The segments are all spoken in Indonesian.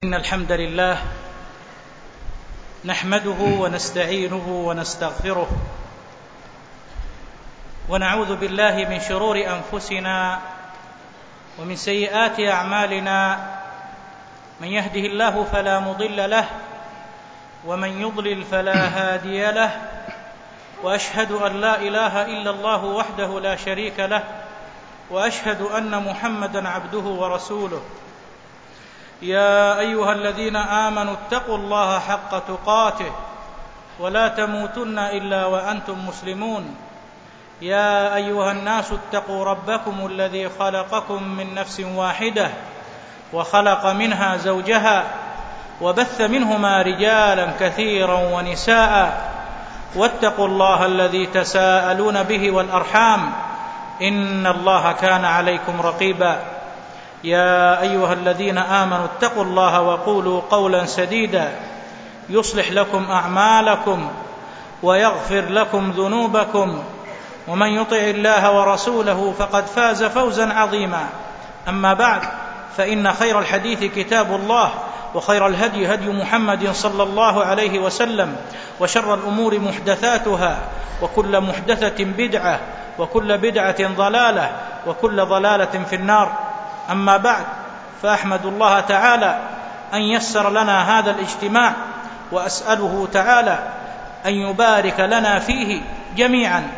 إن الحمد لله نحمده ونستعينه ونستغفره ونعوذ بالله من شرور أنفسنا ومن سيئات أعمالنا. من يهده الله فلا مضل له ومن يضلل فلا هادي له، وأشهد أن لا إله إلا الله وحده لا شريك له، وأشهد أن محمدًا عبده ورسوله. يا أيها الذين آمنوا اتقوا الله حق تقاته ولا تموتن إلا وأنتم مسلمون. يا أيها الناس اتقوا ربكم الذي خلقكم من نفس واحدة وخلق منها زوجها وبث منهما رجالا كثيرا ونساء، واتقوا الله الذي تساءلون به والأرحام إن الله كان عليكم رقيبا. يا أيها الذين آمنوا اتقوا الله وقولوا قولا سديدا يصلح لكم أعمالكم ويغفر لكم ذنوبكم، ومن يطع الله ورسوله فقد فاز فوزا عظيما. أما بعد، فإن خير الحديث كتاب الله، وخير الهدي هدي محمد صلى الله عليه وسلم، وشر الأمور محدثاتها، وكل محدثة بدعة، وكل بدعة ضلالة، وكل ضلالة في النار. أما بعد، فأحمد الله تعالى أن يسر لنا هذا الاجتماع، وأسأله تعالى أن يبارك لنا فيه جميعا،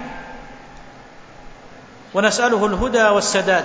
ونسأله الهدى والسداد.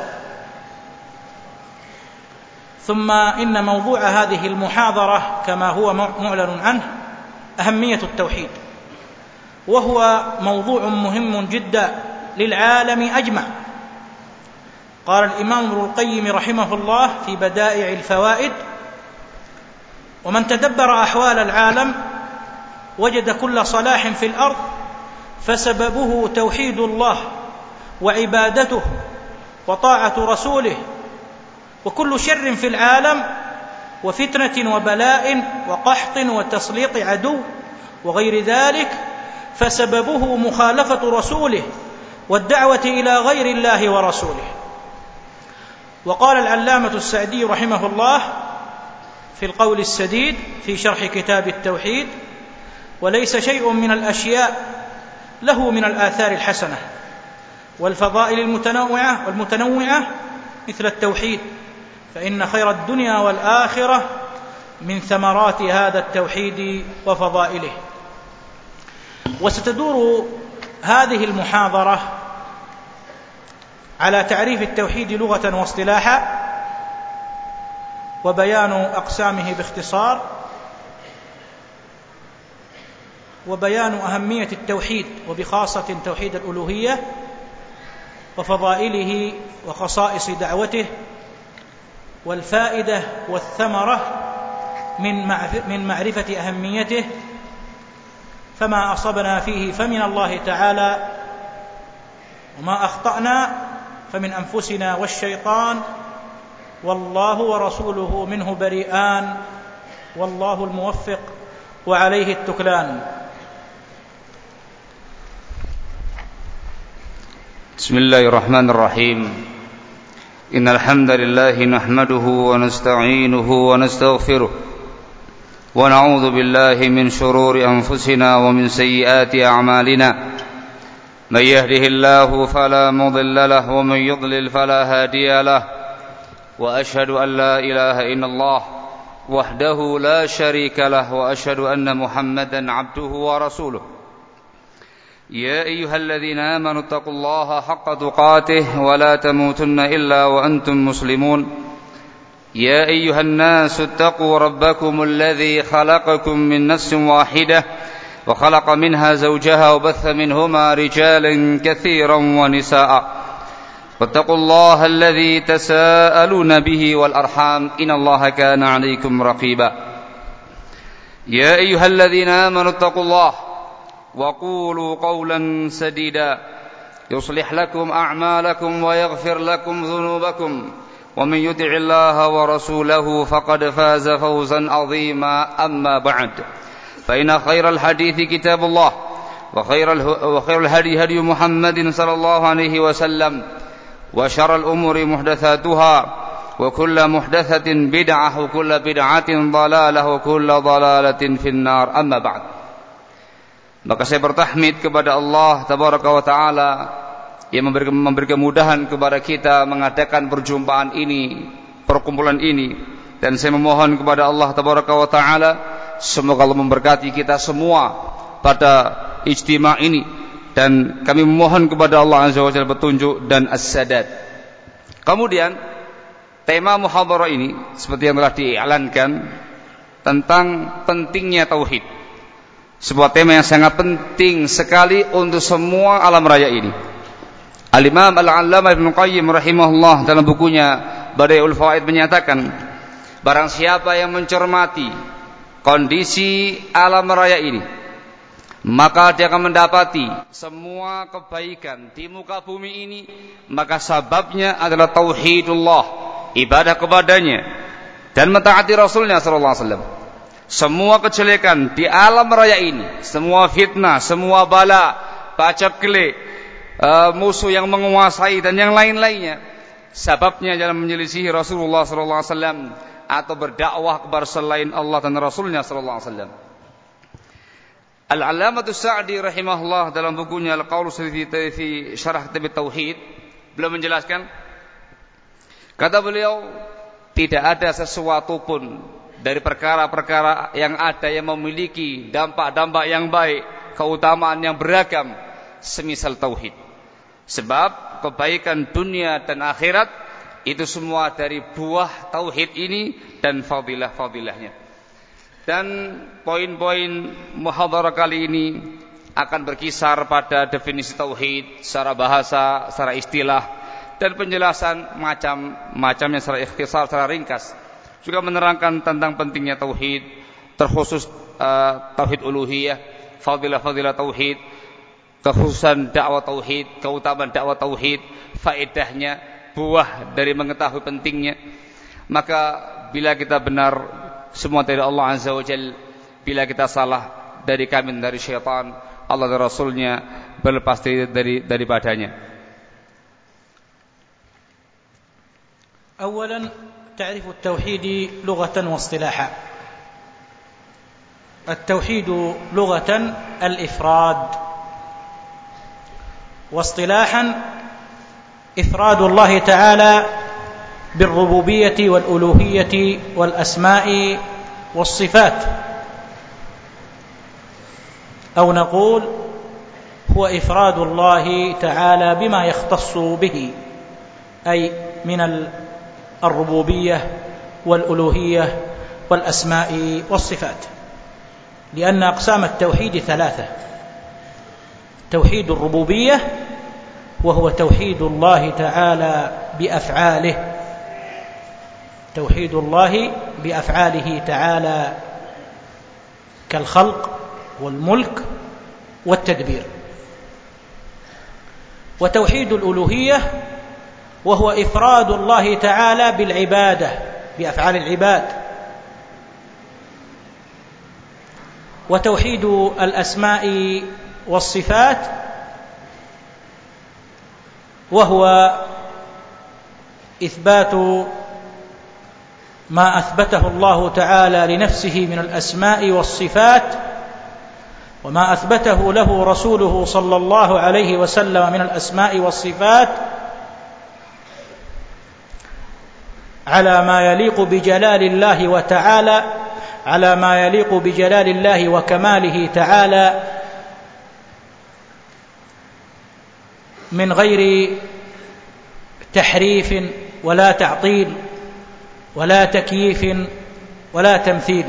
ثم إن موضوع هذه المحاضرة كما هو معلن عنه أهمية التوحيد، وهو موضوع مهم جدا للعالم أجمع. قال الإمام ابن القيم رحمه الله في بدائع الفوائد: ومن تدبر أحوال العالم وجد كل صلاح في الأرض فسببه توحيد الله وعبادته وطاعة رسوله، وكل شر في العالم وفتنة وبلاء وقحط وتسليط عدو وغير ذلك فسببه مخالفة رسوله والدعوة إلى غير الله ورسوله. وقال العلامة السعدي رحمه الله في القول السديد في شرح كتاب التوحيد: وليس شيء من الأشياء له من الآثار الحسنة والفضائل المتنوعة مثل التوحيد، فإن خير الدنيا والآخرة من ثمرات هذا التوحيد وفضائله. وستدور هذه المحاضرة على تعريف التوحيد لغة واصطلاحا، وبيان أقسامه باختصار، وبيان أهمية التوحيد وبخاصة توحيد الألوهية، وفضائله وخصائص دعوته، والفائدة والثمرة من معرفة أهميته، فما أصبنا فيه فمن الله تعالى، وما أخطأنا فمن أنفسنا والشيطان، والله ورسوله منه بريئان، والله الموفق وعليه التكلان. بسم الله الرحمن الرحيم. إن الحمد لله نحمده ونستعينه ونستغفره، ونعوذ بالله من شرور أنفسنا ومن سيئات أعمالنا. من يهده الله فلا مضل له، ومن يضلل فلا هادي له. وأشهد أن لا إله إلا الله وحده لا شريك له، وأشهد أن محمدا عبده ورسوله. يا أيها الذين آمنوا اتقوا الله حق تقاته ولا تموتن إلا وأنتم مسلمون. يا أيها الناس اتقوا ربكم الذي خلقكم من نفس واحدة وخلق منها زوجها وبث منهما رجالا كثيرا ونساء، واتقوا الله الذي تساءلون به والأرحام إن الله كان عليكم رقيبا. يا أيها الذين آمنوا اتقوا الله وقولوا قولا سديدا يصلح لكم أعمالكم ويغفر لكم ذنوبكم، ومن يطع الله ورسوله فقد فاز فوزا عظيما. أما بعد، فإن خير الحديث كتاب الله، وخير الهدي هدي محمد صلى الله عليه وسلم، وشر الأمور محدثاتها، وكل محدثة بدعة وكل بدعة ضلالة وكل ضلالة في النار. أما بعد. Maka saya bertahmid kepada Allah Tabaraka wa Ta'ala yang memberi kemudahan kepada kita mengadakan perjumpaan ini, perkumpulan ini, dan saya memohon kepada Allah Tabaraka wa Ta'ala semoga Allah memberkati kita semua pada ijtima' ini, dan kami memohon kepada Allah Azza wa Jalla petunjuk dan as-sadad. Kemudian tema muhadharah ini seperti yang telah diiklankan tentang pentingnya tauhid. Sebuah tema yang sangat penting sekali untuk semua alam raya ini. Al-Imam Al-Allamah Ibnu Qayyim rahimahullah dalam bukunya Badi'ul Fawaid menyatakan, barang siapa yang mencermati kondisi alam raya ini, maka dia akan mendapati semua kebaikan di muka bumi ini, maka sababnya adalah tauhidullah, ibadah kepadanya dan mentaati Rasulnya sallallahu alaihi wasallam. Semua kejelekan di alam raya ini, semua fitnah, semua bala, paceklik, musuh yang menguasai dan yang lain-lainnya, sababnya dalam menyelisihi Rasulullah sallallahu alaihi wasallam atau berdakwah kepada selain Allah dan Rasulnya sallallahu alaihi wasallam. Al-Allamah As-Sa'di rahimahullah dalam bukunya Al-Qaul fi Syarah Kitab Tauhid beliau menjelaskan, kata beliau, tidak ada sesuatu pun dari perkara-perkara yang ada yang memiliki dampak-dampak yang baik, keutamaan yang beragam semisal tauhid. Sebab kebaikan dunia dan akhirat itu semua dari buah tauhid ini dan fadilah-fadilahnya. Dan poin-poin muhadharah kali ini akan berkisar pada definisi tauhid secara bahasa, secara istilah, dan penjelasan macam-macamnya secara ikhtisar, secara ringkas. Juga menerangkan tentang pentingnya tauhid, terkhusus tauhid uluhiyah, fadilah-fadilah tauhid, kekhususan dakwah tauhid, keutamaan dakwah tauhid, faedahnya, buah dari mengetahui pentingnya. Maka bila kita benar semua dari Allah Azza wa Jalla, bila kita salah dari kami, dari syaitan, Allah dan Rasulnya berlepas daripadanya. أولا تعريف التوحيد لغة واصطلاحا. التوحيد لغة الإفراد، واصطلاحا إفراد الله تعالى بالربوبية والألوهية والأسماء والصفات، أو نقول هو إفراد الله تعالى بما يختص به، أي من الربوبية والألوهية والأسماء والصفات. لأن أقسام التوحيد ثلاثة: توحيد الربوبية وهو توحيد الله تعالى بأفعاله، توحيد الله بأفعاله تعالى كالخلق والملك والتدبير. وتوحيد الألوهية وهو إفراد الله تعالى بالعبادة، بأفعال العباد. وتوحيد الأسماء والصفات وهو إثبات ما أثبته الله تعالى لنفسه من الأسماء والصفات، وما أثبته له رسوله صلى الله عليه وسلم من الأسماء والصفات على ما يليق بجلال الله وتعالى، على ما يليق بجلال الله وكماله تعالى، من غير تحريف ولا تعطيل ولا تكييف ولا تمثيل.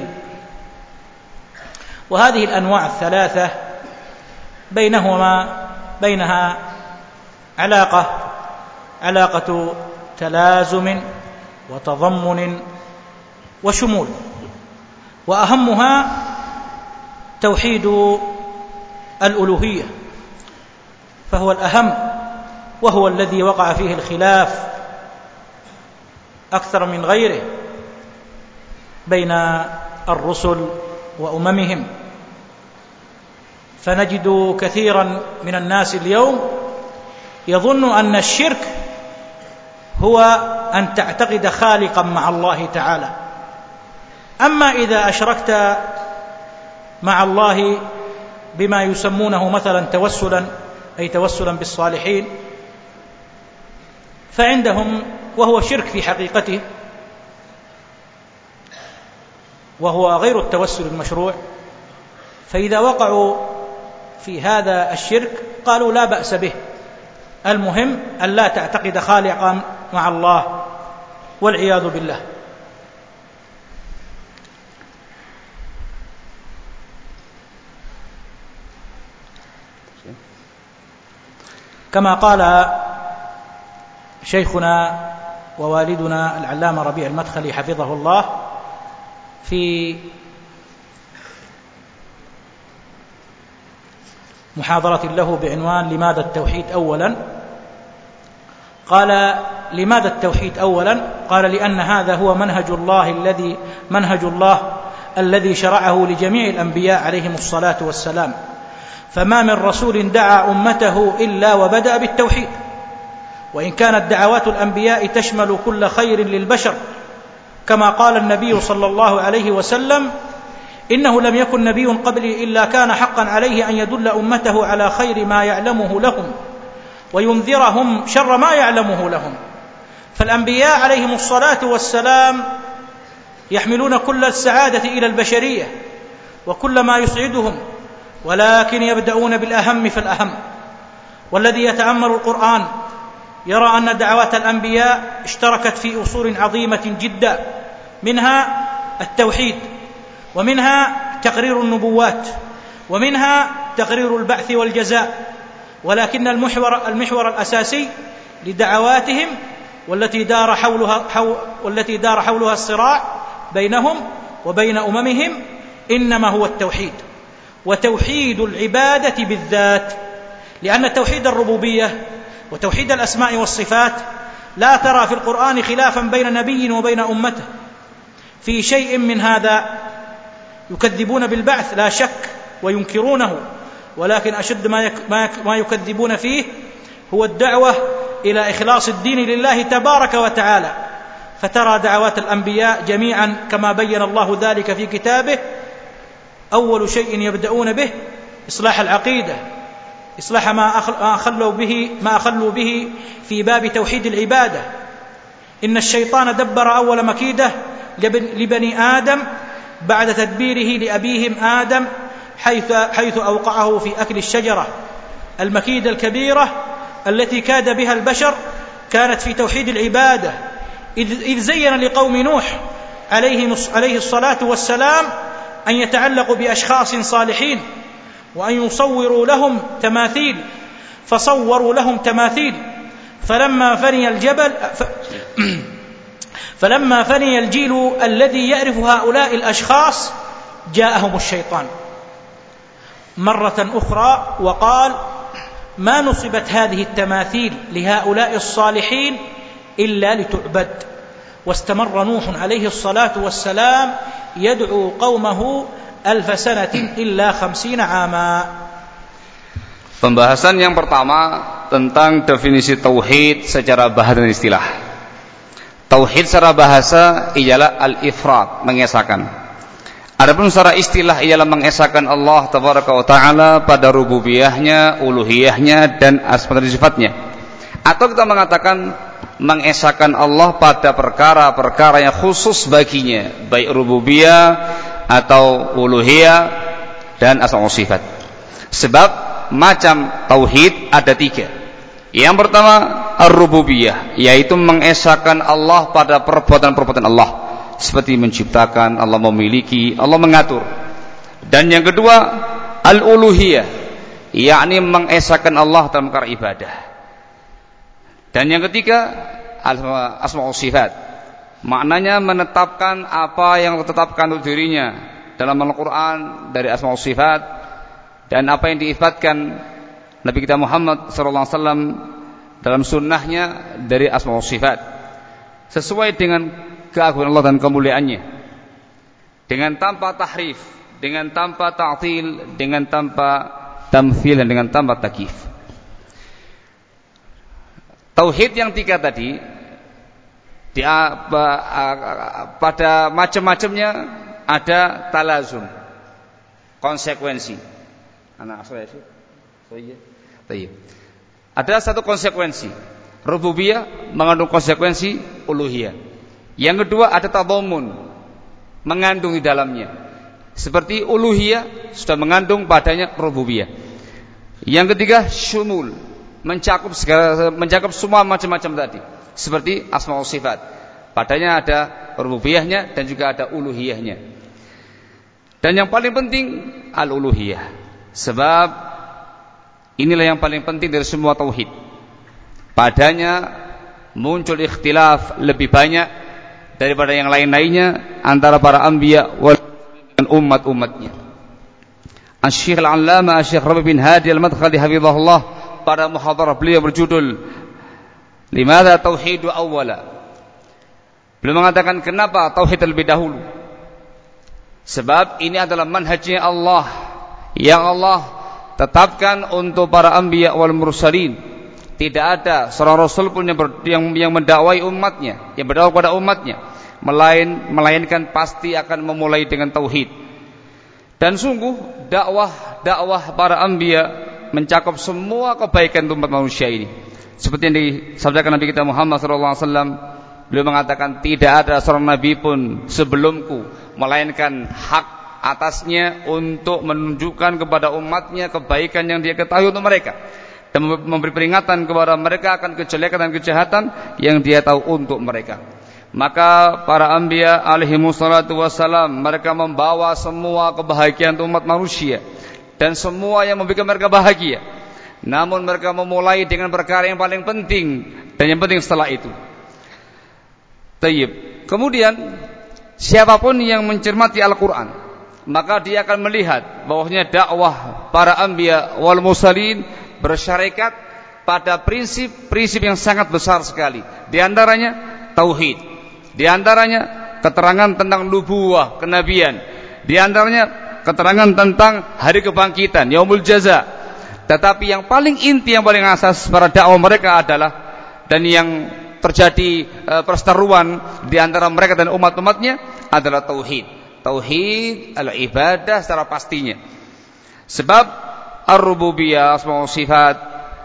وهذه الأنواع الثلاثة بينها علاقة تلازم وتضمن وشمول، وأهمها توحيد الألوهية، فهو الأهم وهو الذي وقع فيه الخلاف أكثر من غيره بين الرسل وأممهم. فنجد كثيرا من الناس اليوم يظن أن الشرك هو أن تعتقد خالقا مع الله تعالى. أما إذا أشركت مع الله بما يسمونه مثلا توسلا، أي توسلا بالصالحين، فعندهم وهو شرك في حقيقته، وهو غير التوسل المشروع، فإذا وقعوا في هذا الشرك قالوا لا بأس به، المهم أن لا تعتقد خالقا مع الله، والعياذ بالله. كما قال شيخنا ووالدنا العلامة ربيع المدخلي حفظه الله في محاضرة له بعنوان لماذا التوحيد أولا، قال: لماذا التوحيد أولا؟ قال: لأن هذا هو منهج الله الذي شرعه لجميع الأنبياء عليهم الصلاة والسلام، فما من رسول دعا أمته إلا وبدأ بالتوحيد، وإن كانت دعوات الأنبياء تشمل كل خير للبشر، كما قال النبي صلى الله عليه وسلم: إنه لم يكن نبي قبلي إلا كان حقا عليه أن يدل أمته على خير ما يعلمه لهم وينذرهم شر ما يعلمه لهم. فالأنبياء عليهم الصلاة والسلام يحملون كل السعادة إلى البشرية وكل ما يسعدهم، ولكن يبدأون بالأهم فالأهم. والذي يتأمل القرآن يرى أن دعوات الأنبياء اشتركت في أصول عظيمة جدا، منها التوحيد، ومنها تقرير النبوات، ومنها تقرير البعث والجزاء، ولكن المحور الأساسي لدعواتهم والتي دار حولها الصراع بينهم وبين أممهم إنما هو التوحيد، وتوحيد العبادة بالذات، لأن توحيد الربوبية وتوحيد الأسماء والصفات لا ترى في القرآن خلافا بين نبي وبين أمته في شيء من هذا. يكذبون بالبعث لا شك وينكرونه، ولكن أشد ما يكذبون فيه هو الدعوة إلى إخلاص الدين لله تبارك وتعالى. فترى دعوات الأنبياء جميعا كما بين الله ذلك في كتابه أول شيء يبدأون به إصلاح العقيدة، إصلاح ما أخلوا به في باب توحيد العبادة. إن الشيطان دبر أول مكيدة لبني آدم بعد تدبيره لأبيهم آدم حيث أوقعه في أكل الشجرة. المكيدة الكبيرة التي كاد بها البشر كانت في توحيد العبادة، إذ زين لقوم نوح عليه الصلاة والسلام أن يتعلقوا بأشخاص صالحين وأن يصوروا لهم تماثيل، فصوروا لهم تماثيل، فلما فني الجيل الذي يعرف هؤلاء الأشخاص جاءهم الشيطان مرة أخرى وقال: ما نصبت هذه التماثيل لهؤلاء الصالحين إلا لتعبد. واستمر نوح عليه الصلاة والسلام يدعو قومه 1000 سنة إلا 50 عاما. Pembahasan yang pertama tentang definisi tauhid secara bahasa dan istilah. Tauhid secara bahasa ialah al-ifrad, mengesahkan. Adapun secara istilah ialah mengesahkan Allah tabaraka wa taala pada rububiyahnya, uluhiyahnya dan asma dan sifatnya. Atau kita mengatakan mengesahkan Allah pada perkara-perkara yang khusus baginya, baik rububiyah atau uluhiyah dan asma wa sifat. Sebab macam tauhid ada 3. Yang pertama ar-rububiyah, yaitu mengesahkan Allah pada perbuatan-perbuatan Allah, seperti menciptakan, Allah memiliki, Allah mengatur. Dan yang kedua al-uluhiyah, yakni mengesahkan Allah dalam perkara ibadah. Dan yang ketiga asma wa sifat, maknanya menetapkan apa yang ditetapkan untuk dirinya dalam Al-Quran dari asma wa sifat, dan apa yang diifatkan Nabi kita Muhammad SAW dalam sunnahnya dari asma wa sifat, sesuai dengan keagungan Allah dan kemuliaannya, dengan tanpa tahrif, dengan tanpa ta'til, dengan tanpa tamthil, dan dengan tanpa takyif. Tauhid yang 3 tadi Pada macam-macamnya ada talazum, konsekuensi. Ada satu konsekuensi. Rububiyah mengandung konsekuensi uluhiyah. Yang kedua ada tadammun, mengandung di dalamnya. Seperti uluhiyah sudah mengandung padanya rububiyah. Yang ketiga syumul, mencakup semua macam-macam tadi. Seperti asma wa sifat, padanya ada rububiyahnya dan juga ada uluhiyahnya. Dan yang paling penting al-uluhiyah, sebab inilah yang paling penting dari semua tauhid. Padanya muncul ikhtilaf lebih banyak daripada yang lain-lainnya antara para anbiya dan umat-umatnya. Asy-Syaikh Al-Allamah Asy-Syaikh Rabi' bin Hadi Al-Madkhali hafizahullah pada muhadarah beliau berjudul Limadza tauhidu awwala. Beliau mengatakan kenapa tauhid terlebih dahulu? Sebab ini adalah manhajnya Allah yang Allah tetapkan untuk para anbiya wal mursalin. Tidak ada seorang rasul pun yang mendakwai umatnya, yang berdakwah kepada umatnya, melainkan pasti akan memulai dengan tauhid. Dan sungguh dakwah para anbiya mencakup semua kebaikan umat manusia ini. Seperti yang disabdakan Nabi kita Muhammad SAW, beliau mengatakan tidak ada seorang nabi pun sebelumku melainkan hak atasnya untuk menunjukkan kepada umatnya kebaikan yang dia ketahui untuk mereka, dan memberi peringatan kepada mereka akan kejelekan dan kejahatan yang dia tahu untuk mereka. Maka para anbiya alaihi wassalatu wassalam, mereka membawa semua kebahagiaan untuk umat manusia dan semua yang membuat mereka bahagia. Namun mereka memulai dengan perkara yang paling penting dan yang penting setelah itu. Tayyib. Kemudian siapapun yang mencermati Al-Quran, maka dia akan melihat bahwasanya dakwah para anbiya wal mursalin bersyarat pada prinsip-prinsip yang sangat besar sekali. Di antaranya tauhid, di antaranya keterangan tentang nubuwah, kenabian, di antaranya keterangan tentang hari kebangkitan, yaumul jaza. Tetapi yang paling inti, yang paling asas pada dakwah mereka adalah, dan yang terjadi perseteruan di antara mereka dan umat-umatnya adalah tauhid. Tauhid al-ibadah secara pastinya. Sebab ar-rububiyah, asma wa sifat,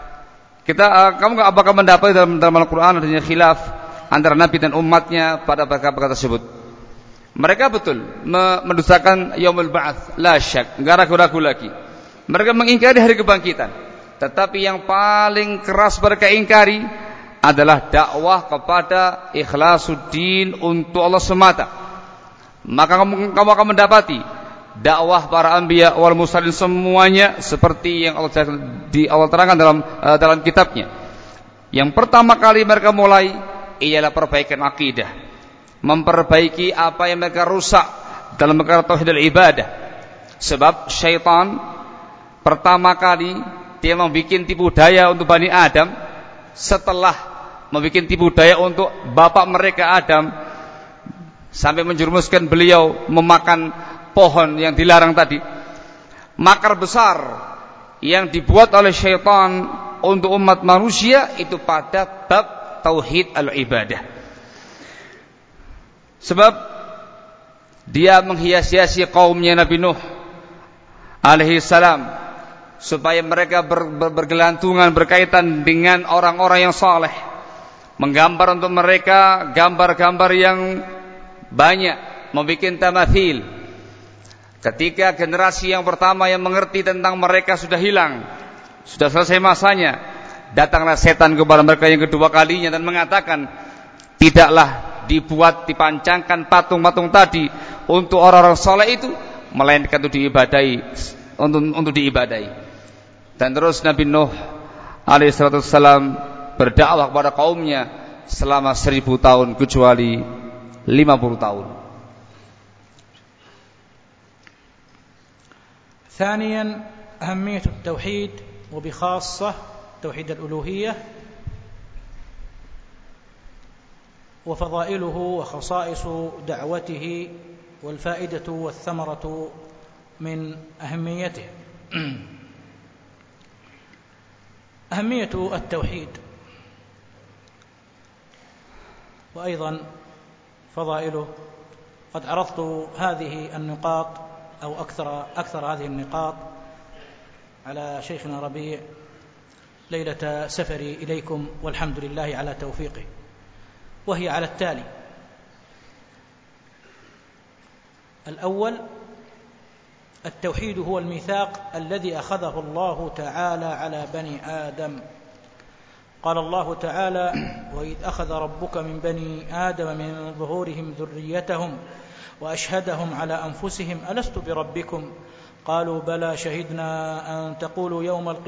kamu apakah mendapat dalam Al-Quran adanya khilaf antara Nabi dan umatnya pada perkara tersebut? Mereka betul mendustakan yaumul ba'ats, la syak, enggak ragu-ragu lagi. Mereka mengingkari hari kebangkitan. Tetapi yang paling keras mereka ingkari adalah dakwah kepada ikhlasuddin untuk Allah semata. Maka kamu akan mendapati dakwah para anbiya wal mursalin semuanya seperti yang Allah terangkan dalam kitabnya. Yang pertama kali mereka mulai ialah perbaikan akidah, memperbaiki apa yang mereka rusak dalam perkara tauhid ibadah. Sebab syaitan pertama kali dia membuat tipu daya untuk Bani Adam, setelah membuat tipu daya untuk bapak mereka Adam, sampai menjerumuskan beliau memakan pohon yang dilarang tadi. Makar besar yang dibuat oleh syaitan untuk umat manusia itu pada bab tauhid al-ibadah. Sebab dia menghias-hiasi kaumnya Nabi Nuh alaihi salam supaya mereka bergelantungan berkaitan dengan orang-orang yang saleh, menggambar untuk mereka gambar-gambar yang banyak, membuat tamathil. Ketika generasi yang pertama yang mengerti tentang mereka sudah hilang, sudah selesai masanya, datanglah setan kepada mereka yang kedua kalinya dan mengatakan, tidaklah dipancangkan patung-patung tadi untuk orang-orang saleh itu, melainkan untuk diibadahi. Dan terus Nabi Nuh alaihissalam berdakwah kepada kaumnya selama 1000 tahun kecuali 50 tahun. ثانيا أهمية التوحيد وبخاصة توحيد الألوهية وفضائله وخصائص دعوته والفائدة والثمرة من أهميته. أهمية التوحيد وأيضا فضائله. قد عرضت هذه النقاط أو أكثر هذه النقاط على شيخنا ربيع ليلة سفري إليكم، والحمد لله على توفيقه، وهي على التالي: الأول، التوحيد هو الميثاق الذي أخذه الله تعالى على بني آدم. قال الله تعالى: وإذ أخذ ربك من بني آدم من ظهورهم ذريتهم وأشهدهم على أنفسهم ألست بربكم قالوا بلى شهدنا أن تقولوا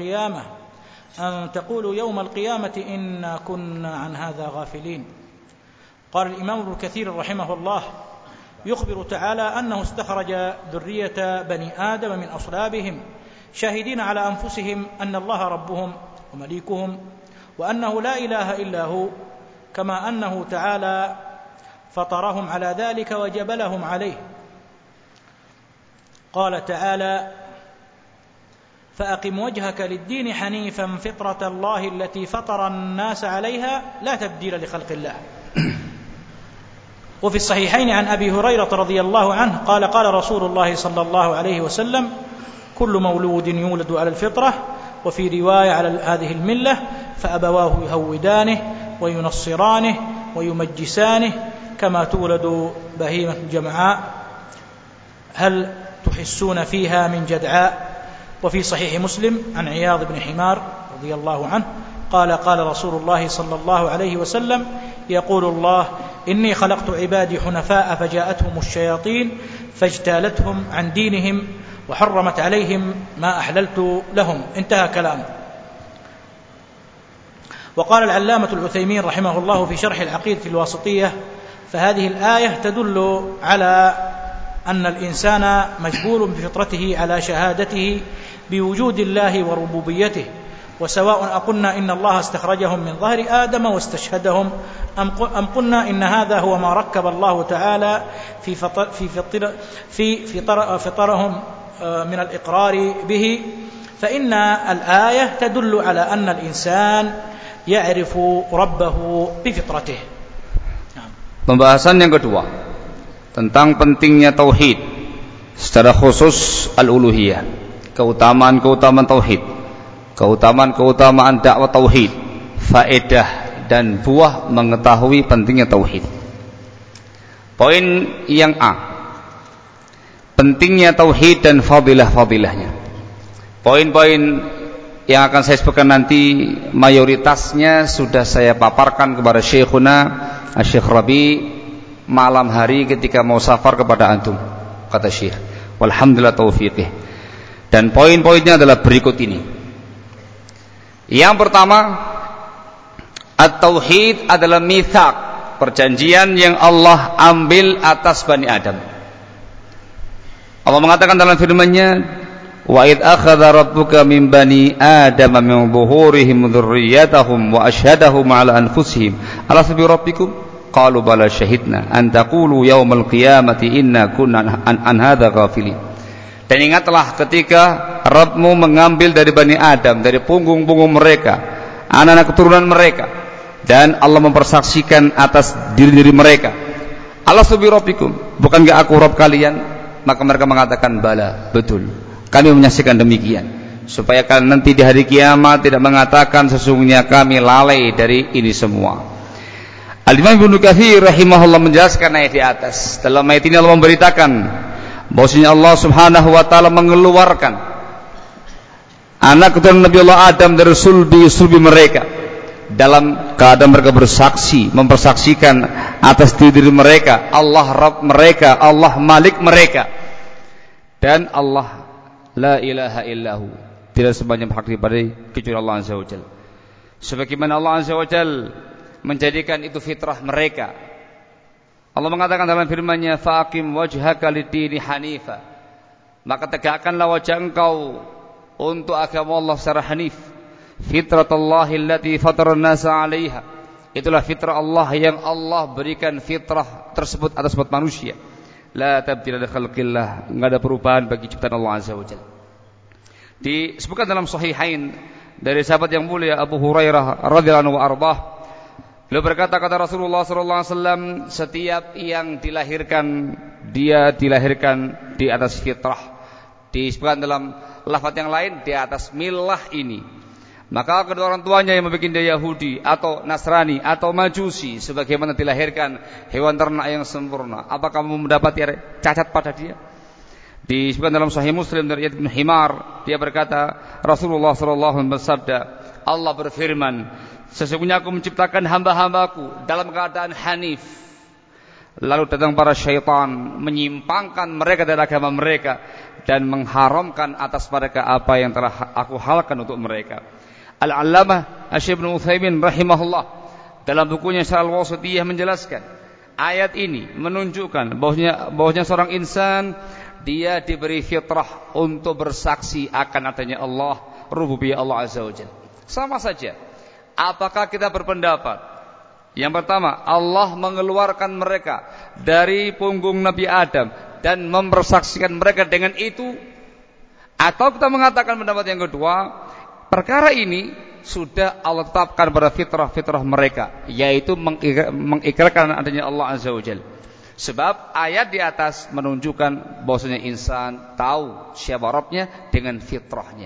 يوم القيامة إنا كنا عن هذا غافلين. قال الإمام ابن كثير رحمه الله: يخبر تعالى أنه استخرج ذرية بني آدم من أصلابهم شاهدين على أنفسهم أن الله ربهم ومليكهم وأنه لا إله إلا هو، كما أنه تعالى فطرهم على ذلك وجبلهم عليه. قال تعالى: فأقم وجهك للدين حنيفا فطرة الله التي فطر الناس عليها لا تبديل لخلق الله. وفي الصحيحين عن أبي هريرة رضي الله عنه قال: قال رسول الله صلى الله عليه وسلم: كل مولود يولد على الفطرة، وفي رواية على هذه الملة، فأبواه يهودانه وينصرانه ويمجسانه كما تولد بهيمة جمعاء هل تحسون فيها من جدعاء. وفي صحيح مسلم عن عياض بن حمار رضي الله عنه قال: قال رسول الله صلى الله عليه وسلم: يقول الله: إني خلقت عبادي حنفاء فجاءتهم الشياطين فاجتالتهم عن دينهم وحرمت عليهم ما أحللت لهم. انتهى كلامه. وقال العلامة العثيمين رحمه الله في شرح العقيدة الواسطية: فهذه الآية تدل على أن الإنسان مجبول بفطرته على شهادته بوجود الله وربوبيته، وسواء أقلنا إن الله استخرجهم من ظهر آدم واستشهدهم أم قلنا إن هذا هو ما ركب الله تعالى في فطرهم من الإقرار به، فإن الآية تدل على أن الإنسان يعرف ربه بفطرته. Pembahasan yang kedua tentang pentingnya tauhid, secara khusus al-uluhiyah, keutamaan-keutamaan tauhid, keutamaan-keutamaan dakwah tauhid, faedah dan buah mengetahui pentingnya tauhid. Poin yang A, pentingnya tauhid dan fadilah-fadilahnya. Poin-poin yang akan saya sebutkan nanti mayoritasnya sudah saya paparkan kepada Syekhuna Syekh Rabi malam hari ketika mau safar kepada antum, kata Syekh. Walhamdulillah taufiqih. Dan poin-poinnya adalah berikut ini. Yang pertama, at-tauhid adalah mitsaq, perjanjian yang Allah ambil atas Bani Adam. Allah mengatakan dalam firman-Nya, wa id akhadha rabbuka min bani adama min zuhurihim dzurriyyatahum wa asyhadahum ala anfusihim alastu bi rabbikum qalu bala syahidna an taqulu yaumal qiyamati inna kunna an hadza ghafilin. Dan ingatlah ketika Rabbmu mengambil dari Bani Adam, dari punggung-punggung mereka, anak-anak keturunan mereka, dan Allah mempersaksikan atas diri-diri mereka, alastu bi rabbikum, bukankah aku Rabb kalian? Maka mereka mengatakan bala, betul, kami menyaksikan demikian, supaya kalian nanti di hari kiamat tidak mengatakan sesungguhnya kami lalai dari ini semua. Al-Imam Ibnu Katsir rahimahullah menjelaskan ayat di atas. Dalam ayat ini Allah memberitakan bahwasanya Allah Subhanahu wa taala mengeluarkan anak keturunan Nabi Allah Adam dari sulbi mereka dalam keadaan mereka bersaksi, mempersaksikan atas diri mereka Allah Rabb mereka, Allah Malik mereka, dan Allah la ilaha illahu, tidak sembahyang hak diberi kecuali Allah Azza wa Jalla. Sebagaimana Allah Azza wa Jalla menjadikan itu fitrah mereka. Allah mengatakan dalam firman-Nya, faqim wajhaka lid-dini hanifa, maka tegakkanlah wajah engkau untuk agama Allah secara hanif. Fitratallahi allati fatara an-nasa 'alaiha, itulah fitrah Allah yang Allah berikan fitrah tersebut atas umat manusia. La tabdila li khalqillah, enggak ada perubahan bagi ciptaan Allah Azza wa Jalla. Disebutkan dalam sahihain dari sahabat yang mulia Abu Hurairah radhiyallahu anhu wa ardhah, Beliau berkata, kata Rasulullah SAW, setiap yang dilahirkan, dia dilahirkan di atas fitrah. Disebutkan dalam lafaz yang lain, di atas millah ini. Maka kedua orang tuanya yang membuat dia Yahudi atau Nasrani atau Majusi, sebagaimana dilahirkan hewan ternak yang sempurna, apakah kamu mendapati cacat pada dia? Disebutkan dalam Sahih Muslim dari Ibn Himar, dia berkata, Rasulullah SAW bersabda, Allah berfirman, sesungguhnya aku menciptakan hamba-hambaku dalam keadaan hanif. Lalu datang para syaitan, menyimpangkan mereka dari agama mereka dan mengharamkan atas mereka apa yang telah aku halalkan untuk mereka. Al-Allamah Syekh Ibnu Utsaimin rahimahullah dalam bukunya Syarah Al-Wasithiyah menjelaskan, ayat ini menunjukkan bahwasanya seorang insan dia diberi fitrah untuk bersaksi akan adanya Allah, rububiyah Allah Azza wa Jalla. Sama saja, apakah kita berpendapat yang pertama, Allah mengeluarkan mereka dari punggung Nabi Adam dan mempersaksikan mereka dengan itu, atau kita mengatakan pendapat yang kedua, perkara ini sudah Allah tetapkan pada fitrah-fitrah mereka, yaitu mengikrarkan adanya Allah Azza wa Jalla. Sebab ayat di atas menunjukkan bahwasanya insan tahu siapa Rabbnya dengan fitrahnya.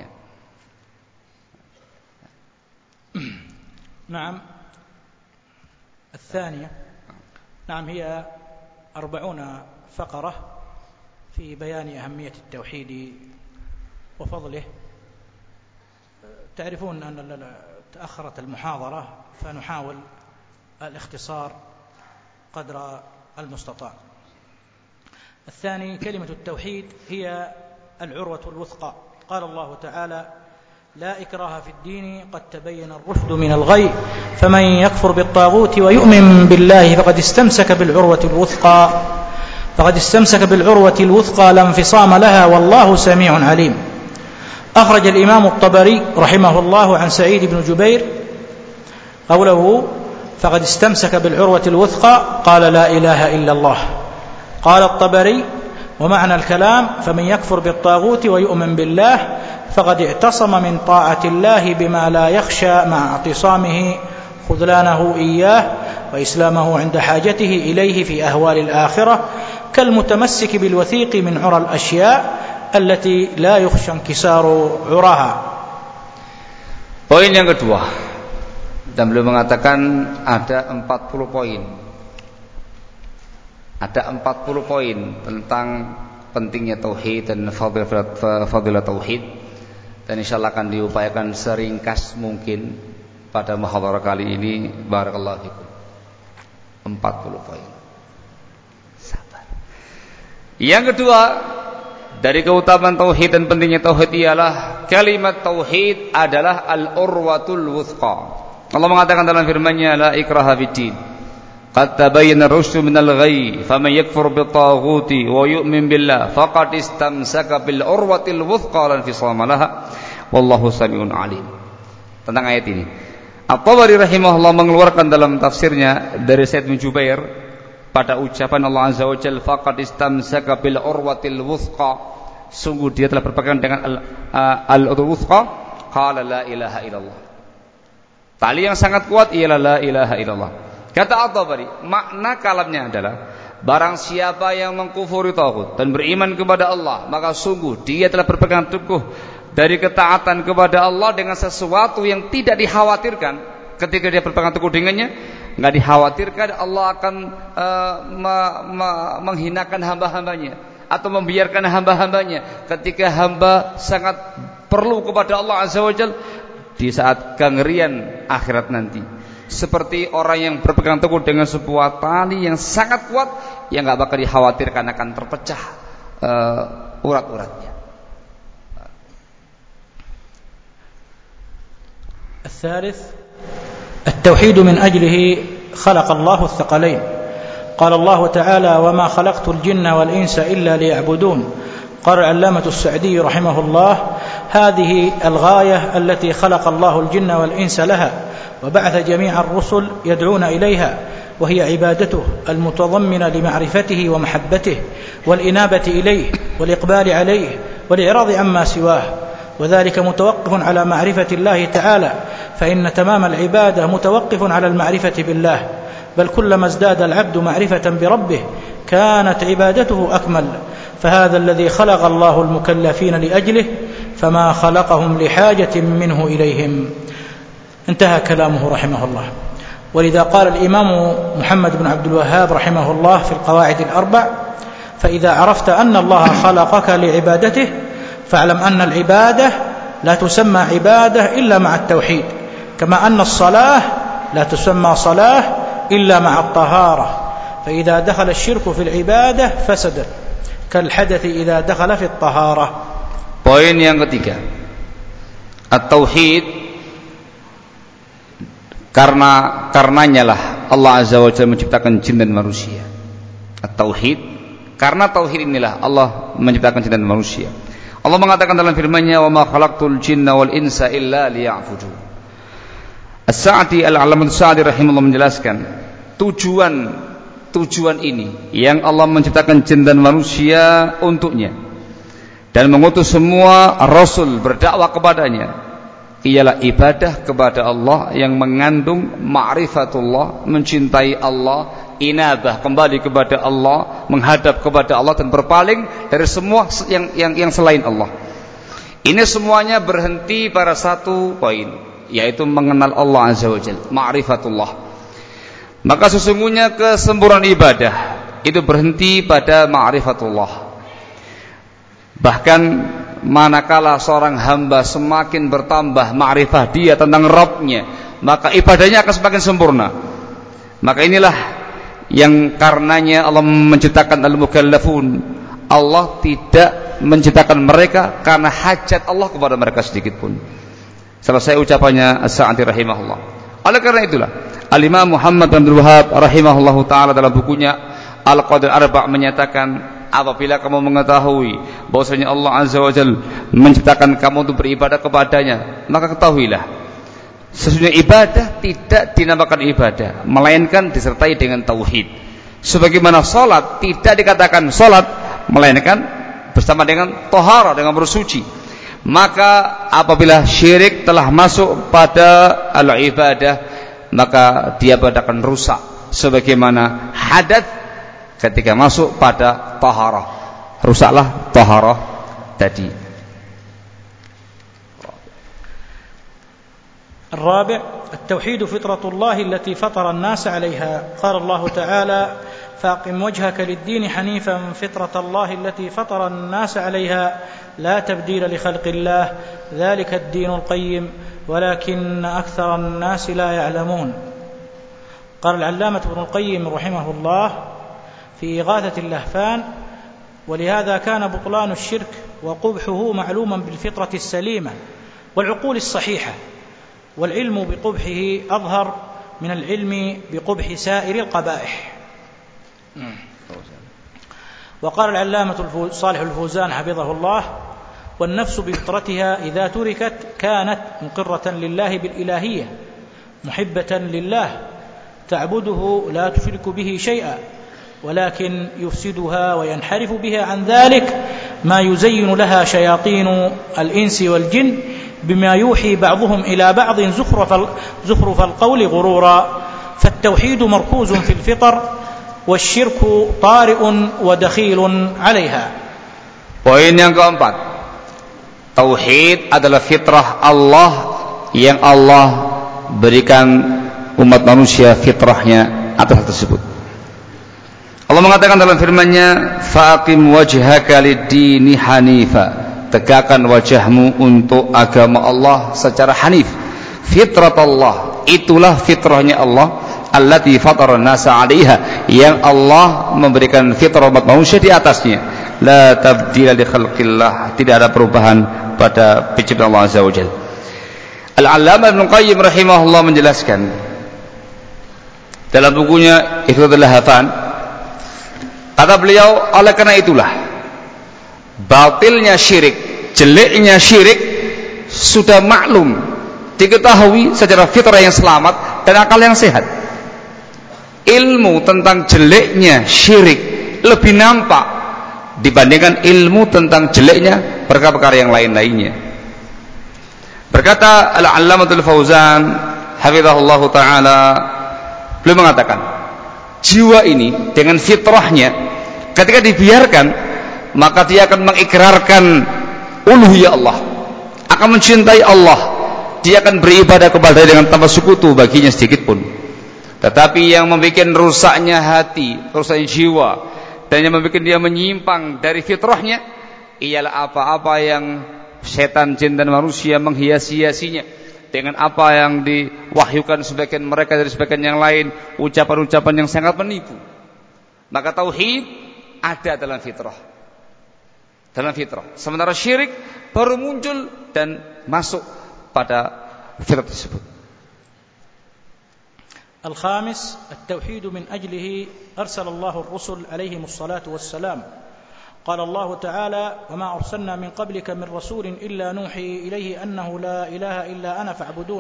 نعم. الثانية، نعم، هي 40 فقرة في بيان أهمية التوحيد وفضله. تعرفون أن تأخرت المحاضرة فنحاول الاختصار قدر المستطاع. الثاني، كلمة التوحيد هي العروة الوثقى. قال الله تعالى: لا إكراه في الدين قد تبين الرشد من الغي فمن يكفر بالطاغوت ويؤمن بالله فقد استمسك بالعروة الوثقى لا انفصام لها والله سميع عليم. أخرج الإمام الطبري رحمه الله عن سعيد بن جبير قوله فقد استمسك بالعروة الوثقى قال لا إله إلا الله. قال الطبري: ومعنى الكلام فمن يكفر بالطاغوت ويؤمن بالله فقد اعتصم من طاعة الله بما لا يخشى مع اعتصامه خذلانه إياه وإسلامه عند حاجته إليه في أهوال الآخرة كالمتمسك بالوثيق من عرى الأشياء التي لا يخشى انكسار عراها. Poin yang kedua, dan beliau mengatakan ada 40 poin. Ada 40 poin tentang pentingnya tauhid dan fadilah tauhid. Dan insyaallah akan diupayakan seringkas mungkin pada muhadharah kali ini. Barakallahu fikum. 40 poin. Sabar. Yang kedua, dari keutamaan tauhid dan pentingnya tauhid ialah kalimat tauhid adalah al-urwatul wuthqa. Allah mengatakan dalam firman-Nya, la ikraha fid-din. Qad tabayyana ar-rusydu minal ghayy, faman yakfur bit-taghuti wa yu'min billah faqad istamsaka bil urwatil wuthqa lan fisama laha wallahu samiun alim. Tentang ayat ini, At-Tabari rahimahullah mengeluarkan dalam tafsirnya dari Sa'id bin Jubair pada ucapan Allah Azza wa Jalla, faqad istamsaka bil urwatil wuthqa, sungguh dia telah berpegang dengan al-urwatul wuthqa, qala la ilaha illallah. Tali yang sangat kuat ialah la ilaha illallah. Kata At-Tabari, makna kalamnya adalah barang siapa yang mengkufuri taghut dan beriman kepada Allah, maka sungguh dia telah berpegang teguh dari ketaatan kepada Allah dengan sesuatu yang tidak dikhawatirkan. Ketika dia berpegang teguh dengannya, enggak dikhawatirkan Allah akan menghinakan hamba-hambanya atau membiarkan hamba-hambanya ketika hamba sangat perlu kepada Allah Azza wa Jalla di saat kengerian akhirat nanti. Seperti orang yang berpegang teguh dengan sebuah tali yang sangat kuat yang enggak bakal dikhawatirkan akan terpecah urat-uratnya. الثالث، التوحيد من أجله خلق الله الثقلين. قال الله تعالى: وما خلقت الجن والإنس إلا ليعبدون. قال العلامة السعدي رحمه الله: هذه الغاية التي خلق الله الجن والإنس لها وبعث جميع الرسل يدعون إليها، وهي عبادته المتضمنة لمعرفته ومحبته والإنابة إليه والإقبال عليه والإعراض عما سواه، وذلك متوقف على معرفة الله تعالى، فإن تمام العبادة متوقف على المعرفة بالله، بل كلما ازداد العبد معرفة بربه كانت عبادته أكمل، فهذا الذي خلق الله المكلفين لأجله، فما خلقهم لحاجة منه إليهم. انتهى كلامه رحمه الله. ولذا قال الإمام محمد بن عبد الوهاب رحمه الله في القواعد الأربع: فإذا عرفت أن الله خلقك لعبادته فاعلم أن العبادة لا تسمى عبادة إلا مع التوحيد، كما أن الصلاة لا تسمى صلاة إلا مع الطهارة، فإذا دخل الشرك في العبادة فسدت كالحدث إذا دخل في الطهارة. Poin yang ketiga, at-tauhid, karenanya lah Allah Azza wa Jalla menciptakan jin dan manusia. At-tauhid, karena tauhid inilah Allah menciptakan jin dan manusia. Allah mengatakan dalam firman-Nya, "Wa ma khalaqtul jinna wal insa illa liya'budun." As-Sa'di, Al-Allamah As-Sa'di rahimahullah menjelaskan tujuan ini yang Allah menciptakan jin dan manusia untuknya dan mengutus semua rasul berdakwah kepadanya ialah ibadah kepada Allah yang mengandung ma'rifatullah, mencintai Allah, inabah, kembali kepada Allah, menghadap kepada Allah dan berpaling dari semua yang selain Allah. Ini semuanya berhenti pada satu poin, yaitu mengenal Allah Azza wa Jalla, ma'rifatullah. Maka sesungguhnya kesempurnaan ibadah itu berhenti pada ma'rifatullah. Bahkan manakala seorang hamba semakin bertambah ma'rifah dia tentang Rabb-Nya, maka ibadahnya akan semakin sempurna. Maka inilah yang karenanya Allah menciptakan al-mukallafun. Allah tidak menciptakan mereka karena hajat Allah kepada mereka sedikit pun. Selesai ucapannya As-Sa'di rahimahullah. Oleh karena itulah Al-Imam Muhammad bin Abdul Wahhab rahimahullahu taala dalam bukunya Al-Qawaid Arba' menyatakan, apabila kamu mengetahui bahwasanya Allah Azza wa Jalla menciptakan kamu untuk beribadah kepadanya, maka ketahuilah sesungguhnya ibadah tidak dinamakan ibadah melainkan disertai dengan tauhid. Sebagaimana salat tidak dikatakan salat melainkan bersama dengan taharah, dengan bersuci. Maka apabila syirik telah masuk pada al-ibadah, maka dia akan rusak sebagaimana hadats ketika masuk pada taharah, rusaklah taharah tadi. الرابع التوحيد فطرة الله التي فطر الناس عليها. قال الله تعالى: فأقم وجهك للدين حنيفا فطرة الله التي فطر الناس عليها لا تبديل لخلق الله ذلك الدين القيم ولكن أكثر الناس لا يعلمون. قال العلامة ابن القيم رحمه الله في إغاثة اللهفان: ولهذا كان بطلان الشرك وقبحه معلوما بالفطرة السليمة والعقول الصحيحة، والعلم بقبحه أظهر من العلم بقبح سائر القبائح. وقال العلامة صالح الفوزان حفظه الله: والنفس بفطرتها إذا تركت كانت مقرة لله بالإلهية محبة لله تعبده لا تشرك به شيئا، ولكن يفسدها وينحرف بها عن ذلك ما يزين لها شياطين الإنس والجن بما يوحي بعضهم إلى بعض زخرف القول غرورا. فالتوحيد مركوز في الفطر والشرك طارئ ودخيل عليها. Poin yang keempat, tauhid adalah fitrah Allah yang Allah berikan umat manusia fitrahnya atas tersebut. Allah mengatakan dalam firman-Nya, "Faqim wajhaka lid-dini hanifa." Tegakkan wajahmu untuk agama Allah secara hanif. Fitrat Allah, itulah fitrahnya Allah, allati fatara an-nasa 'alaiha, yang Allah memberikan fitrah umat manusia di atasnya. La tabdila li khalqillah, tidak ada perubahan pada penciptaan Allah Azza wa Jalla. Al-Allamah Ibnu Qayyim rahimahullah menjelaskan dalam bukunya Ihdathul Lahafan, kata beliau, oleh karena itulah batilnya syirik, jeleknya syirik sudah maklum, diketahui secara fitrah yang selamat dan akal yang sehat. Ilmu tentang jeleknya syirik lebih nampak dibandingkan ilmu tentang jeleknya perkara-perkara yang lain-lainnya. Berkata Al-Allamatul Fauzan hafizahullah taala, beliau mengatakan, jiwa ini dengan fitrahnya ketika dibiarkan, maka dia akan mengikrarkan uluhiyah Allah, akan mencintai Allah, dia akan beribadah kepada dia dengan tanpa sekutu baginya sedikit pun. Tetapi yang membuat rusaknya hati, rusaknya jiwa, dan yang membuat dia menyimpang dari fitrahnya ialah apa-apa yang setan, jin dan manusia menghias-hiasinya dengan apa yang diwahyukan sebagian mereka dari sebagian yang lain, ucapan-ucapan yang sangat menipu. Maka tauhid ada dalam fitrah, sementara syirik baru muncul dan masuk pada fitrah tersebut. الخامس التوحيد من أجله أرسل الله الرسل عليهم الصلاة والسلام. قال الله تعالى: وما أرسلنا من قبلك من رسول إلا نوحي إليه أنه لا إله إلا أنا فاعبدون.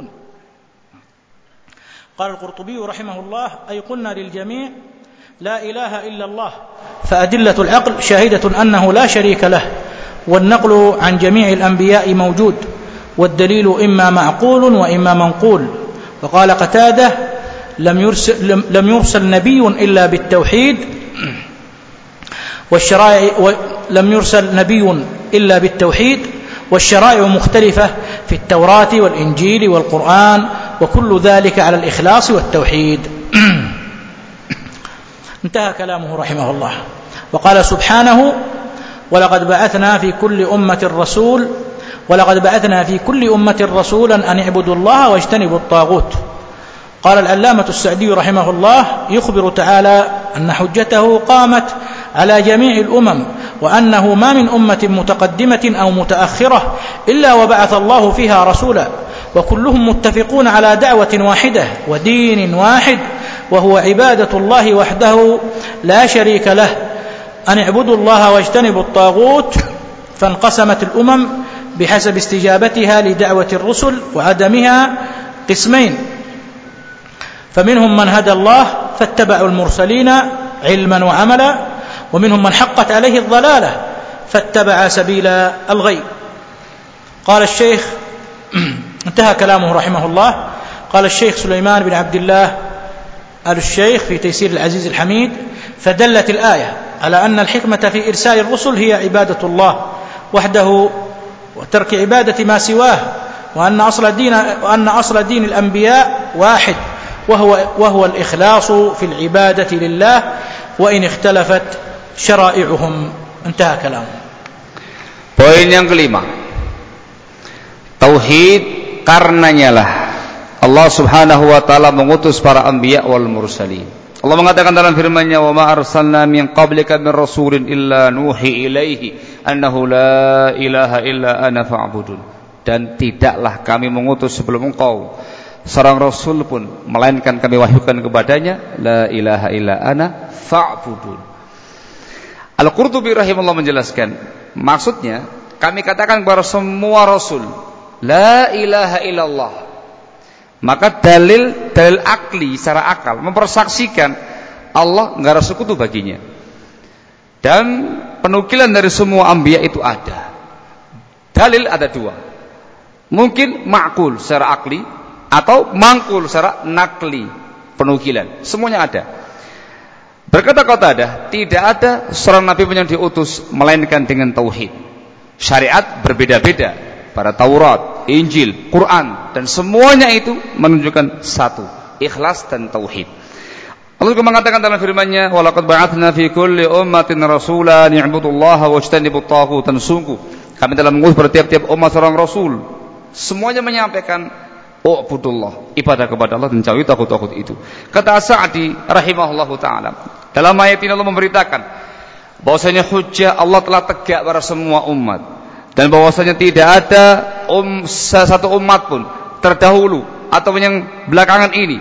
قال القرطبي رحمه الله: أي قلنا للجميع لا إله إلا الله، فأدلة العقل شاهدة أنه لا شريك له، والنقل عن جميع الأنبياء موجود، والدليل إما معقول وإما منقول. وقال قتادة: لم يرسل نبي إلا بالتوحيد والشرائع مختلفة في التوراة والإنجيل والقرآن، وكل ذلك على الإخلاص والتوحيد. انتهى كلامه رحمه الله. وقال سبحانه: ولقد بعثنا في كل أمة رسولا أن اعبدوا الله واجتنبوا الطاغوت. قال العلامة السعدي رحمه الله: يخبر تعالى أن حجته قامت على جميع الأمم، وأنه ما من أمة متقدمة أو متأخرة إلا وبعث الله فيها رسولا، وكلهم متفقون على دعوة واحدة ودين واحد، وهو عبادة الله وحده لا شريك له، أن اعبدوا الله واجتنبوا الطاغوت. فانقسمت الأمم بحسب استجابتها لدعوة الرسل وعدمها قسمين: فمنهم من هدى الله فاتبعوا المرسلين علما وعملا، ومنهم من حقت عليه الضلالة فاتبع سبيل الغي. قال الشيخ انتهى كلامه رحمه الله. قال الشيخ سليمان بن عبد الله آل الشيخ في تيسير العزيز الحميد: فدلت الآية على أن الحكمة في إرسال الرسل هي عبادة الله وحده وترك عبادة ما سواه، وأن أصل دين الأنبياء واحد، وهو الإخلاص في العبادة لله وإن اختلفت شرائعهم. انتهى كلامه. Poin yang kelima, tauhid karenanya lah Allah Subhanahu wa taala mengutus para anbiya wal mursalin. Allah mengatakan dalam firman-Nya, "Wa ma arsalna min qablika min rasulin illa nuhi ilaihi annahu la ilaha illa ana fa'budun." Dan tidaklah kami mengutus sebelum engkau seorang rasul pun melainkan kami wahyukan kepadanya, la ilaha illa ana fa'budun. Al-Qurtubi rahimahullah menjelaskan, maksudnya kami katakan kepada semua rasul la ilaha illallah, maka dalil akli secara akal mempersaksikan Allah enggak ada sekutu baginya. Dan penukilan dari semua anbiya itu ada. Dalil ada dua, mungkin ma'kul secara akli atau mangkul secara nakli, penukilan, semuanya ada. Berkata Qatadah, tidak ada seorang nabi pun yang diutus melainkan dengan tauhid. Syariat berbeda-beda pada Taurat, Injil, Quran, dan semuanya itu menunjukkan satu, ikhlas dan tauhid. Allah juga mengatakan dalam firman-Nya, "Wa laqad ba'atsna fi kulli ummatin rasulan ya'budullaha wajtanibut taghut." Dan sungguh kami telah mengutus pada tiap-tiap umat seorang rasul, semuanya menyampaikan U'budullah, ibadah kepada Allah dan jauhi taghut-taghut itu. Kata Sa'di rahimahullahu taala, dalam ayat ini Allah memberitakan bahwasanya hujjah Allah telah tegak pada semua umat, dan bahwasanya tidak ada satu umat pun terdahulu atau yang belakangan ini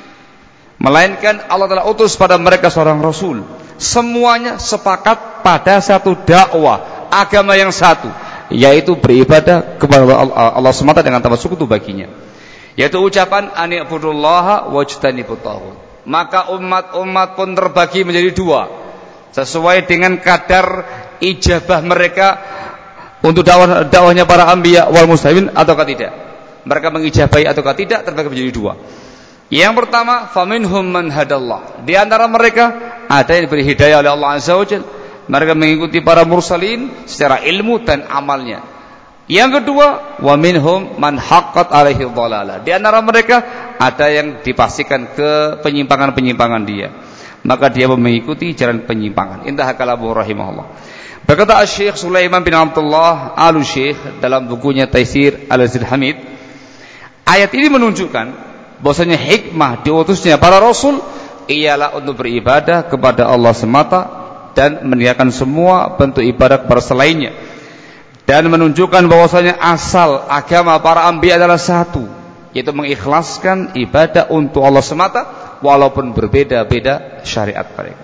melainkan Allah telah utus pada mereka seorang rasul. Semuanya sepakat pada satu dakwah, agama yang satu, yaitu beribadah kepada Allah semata dengan tanpa sekutu baginya, yaitu ucapan ani'budullaha wajtanibut taghut. Maka umat-umat pun terbagi menjadi dua sesuai dengan kadar ijabah mereka untuk dakwahnya para anbiya wal mursalin ataukah tidak. mereka mengijabahi ataukah tidak terbagi menjadi dua. Yang pertama, faminhum man hadallah. Di antara mereka ada yang diberi hidayah oleh Allah Azza wa Jalla. Mereka mengikuti para mursalin secara ilmu dan amalnya. Yang kedua, wa minhum man haqqat alaihi dhalalah. Di antara mereka ada yang dipastikan ke penyimpangan-penyimpangan dia. Maka dia mengikuti jalan penyimpangan. Intaha kalamuhu rahimahullah. Berkata Syekh Sulaiman bin Abdullah Al-Syekh dalam bukunya Taisir Al-Azizul Hamid, ayat ini menunjukkan bahwasanya hikmah diutusnya para rasul ialah untuk beribadah kepada Allah semata dan meninggalkan semua bentuk ibadah kepada selainnya, dan menunjukkan bahwasanya asal agama para anbiya adalah satu, yaitu mengikhlaskan ibadah untuk Allah semata walaupun berbeda-beda syariat mereka.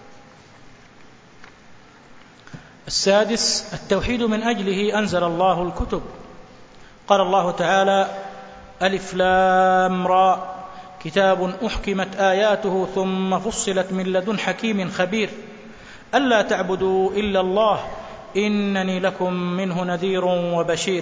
السادس التوحيد من أجله أنزل الله الكتب. قال الله تعالى: ألف لام را كتاب أحكمت آياته ثم فصلت من لدن حكيم خبير ألا تعبدوا إلا الله إنني لكم منه نذير وبشير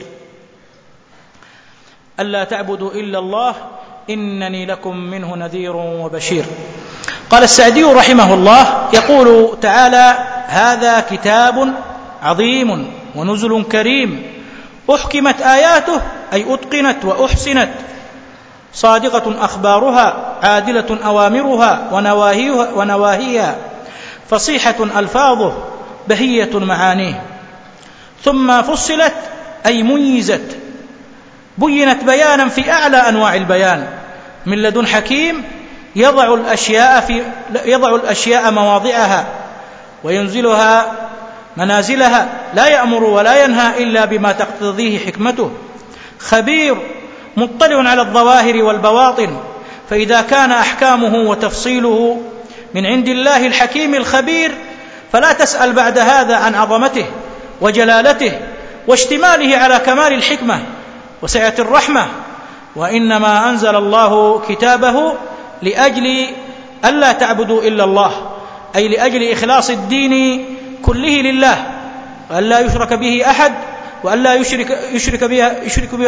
ألا تعبدوا إلا الله إنني لكم منه نذير وبشير. قال السعدي رحمه الله يقول تعالى: هذا كتاب عظيم ونزل كريم أحكمت آياته أي أتقنت وأحسنت، صادقة أخبارها عادلة أوامرها ونواهيها فصيحة ألفاظه بهية معانيه. ثم فصلت أي ميزت، بينت بيانا في أعلى أنواع البيان من لدن حكيم يضع الأشياء مواضعها وينزلها منازلها، لا يأمر ولا ينهى إلا بما تقتضيه حكمته. خبير مطلع على الظواهر والبواطن، فإذا كان أحكامه وتفصيله من عند الله الحكيم الخبير فلا تسأل بعد هذا عن عظمته وجلالته واشتماله على كمال الحكمة وسعة الرحمة. وإنما أنزل الله كتابه لأجل ألا تعبدوا إلا الله، أي لأجل إخلاص الدين كله لله، وألا يشرك به أحد، وألا يشرك به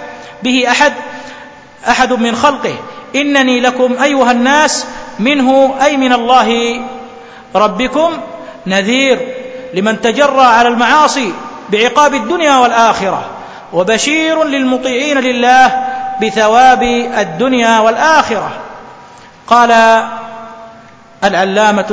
أحد من خلقه. إنني لكم أيها الناس منه أي من الله ربكم نذير لمن تجرى على المعاصي بعقاب الدنيا والآخرة، وبشير للمطيعين لله بثواب الدنيا والآخرة. قال العلامة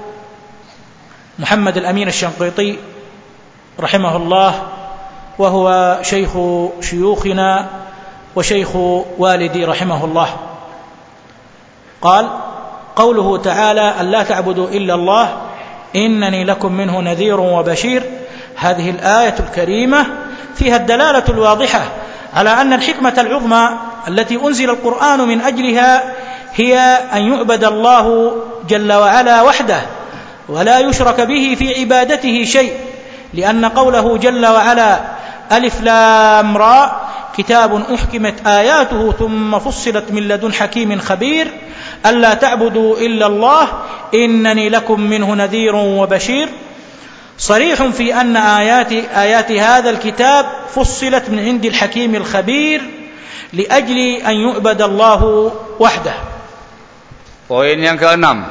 محمد الأمين الشنقيطي رحمه الله، وهو شيخ شيوخنا وشيخ والدي رحمه الله، قال: قوله تعالى: ألا تعبدوا إلا الله إنني لكم منه نذير وبشير، هذه الآية الكريمة فيها الدلالة الواضحة على أن الحكمة العظمى التي أنزل القرآن من أجلها هي أن يعبد الله جل وعلا وحده ولا يشرك به في عبادته شيء، لأن قوله جل وعلا: ألف لام را كتاب أحكمت آياته ثم فصلت من لدن حكيم خبير ألا تعبدوا إلا الله إنني لكم منه نذير وبشير، صريح في أن آيات هذا الكتاب فصلت من عند الحكيم الخبير لأجل أن يعبد الله وحده. Poin yang keenam.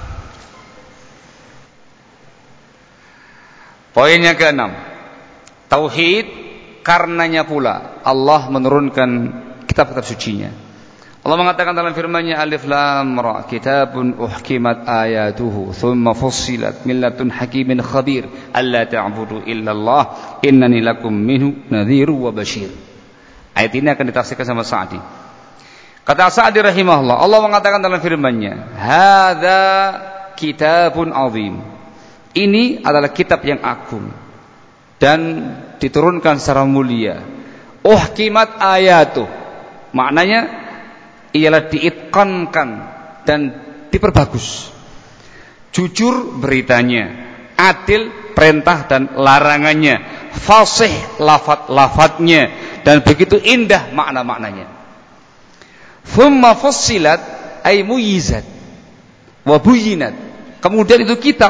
Poin yang keenam. Tauhid, karenanya pula Allah menurunkan kitab-kitab sucinya. Allah mengatakan dalam firman-Nya: Alif Lam Ra kitabun uhkimat ayatuhu thumma fussilat min ladun hakimin khabir alla ta'budu illallah innani lakum minhu nadhiru wa bashir. Ayat ini akan ditafsirkan sama Sa'di. Kata Sa'di rahimahullah, Allah mengatakan dalam firman-Nya: Hadza kitabun azim. Ini adalah kitab yang agung dan diturunkan secara mulia. Uhkimat ayatuh, maknanya ialah diitqankan dan diperbagus. Jujur beritanya, adil perintah dan larangannya, fasih lafaz-lafaznya, dan begitu indah makna-maknanya. Thumma fussilat ay muyizat wa buyinat. Kemudian itu kitab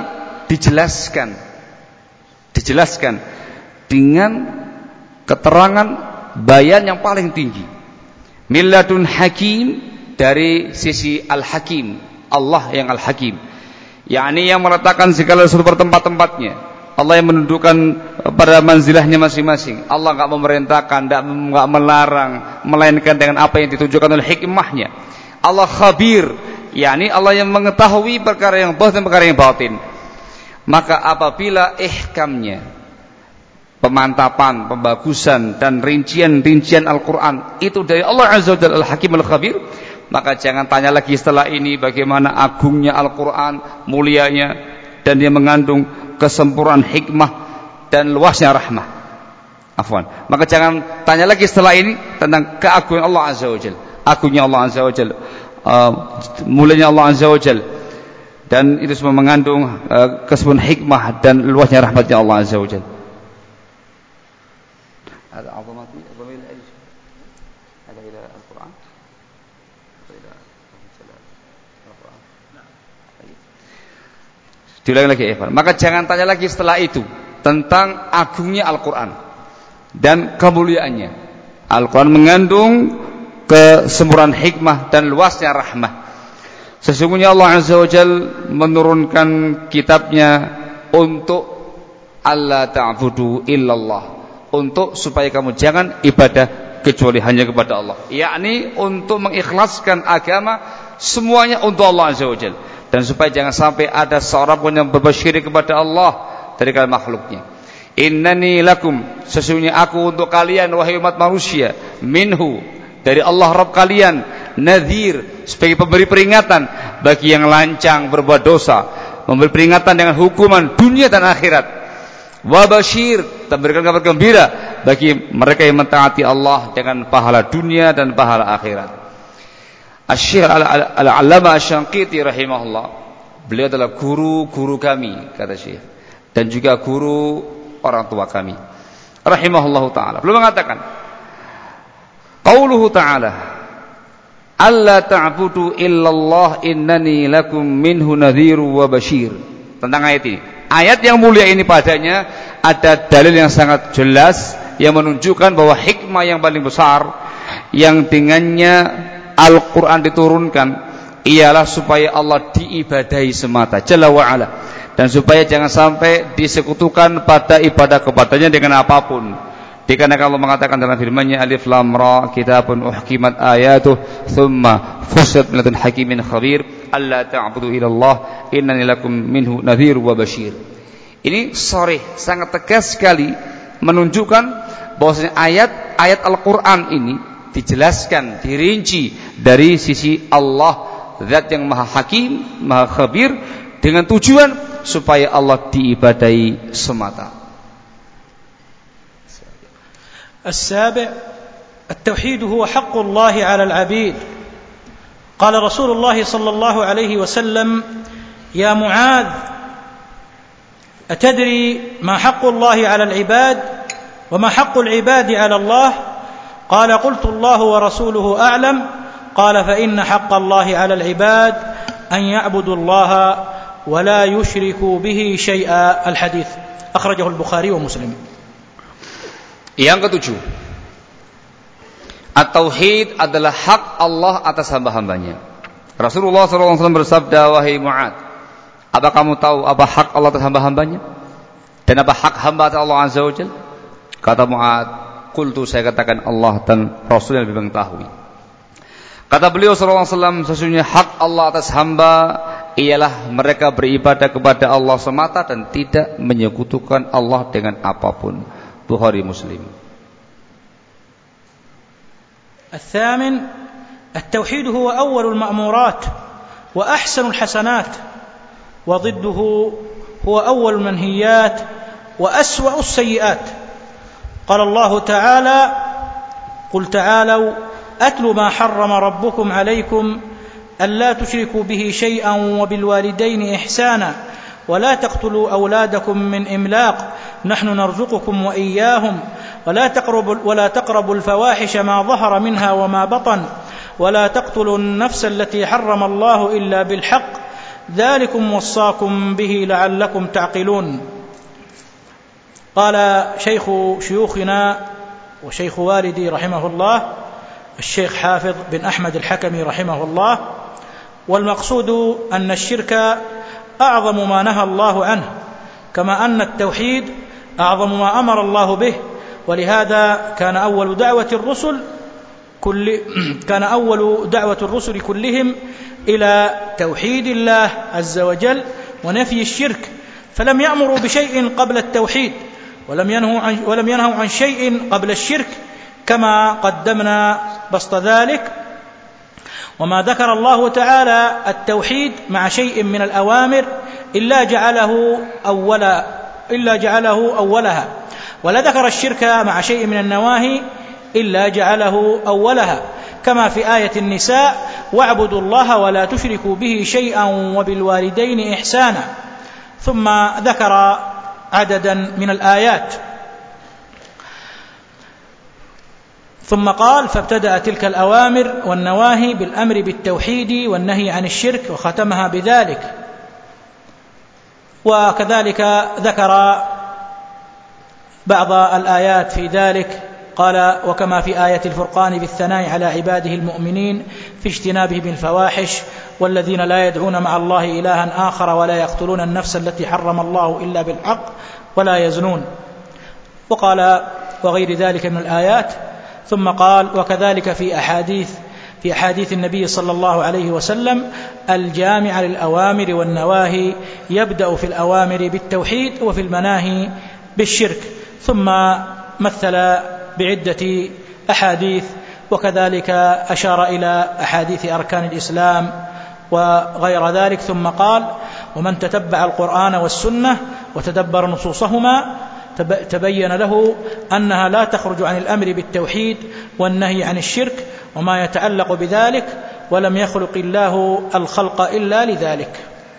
dijelaskan dengan keterangan bayan yang paling tinggi. Milladun hakim, dari sisi al-hakim, Allah yang al-hakim, yakni yang meletakkan segala sesuatu tempat-tempatnya. Allah yang menundukkan pada manzilahnya masing-masing. Allah enggak memerintahkan, enggak melarang, melainkan dengan apa yang ditunjukkan oleh hikmahnya. Allah khabir, yakni Allah yang mengetahui perkara yang zahir dan perkara yang batin. Maka apabila ihkamnya, pemantapan, pembagusan dan rincian-rincian Al-Quran itu dari Allah Azza wa Jalla Al-Hakim Al-Khabir, maka jangan tanya lagi setelah ini bagaimana agungnya Al-Quran, mulianya, dan dia mengandung kesempurnaan hikmah dan luasnya rahmah. Afwan. Maka jangan tanya lagi setelah ini tentang keagungan Allah Azza wa Jalla, agungnya Allah Azza wa Jalla, mulianya Allah Azza wa Jalla, dan itu semua mengandung kesempurnaan hikmah dan luasnya rahmatnya Allah Azza wa Jalla. Ada azamati ila ada ila Al-Quran. Diulangi lagi, Evan. Maka jangan tanya lagi setelah itu tentang agungnya Al-Quran dan kemuliaannya. Al-Quran mengandung kesempurnaan hikmah dan luasnya rahmah. Sesungguhnya Allah Azza wa Jalla menurunkan kitabnya untuk alla ta'budu illallah, untuk supaya kamu jangan ibadah kecuali hanya kepada Allah, yakni untuk mengikhlaskan agama semuanya untuk Allah Azza wa Jalla, dan supaya jangan sampai ada seorang pun yang berbuat syirik kepada Allah dari kalangan makhluknya. Innani lakum, sesungguhnya aku untuk kalian wahai umat manusia, minhu, dari Allah Rabb kalian, nadhir, sebagai pemberi peringatan bagi yang lancang berbuat dosa, memberi peringatan dengan hukuman dunia dan akhirat, wa bashir, dan memberikan kabar gembira bagi mereka yang mentaati Allah dengan pahala dunia dan pahala akhirat. Asy-Syaikh Al-Allamah Asy-Syanqiti rahimahullah, beliau adalah guru kami, kata Syekh, dan juga guru orang tua kami rahimahullahu taala. Beliau mengatakan, qauluhu ta'ala, alla ta'budu illallah innani lakum minhu nadhiru wa bashir. Tentang ayat ini, ayat yang mulia ini padanya ada dalil yang sangat jelas yang menunjukkan bahwa hikmah yang paling besar yang dengannya Al-Quran diturunkan ialah supaya Allah diibadahi semata Jalla wa'ala, dan supaya jangan sampai disekutukan pada ibadah kepadanya dengan apapun. Dikarenakan Allah mengatakan dalam firman-Nya, Alif Lam Ra, kitabun uhkimat ayatuh thumma fussilat min ladun hakimin khabir, alla ta'budu illallah innani lakum minhu nadhir wa bashir. Ini sharih, sangat tegas sekali menunjukkan bahwasanya ayat-ayat Al-Quran ini dijelaskan, dirinci dari sisi Allah, zat yang maha hakim, maha khabir, dengan tujuan supaya Allah diibadahi semata. السابع التوحيد هو حق الله على العبيد. قال رسول الله صلى الله عليه وسلم: يا معاذ أتدري ما حق الله على العباد وما حق العباد على الله؟ قال: قلت الله ورسوله أعلم. قال: فإن حق الله على العباد أن يعبدوا الله ولا يشركوا به شيئا. الحديث أخرجه البخاري ومسلم. Yang ketujuh, at-tauhid adalah hak Allah atas hamba-hambanya. Rasulullah SAW bersabda, wahai Mu'ad, apa kamu tahu apa hak Allah atas hamba-hambanya dan apa hak hamba atas Allah Azza wa Jalla? Kata Mu'ad, qultu, saya katakan Allah dan Rasul yang lebih mengetahui. Kata beliau SAW, sesungguhnya hak Allah atas hamba ialah mereka beribadah kepada Allah semata dan tidak menyekutukan Allah dengan apapun. Bukhari Muslim. الثامن التوحيد هو أول المأمورات وأحسن الحسنات وضده هو أول المنهيات وأسوأ السيئات. قال الله تعالى: قل تعالوا أتل ما حرم ربكم عليكم ألا تشركوا به شيئا وبالوالدين إحسانا ولا تقتلوا أولادكم من إملاق نحن نرزقكم وإياهم ولا تقربوا الفواحش ما ظهر منها وما بطن ولا تقتلوا النفس التي حرم الله إلا بالحق ذلكم وصاكم به لعلكم تعقلون. قال شيخ شيوخنا وشيخ والدي رحمه الله الشيخ حافظ بن أحمد الحكمي رحمه الله. والمقصود أن الشرك أعظم ما نهى الله عنه، كما أن التوحيد أعظم ما أمر الله به. ولهذا كان أول دعوة الرسل كلهم إلى توحيد الله عز وجل ونفي الشرك، فلم يأمروا بشيء قبل التوحيد ولم ينهوا عن شيء قبل الشرك، كما قدمنا بسط ذلك. وما ذكر الله تعالى التوحيد مع شيء من الأوامر إلا جعله أولها، ولا ذكر الشرك مع شيء من النواهي إلا جعله أولها، كما في آية النساء: واعبدوا الله ولا تشركوا به شيئا وبالوالدين إحسانا. ثم ذكر عددا من الآيات، ثم قال: فابتدأ تلك الأوامر والنواهي بالأمر بالتوحيد والنهي عن الشرك، وختمها بذلك. وكذلك ذكر بعض الآيات في ذلك، قال: وكما في آية الفرقان بالثناء على عباده المؤمنين في اجتنابهم الفواحش والذين لا يدعون مع الله إلها آخر ولا يقتلون النفس التي حرم الله إلا بالحق ولا يزنون. وقال: وغير ذلك من الآيات. ثم قال: وكذلك في أحاديث النبي صلى الله عليه وسلم الجامع للأوامر والنواهي، يبدأ في الأوامر بالتوحيد وفي المناهي بالشرك. ثم مثل بعدة أحاديث، وكذلك أشار إلى أحاديث أركان الإسلام وغير ذلك. ثم قال: ومن تتبع القرآن والسنة وتدبر نصوصهما تبين له أنها لا تخرج عن الأمر بالتوحيد والنهي عن الشرك وما يتعلق بذلك، ولم يخلق الله الخلق إلا لذلك.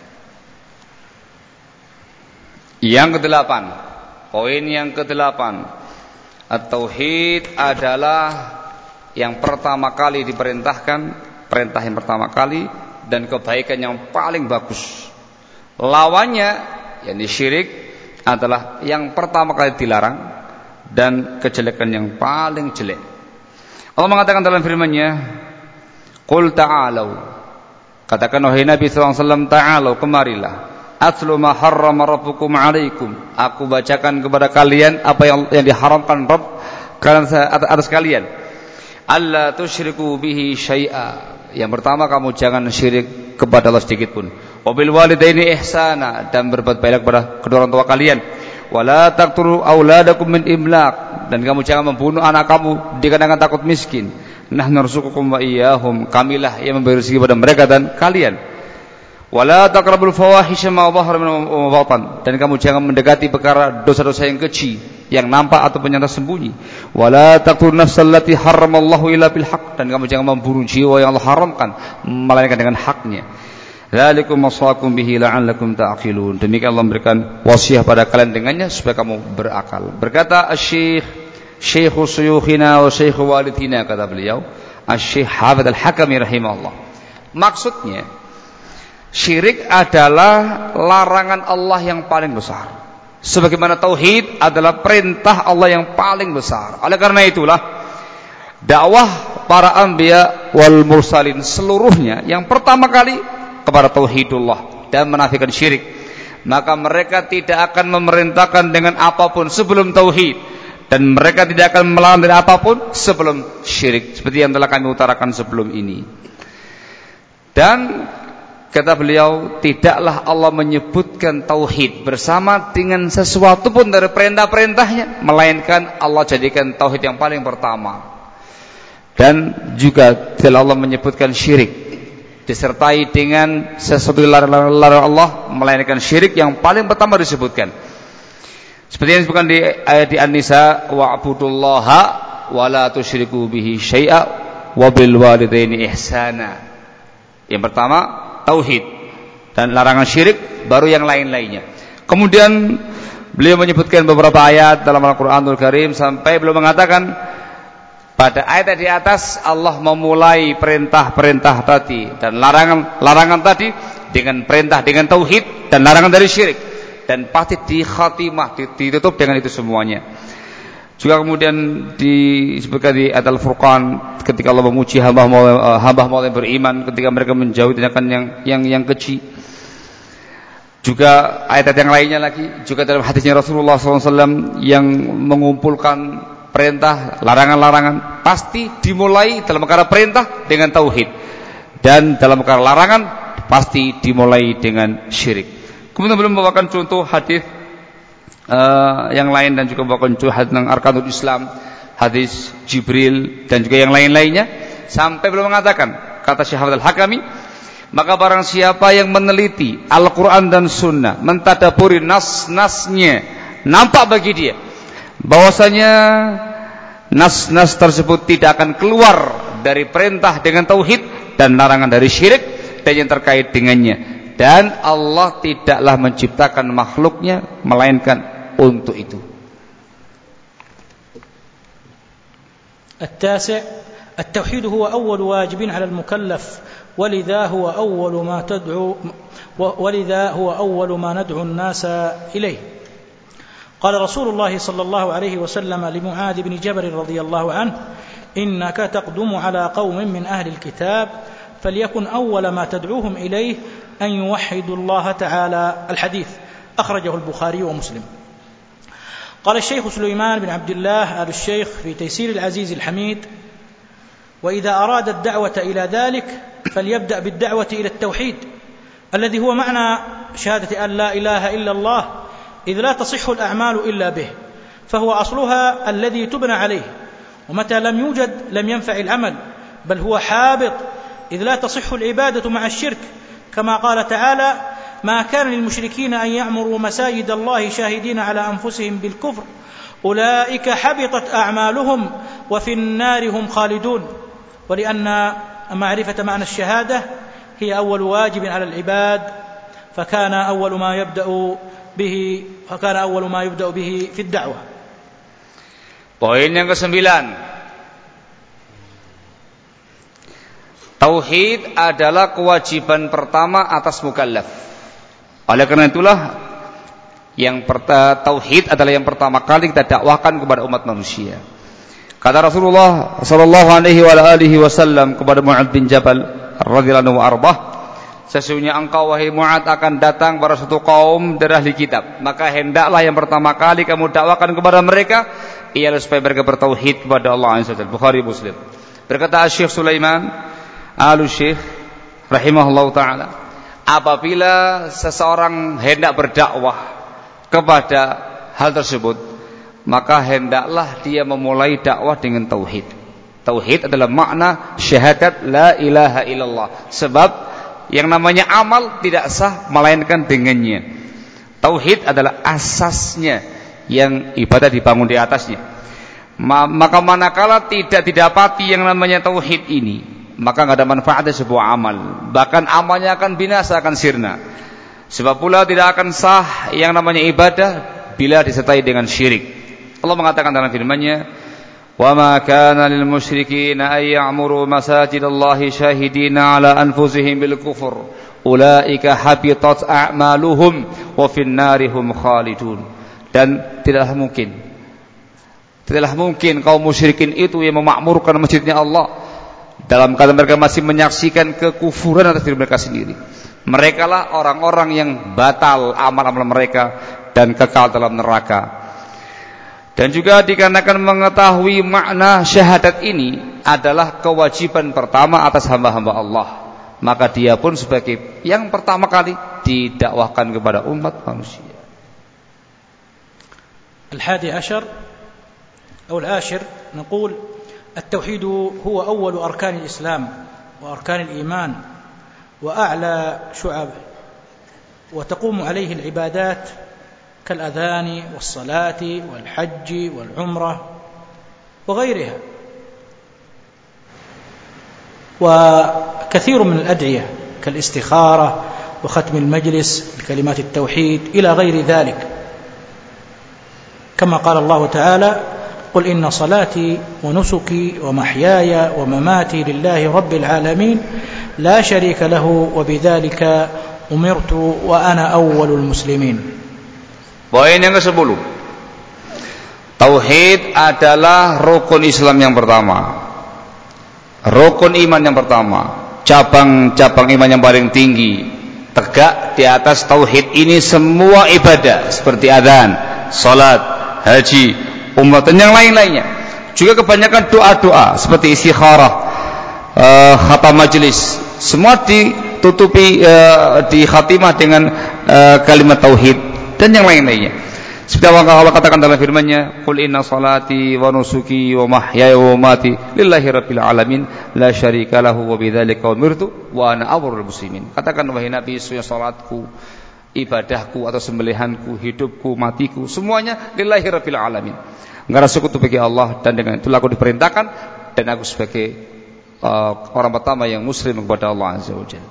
Yang ke-8, poin yang ke-8, at-tauhid adalah yang pertama kali diperintahkan, perintah yang pertama kali, dan kebaikan yang paling bagus. Lawannya, yakni syirik, adalah yang pertama kali dilarang dan kejelekan yang paling jelek. Allah mengatakan dalam firman-Nya, "Qul ta'alu." Katakan wahai Nabi SAW, ta'alu, kemarilah. Atlu ma harrama rabbukum 'alaikum. Aku bacakan kepada kalian apa yang diharamkan Rabb kalian atas kalian. Alla tusyriku bihi syai'a. Yang pertama, kamu jangan syirik kepada Allah sedikit pun. Wabil walidaini ihsana, dan berbuat baik kepada kedua orang tua kalian. Wala taqtulu auladakum min imlaq, dan kamu jangan membunuh anak kamu dikarenakan takut miskin. Nahnu narzuqukum wa iyyahum, kamilah yang memberi rezeki kepada mereka dan kalian. Wala taqrabul fawahisha ma dhahara minhu wa ma batan, dan kamu jangan mendekati perkara dosa-dosa yang keji, yang nampak ataupun yang tersembunyi. Wala taqtulun nafsal lati harramallahu illa bil haqq, dan kamu jangan membunuh jiwa yang Allah haramkan melainkan dengan haknya. Dzalikum wasaqum bihi la'allakum ta'qilun. Demikian Allah memberikan wasiat pada kalian dengannya supaya kamu berakal. Berkata Syekhu Suyukhina wa Syekhu Walidina, kata beliau Syekh Hafidz Al-Hakami rahimahullah, maksudnya syirik adalah larangan Allah yang paling besar, sebagaimana tauhid adalah perintah Allah yang paling besar. Oleh karena itulah dakwah para anbiya wal mursalin seluruhnya yang pertama kali kepada tauhidullah dan menafikan syirik. Maka mereka tidak akan memerintahkan dengan apapun sebelum tauhid, dan mereka tidak akan melarang dari apapun sebelum syirik, seperti yang telah kami utarakan sebelum ini. Dan kata beliau, tidaklah Allah menyebutkan tauhid bersama dengan sesuatu pun dari perintah-perintahnya, melainkan Allah jadikan tauhid yang paling pertama. Dan juga tidak Allah menyebutkan syirik disertai dengan sesuatu larang Allah, melainkan syirik yang paling pertama disebutkan. Seperti yang disebutkan di ayat di An-Nisa, wa'budullaha wa la tusyriku bihi syai'a wa bil walidaini ihsana. Yang pertama tauhid dan larangan syirik, baru yang lain-lainnya. Kemudian beliau menyebutkan beberapa ayat dalam Al-Qur'anul Karim sampai beliau mengatakan pada ayat di atas Allah memulai perintah-perintah tadi dan larangan tadi dengan perintah dengan tauhid dan larangan dari syirik, dan pasti di khatimah ditutup dengan itu semuanya. Juga kemudian disebutkan di ayat Al-Furqan ketika Allah memuji hamba-hamba yang beriman ketika mereka menjauhi tindakan yang keji. Juga ayat yang lainnya lagi, juga dalam hadisnya Rasulullah SAW yang mengumpulkan perintah, larangan-larangan, pasti dimulai dalam perkara perintah dengan tauhid, dan dalam perkara larangan pasti dimulai dengan syirik. Kemudian belum membawakan contoh hadis yang lain, dan juga membawakan contoh hadis tentang arkanul Islam, hadis Jibril dan juga yang lain-lainnya, sampai belum mengatakan, kata Syekh Ahmad Al-Hakami, maka barang siapa yang meneliti Al-Quran dan Sunnah, mentadaburi nas-nasnya, nampak bagi dia bahwasanya nas-nas tersebut tidak akan keluar dari perintah dengan tauhid dan larangan dari syirik dan yang terkait dengannya, dan Allah tidaklah menciptakan makhluknya melainkan untuk itu. التاسع التوحيد هو أول واجب على المكلف ولذا هو أول ما ندعو الناس إليه. قال رسول الله صلى الله عليه وسلم لمعاذ بن جبل رضي الله عنه إنك تقدم على قوم من أهل الكتاب فليكن أول ما تدعوهم إليه أن يوحدوا الله تعالى. الحديث أخرجه البخاري ومسلم. قال الشيخ سليمان بن عبد الله آل الشيخ في تيسير العزيز الحميد: وإذا أراد الدعوة إلى ذلك فليبدأ بالدعوة إلى التوحيد الذي هو معنى شهادة أن لا إله إلا الله، إذ لا تصح الأعمال إلا به، فهو أصلها الذي تبنى عليه، ومتى لم يوجد لم ينفع العمل، بل هو حابط، إذ لا تصح العبادة مع الشرك، كما قال تعالى: ما كان للمشركين أن يعمروا مساجد الله شاهدين على أنفسهم بالكفر أولئك حبطت أعمالهم وفي النار هم خالدون. ولأن معرفة معنى الشهادة هي أول واجب على العباد فكان أول ما يبدأ به في الدعوة. Poin yang ke-9, tauhid adalah kewajiban pertama atas mukallaf. Oleh karena itulah tauhid adalah yang pertama kali kita dakwahkan kepada umat manusia. Kata Rasulullah sallallahu alaihi wasallam kepada Mu'adz bin Jabal radhiyallahu anhu arbah, sesungguhnya engkau wahai Mu'adz akan datang pada suatu kaum dari ahli kitab, maka hendaklah yang pertama kali kamu dakwahkan kepada mereka ialah supaya mereka bertauhid kepada Allah Azza wa Jalla. Bukhari Muslim. Berkata Syekh Sulaiman Al-Syekh rahimahullahu taala, apabila seseorang hendak berdakwah kepada hal tersebut, maka hendaklah dia memulai dakwah dengan tauhid. Tauhid adalah makna syahadat la ilaha illallah. Sebab yang namanya amal tidak sah melainkan dengannya. Tauhid adalah asasnya yang ibadah dibangun di atasnya. Maka manakala tidak didapati yang namanya tauhid ini, maka tidak ada manfaatnya sebuah amal. Bahkan amalnya akan binasa, akan sirna. Sebab pula tidak akan sah yang namanya ibadah bila disertai dengan syirik. Allah mengatakan dalam firman-Nya, "Wa ma kana lil musyrikin ay ya'muru masajidallahi syahidina 'ala anfusihim bil kufur. Ulaika habitat a'maluhum wa fin narihum khalidun." Dan tidaklah mungkin kaum musyrikin itu yang memakmurkan masjidnya Allah dalam keadaan mereka masih menyaksikan kekufuran atas diri mereka sendiri. Mereka lah orang-orang yang batal amal-amal mereka dan kekal dalam neraka. Dan juga dikarenakan mengetahui makna syahadat ini adalah kewajiban pertama atas hamba-hamba Allah, maka dia pun sebagai yang pertama kali didakwahkan kepada umat manusia. الحادي العاشر نقول التوحيد هو أول أركان الإسلام وأركان الإيمان وأعلى شعبه، وتقوم عليه العبادات كالأذان والصلاة والحج والعمرة وغيرها، وكثير من الأدعية كالاستخارة وختم المجلس بكلمات التوحيد إلى غير ذلك، كما قال الله تعالى: قل إن صلاتي ونسكي ومحياي ومماتي لله رب العالمين لا شريك له وبذلك أمرت وأنا أول المسلمين. Poin yang ke-10, Tauhid adalah rukun Islam yang pertama, rukun iman yang pertama, cabang-cabang iman yang paling tinggi. Tegak di atas tauhid ini semua ibadah seperti adzan, salat, haji, umrah dan yang lain-lainnya. Juga kebanyakan doa-doa seperti istikharah, khatam majlis, semua ditutupi di khatimah dengan kalimat tauhid dan yang lain-lainnya. Seperti Allah katakan dalam firman-Nya, "Qul inna salati wa nusuki wa mahyaya wa mamati lillahi rabbil alamin, la syarika lahu wa bidzalika umirtu wa ana awwalul muslimin." Katakan wahai Nabi, sesungguhnya salatku, ibadahku atau sembelihanku, hidupku, matiku, semuanya lillahi rabbil alamin. Enggak ada sekutu bagi Allah, dan dengan itulah aku diperintahkan dan aku sebagai orang pertama yang muslim kepada Allah Azza wa Jalla.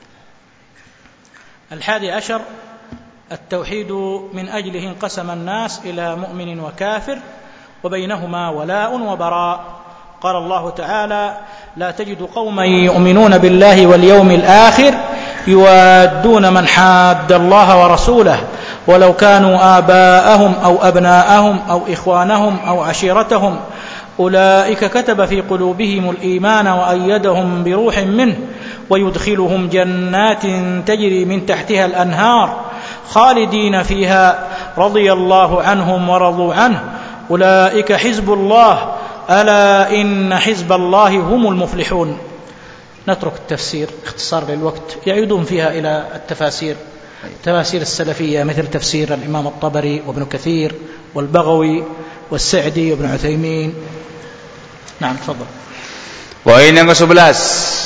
Al-hadi ashar التوحيد من أجله انقسم الناس إلى مؤمن وكافر وبينهما ولاء وبراء. قال الله تعالى: لا تجد قوما يؤمنون بالله واليوم الآخر يوادون من حاد الله ورسوله ولو كانوا آباءهم أو أبناءهم أو إخوانهم أو عشيرتهم أولئك كتب في قلوبهم الإيمان وأيدهم بروح منه ويدخلهم جنات تجري من تحتها الأنهار خالدين فيها رضي الله عنهم ورضوا عنه أولئك حزب الله ألا إن حزب الله هم المفلحون. نترك التفسير اختصار للوقت، يعودون فيها إلى التفاسير السلفية مثل تفسير الإمام الطبري وابن كثير والبغوي والسعدي وابن عثيمين. نعم تفضل. Poin yang ke-11,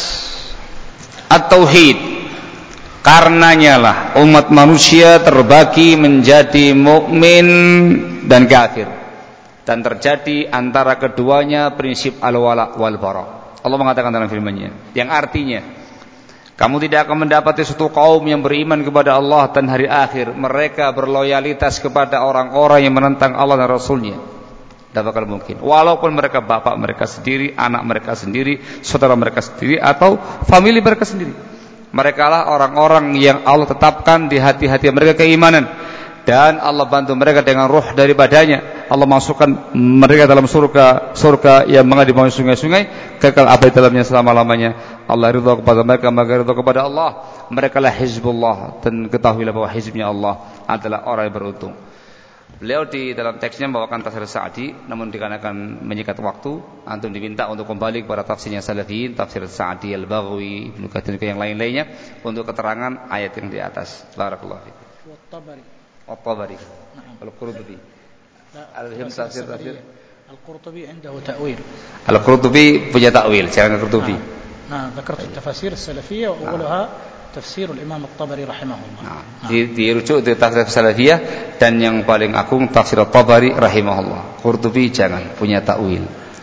At-Tauhid. Karenanya lah umat manusia terbagi menjadi mukmin dan kafir, dan terjadi antara keduanya prinsip al-wala wal bara. Allah mengatakan dalam firman-Nya, yang artinya kamu tidak akan mendapati suatu kaum yang beriman kepada Allah dan hari akhir, mereka berloyalitas kepada orang-orang yang menentang Allah dan Rasul-Nya. Tidak bakal mungkin, walaupun mereka bapak mereka sendiri, anak mereka sendiri, saudara mereka sendiri, atau famili mereka sendiri. Mereka lah orang-orang yang Allah tetapkan di hati-hati mereka keimanan, dan Allah bantu mereka dengan ruh daripadanya. Allah masukkan mereka dalam surga yang mengalir di bawah sungai-sungai, kekal abadi dalamnya selama-lamanya. Allah ridha kepada mereka, maka ridha kepada Allah. Mereka lah hizbullah, dan ketahuilah bahwa hizbnya Allah adalah orang yang beruntung. Beliau di dalam teksnya membawakan tafsir Sa'di, namun dikarenakan menyikat waktu, antum diminta untuk kembali kepada tafsirnya Salafiyin, tafsir Sa'di, Al-Baghawi, Ibnu Katsir dan yang lain-lainnya untuk keterangan ayat yang di atas. Barakallahu fiik. At-Tabari. Al-Qurtubi. Al-Him tafsir. Al-Qurtubi عنده تأويل. Al-Qurtubi punya takwil, jangan Qurtubi. Nah, ذكرت التفاسير السلفية وأولها tafsir Imam At-Tabari rahimahullah. Dirujuk di tafsir Salafiyah, dan yang paling agung tafsir At-Tabari rahimahullah. Qurtubi jangan punya takwil.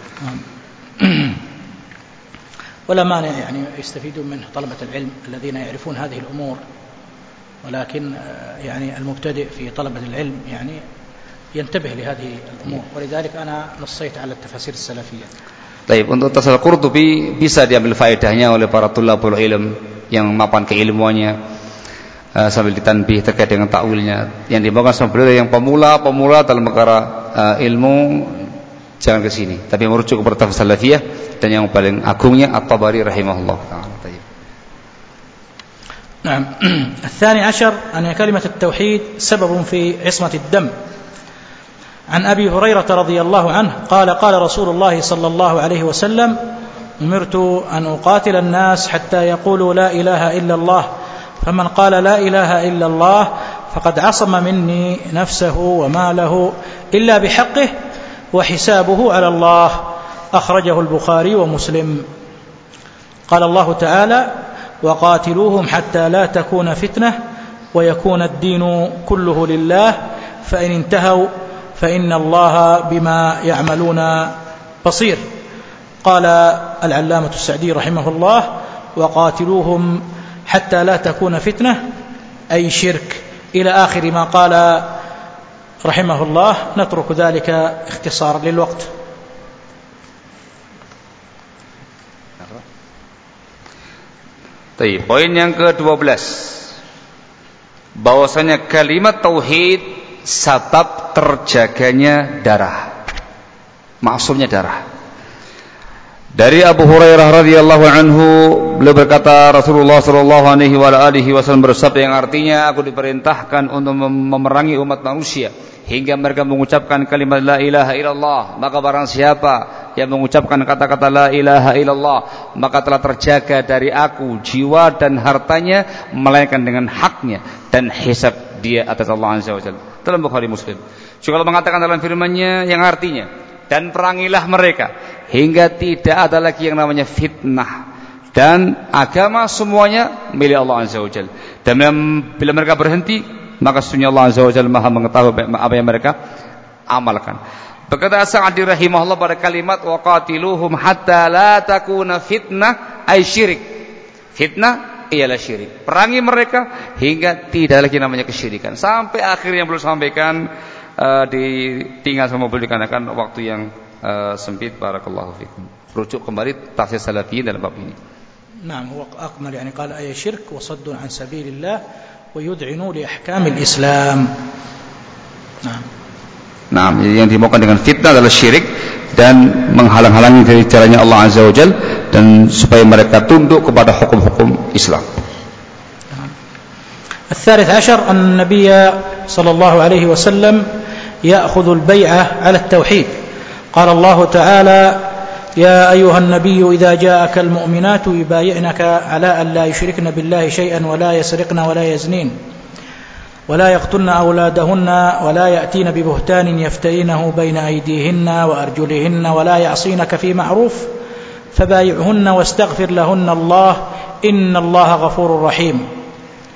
ولا مانع يعني يستفيدون منه طلبة العلم الذين يعرفون هذه الأمور، ولكن يعني المبتدئ في طلبة العلم يعني ينتبه لهذه الأمور، ولذلك أنا نصيت على التفاسير السلفية. Baik, untuk tafsir Qurtubi bisa diambil faedahnya oleh para tulabul ilm yang mapan keilmuannya, sambil ditanbih terkait dengan takwilnya. Yang dibawakan sama beliau yang pemula dalam perkara ilmu, jangan ke sini, tapi merujuk kepada tafsir Salafiyah, dan yang paling agungnya At-Tabari rahimahullah taala. نعم. الثاني عشر أن كلمة التوحيد سبب في عصمة الدم. عن أبي هريرة رضي الله عنه قال قال رسول الله صلى الله عليه وسلم أمرت أن أقاتل الناس حتى يقولوا لا إله إلا الله فمن قال لا إله إلا الله فقد عصم مني نفسه وماله إلا بحقه وحسابه على الله. أخرجه البخاري ومسلم. قال الله تعالى وقاتلوهم حتى لا تكون فتنة ويكون الدين كله لله فإن انتهوا فإن الله بما يعملون بصير. قال العلامة السعدي رحمه الله وقاتلوهم حتى لا تكون فتنة أي شرك إلى آخر ما قال رحمه الله. نترك ذلك اختصارا للوقت. Baik, poin yang ke-12, bahwasanya kalimat tauhid sebab terjaganya darah. maksumnya darah. Dari Abu Hurairah radhiyallahu anhu, beliau berkata, Rasulullah sallallahu alaihi wasallam bersabda yang artinya, aku diperintahkan untuk memerangi umat manusia hingga mereka mengucapkan kalimat la ilaha illallah. Maka barang siapa yang mengucapkan kata-kata la ilaha illallah, maka telah terjaga dari aku jiwa dan hartanya, melainkan dengan haknya, dan hisab dia atas Allah azza wajalla. Dalam Bukhari Muslim. Juga Allah mengatakan dalam firman-Nya yang artinya, dan perangilah mereka hingga tidak ada lagi yang namanya fitnah, dan agama semuanya milik Allah azza wajalla. Dan bila mereka berhenti, maka sesungguhnya Allah azza wajalla Maha mengetahui apa yang mereka amalkan. Berkata Sa'di rahimahullah pada kalimat waqatiluhum hatta la takuna fitnah ay syirik. Fitnah ialah syirik. Perangi mereka hingga tidak lagi namanya kesyirikan. Sampai akhir yang belum sampaikan ditinggal sama beliau dikarenakan waktu yang sempit. Barakallahu fikum. Rujuk kembali tafsir Salafiyin dalam bab ini. Naam, huwa akmal, yani qala ay syirk wa saddun an sabilillah wa yud'inu li ahkamil Islam. Nah, yang dimaukan dengan fitnah adalah syirik dan menghalang-halangi dari caranya Allah azza wajalla, dan supaya mereka tunduk kepada hukum-hukum Islam. الثالث عشر أن النبي صلى الله عليه وسلم يأخذ البيعة على التوحيد. قال الله تعالى يا أيها النبي إذا جاءك المؤمنات يبايعنك على أن لا يشركن بالله شيئا ولا يسرقن ولا يزنين ولا يقتلن أولادهن ولا يأتين ببهتان يفترينه بين أيديهن وأرجلهن ولا يعصينك في معروف فبايعهن واستغفر لهن الله إن الله غفور رحيم.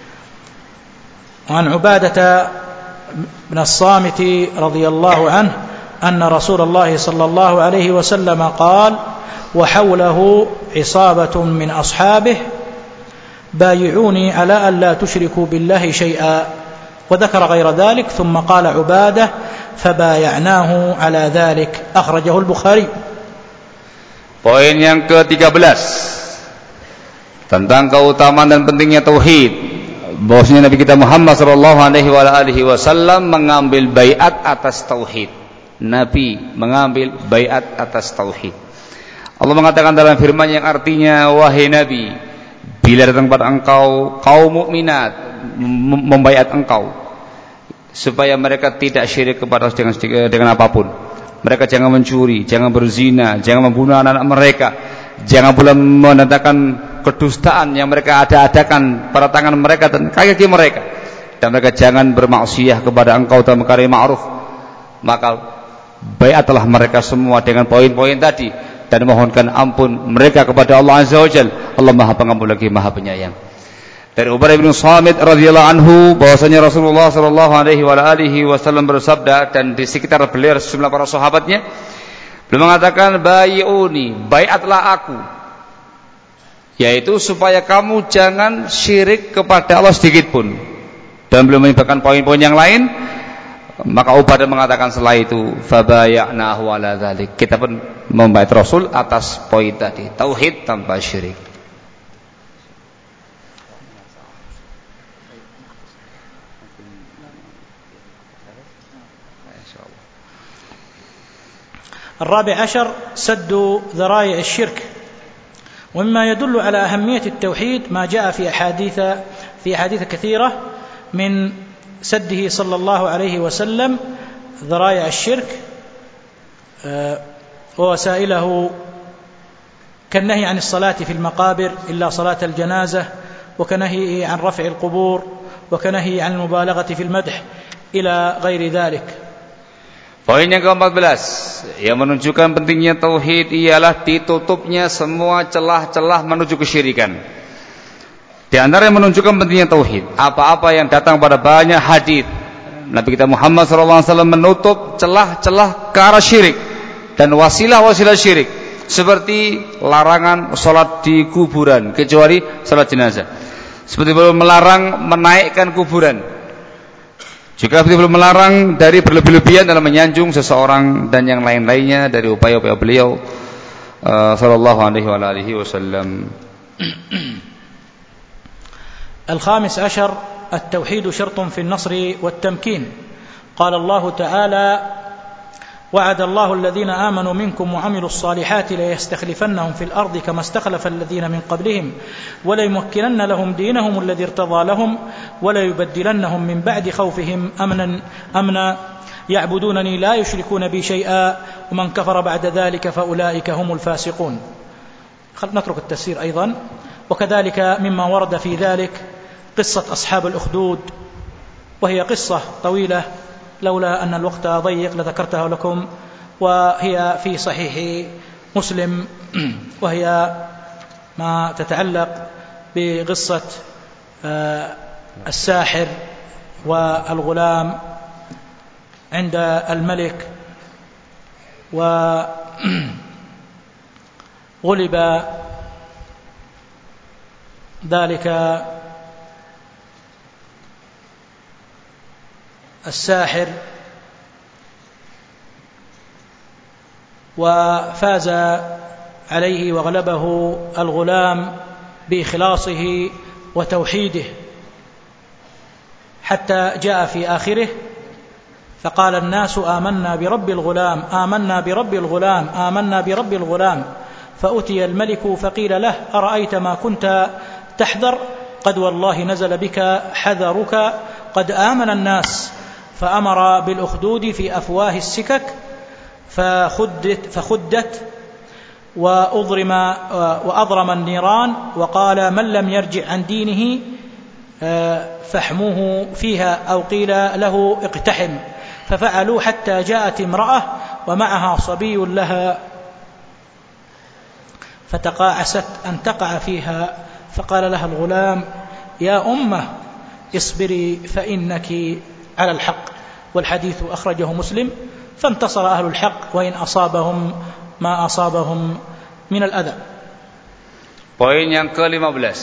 وعن عبادة بن الصامت رضي الله عنه أن رسول الله صلى الله عليه وسلم قال وحوله عصابة من أصحابه بايعوني على أن لا تشركوا بالله شيئا وذكر غير ذلك ثم قال عبادة فبايعناه على ذلك أخرجه البخاري. Poin yang ke-13 tentang keutamaan dan pentingnya tauhid. Bahwasanya Nabi kita Muhammad sallallahu alaihi wasallam mengambil baiat atas tauhid. Nabi mengambil baiat atas tauhid. Allah mengatakan dalam firman yang artinya, wahai Nabi, bila datang pada engkau kaum mukminat membaiat engkau supaya mereka tidak syirik kepada dengan apapun. Mereka jangan mencuri, jangan berzina, jangan membunuh anak-anak mereka, jangan pula mendatangkan kedustaan yang mereka adakan pada tangan mereka dan kaki mereka, dan mereka jangan bermaksiat kepada engkau dalam perkara ma'ruf. Maka baiatlah mereka semua dengan poin-poin tadi dan mohonkan ampun mereka kepada Allah azza wajalla. Allah Maha Pengampun lagi Maha Penyayang. Dari Ubadah bin Samit radhiyallahu anhu bahwasanya Rasulullah sallallahu alaihi wasallam bersabda, dan di sekitar beliau sejumlah para sahabatnya, beliau mengatakan bai'uni, baiatlah aku, yaitu supaya kamu jangan syirik kepada Allah sedikit pun. Dan beliau menyebutkan poin-poin yang lain. Maka Ubadah mengatakan setelah itu fabaya'nahu ala dzalik, kita pun membaiat Rasul atas poin tadi, tauhid tanpa syirik. الرابع عشر سد ذرائع الشرك. ومما يدل على أهمية التوحيد ما جاء في أحاديث كثيرة من سده صلى الله عليه وسلم ذرائع الشرك ووسائله، كالنهي عن الصلاة في المقابر إلا صلاة الجنازة، وكنهي عن رفع القبور، وكنهي عن المبالغة في المدح إلى غير ذلك. Poin yang ke-14 yang menunjukkan pentingnya tauhid ialah ditutupnya semua celah-celah menuju kesyirikan. Di antara yang menunjukkan pentingnya tauhid, apa-apa yang datang pada banyak hadis Nabi kita Muhammad SAW menutup celah-celah ke arah syirik dan wasilah-wasilah syirik, seperti larangan sholat di kuburan kecuali sholat jenazah, seperti belum melarang menaikkan kuburan, juga belum melarang dari berlebih-lebihan dalam menyanjung seseorang dan yang lain-lainnya dari upaya-upaya beliau sallallahu alaihi wasallam. الخامس عشر التوحيد شرط في النصر والتمكين. قال الله تعالى وعد الله الذين آمنوا منكم وعملوا الصالحات ليستخلفنهم في الأرض كما استخلف الذين من قبلهم وليمكنن لهم دينهم الذي ارتضى لهم وليبدلنهم من بعد خوفهم أمنا يعبدونني لا يشركون بي شيئا ومن كفر بعد ذلك فأولئك هم الفاسقون. نترك التفسير أيضا. وكذلك مما ورد في ذلك قصة أصحاب الأخدود، وهي قصة طويلة لولا أن الوقت ضيق لذكرتها لكم، وهي في صحيح مسلم، وهي ما تتعلق بقصة الساحر والغلام عند الملك، وغلب ذلك الساحر وفاز عليه وغلبه الغلام بإخلاصه وتوحيده، حتى جاء في آخره فقال الناس آمنا برب الغلام آمنا برب الغلام آمنا برب الغلام، فأتي الملك فقيل له أرأيت ما كنت تحذر؟ قد والله نزل بك حذرك قد آمن الناس. فأمر بالأخدود في أفواه السكك فخدت وأضرم النيران، وقال من لم يرجع عن دينه فاحموه فيها، أو قيل له اقتحم، ففعلوا حتى جاءت امرأة ومعها صبي لها فتقاعست أن تقع فيها، فقال لها الغلام يا أمه اصبري فإنك على الحق. والحديث أخرجه مسلم. فانتصر أهل الحق وإن أصابهم ما أصابهم من الأذى. Poin yang ke-15,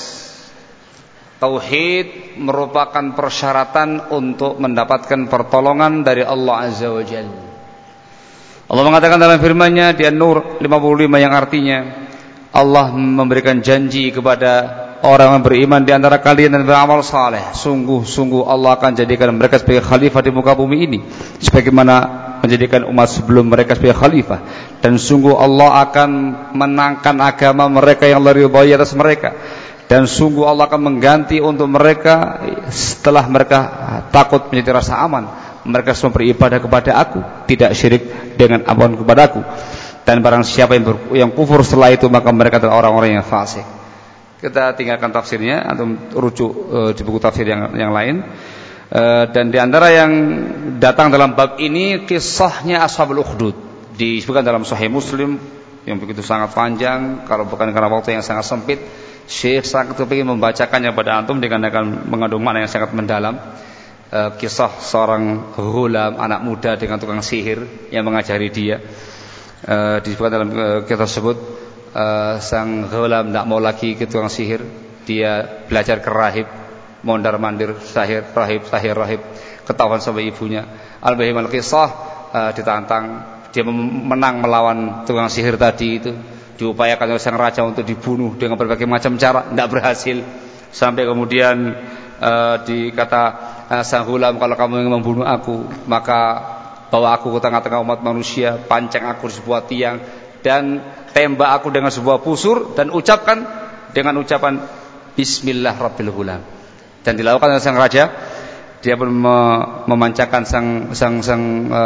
tauhid merupakan persyaratan untuk mendapatkan pertolongan dari Allah Azza wa Jalla. Allah mengatakan dalam firman-Nya di An-Nur 55 yang artinya Allah memberikan janji kepada orang yang beriman di antara kalian dan beramal saleh, sungguh-sungguh Allah akan jadikan mereka sebagai khalifah di muka bumi ini, sebagaimana menjadikan umat sebelum mereka sebagai khalifah, dan sungguh Allah akan menangkan agama mereka yang Allah ridhai atas mereka, dan sungguh Allah akan mengganti untuk mereka setelah mereka takut menjadi rasa aman, mereka semua beribadah kepada Aku, tidak syirik dengan apapun kepada Aku, dan barang siapa yang kufur setelah itu maka mereka adalah orang-orang yang fasik. Kita tinggalkan tafsirnya atau rujuk di buku tafsir yang lain. Dan di antara yang datang dalam bab ini kisahnya Ashabul Ukhdud, disebutkan dalam Sahih Muslim yang begitu sangat panjang. Kalau bukan karena waktu yang sangat sempit, Syekh sangat ingin membacakannya pada antum dengan akan mengandung makna yang sangat mendalam. Kisah seorang ghulam, anak muda dengan tukang sihir yang mengajari dia. Disebutkan dalam kisah tersebut, sang ghulam tidak mau lagi ke tukang sihir, dia belajar ke rahib, mondar-mandir rahib, ketahuan sama ibunya. Al-Bahim al-Qisah ditantang, dia menang melawan tukang sihir tadi itu, diupayakan oleh sang raja untuk dibunuh dengan berbagai macam cara, tidak berhasil, sampai kemudian dikata sang ghulam, kalau kamu ingin membunuh aku maka bawa aku ke tengah-tengah umat manusia, pancang aku di sebuah tiang dan tembak aku dengan sebuah pusur, dan ucapkan dengan ucapan Bismillah Rabbil Ghulam. Dan dilakukan oleh sang raja. Dia pun memancakan sang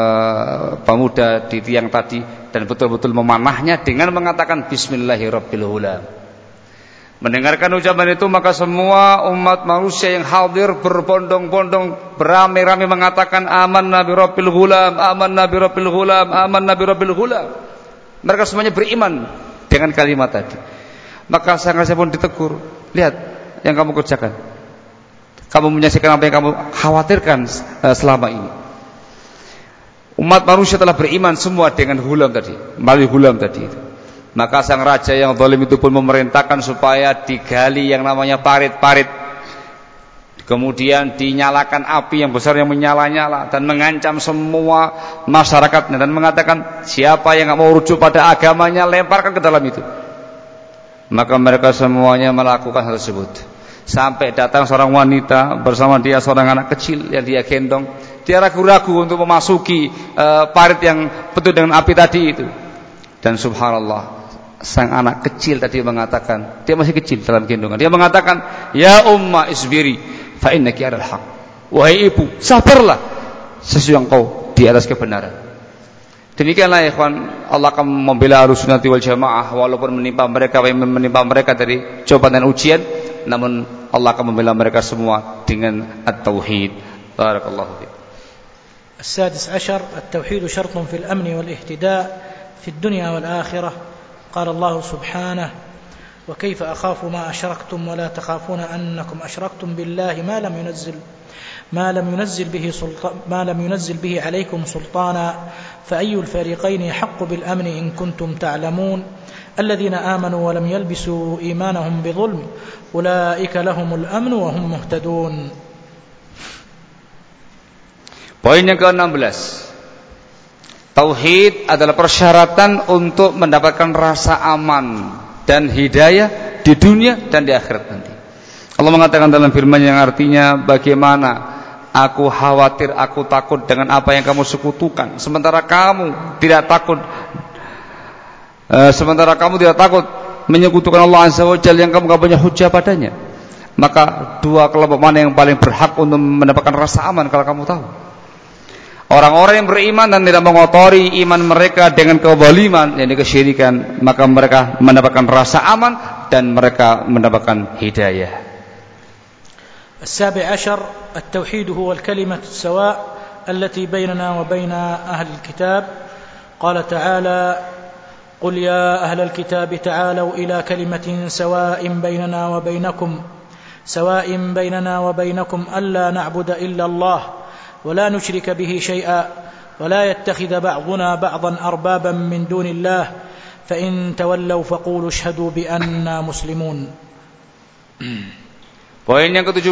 pemuda di tiang tadi, dan betul-betul memanahnya dengan mengatakan Bismillahirrahmanirrahim. Mendengarkan ucapan itu, maka semua umat manusia yang hadir berbondong-bondong, beramai-ramai mengatakan amanna bi Rabbil Ghulam, amanna bi Rabbil Ghulam, amanna bi Rabbil Ghulam. Mereka semuanya beriman dengan kalimat tadi. Maka sang raja pun ditegur, lihat yang kamu kerjakan, kamu menyaksikan apa yang kamu khawatirkan selama ini. Umat manusia telah beriman semua dengan ghulam tadi, melalui ghulam tadi itu. Maka sang raja yang zalim itu pun memerintahkan supaya digali yang namanya parit-parit, kemudian dinyalakan api yang besar yang menyala-nyala, dan mengancam semua masyarakatnya, dan mengatakan siapa yang tidak mau rujuk pada agamanya lemparkan ke dalam itu. Maka mereka semuanya melakukan hal tersebut, sampai datang seorang wanita bersama dia seorang anak kecil yang dia gendong. dia ragu-ragu untuk memasuki parit yang penuh dengan api tadi itu. Dan subhanallah, sang anak kecil tadi mengatakan, dia masih kecil dalam gendongan, dia mengatakan, ya umma isbiri fa innaki alal haq. Wahai ibu, sabarlah, sesungguhnya engkau di atas kebenaran. Demikianlah ikhwan, Allah akan membela Ahlussunnah wal Jamaah walaupun menimpa mereka dari cobaan dan ujian, namun Allah akan membela mereka semua dengan at-tauhid. Barakallahu fiik. السادس عشر التوحيد شرط في الأمن والاهتداء في الدنيا والآخرة. قال الله سبحانه: وكيف أخاف ما أشركتم ولا تخافون أنكم أشركتم بالله ما لم ينزل به عليكم سلطانا فأي الفريقين يحق بالأمن إن كنتم تعلمون الذين آمنوا ولم يلبسوا إيمانهم بظلم أولئك لهم الأمن وهم مهتدون. Poin yang ke-16, tauhid adalah persyaratan untuk mendapatkan rasa aman dan hidayah di dunia dan di akhirat nanti. Allah mengatakan dalam firman yang artinya, bagaimana aku khawatir, aku takut dengan apa yang kamu sekutukan, sementara kamu tidak takut menyekutukan Allah Azza wa Jalla yang kamu tidak punya hujah padanya. Maka dua kelompok mana yang paling berhak untuk mendapatkan rasa aman kalau kamu tahu? Orang-orang yang beriman dan tidak mengotori iman mereka dengan kezaliman, yakni kesyirikan, maka mereka mendapatkan rasa aman dan mereka mendapatkan hidayah. السابع عشر التوحيد هو الكلمة السواء التي بيننا وبين أهل الكتاب. قال تعالى: قل يا أهل الكتاب تعالوا إلى كلمة سواء بيننا وبينكم ألا نعبد إلا الله ولا نشرك به شيئا ولا يتخذ بعضنا بعضا أربابا من دون الله فإن تولوا فقولوا اشهدوا بأننا مسلمون. Poin yang ke-17,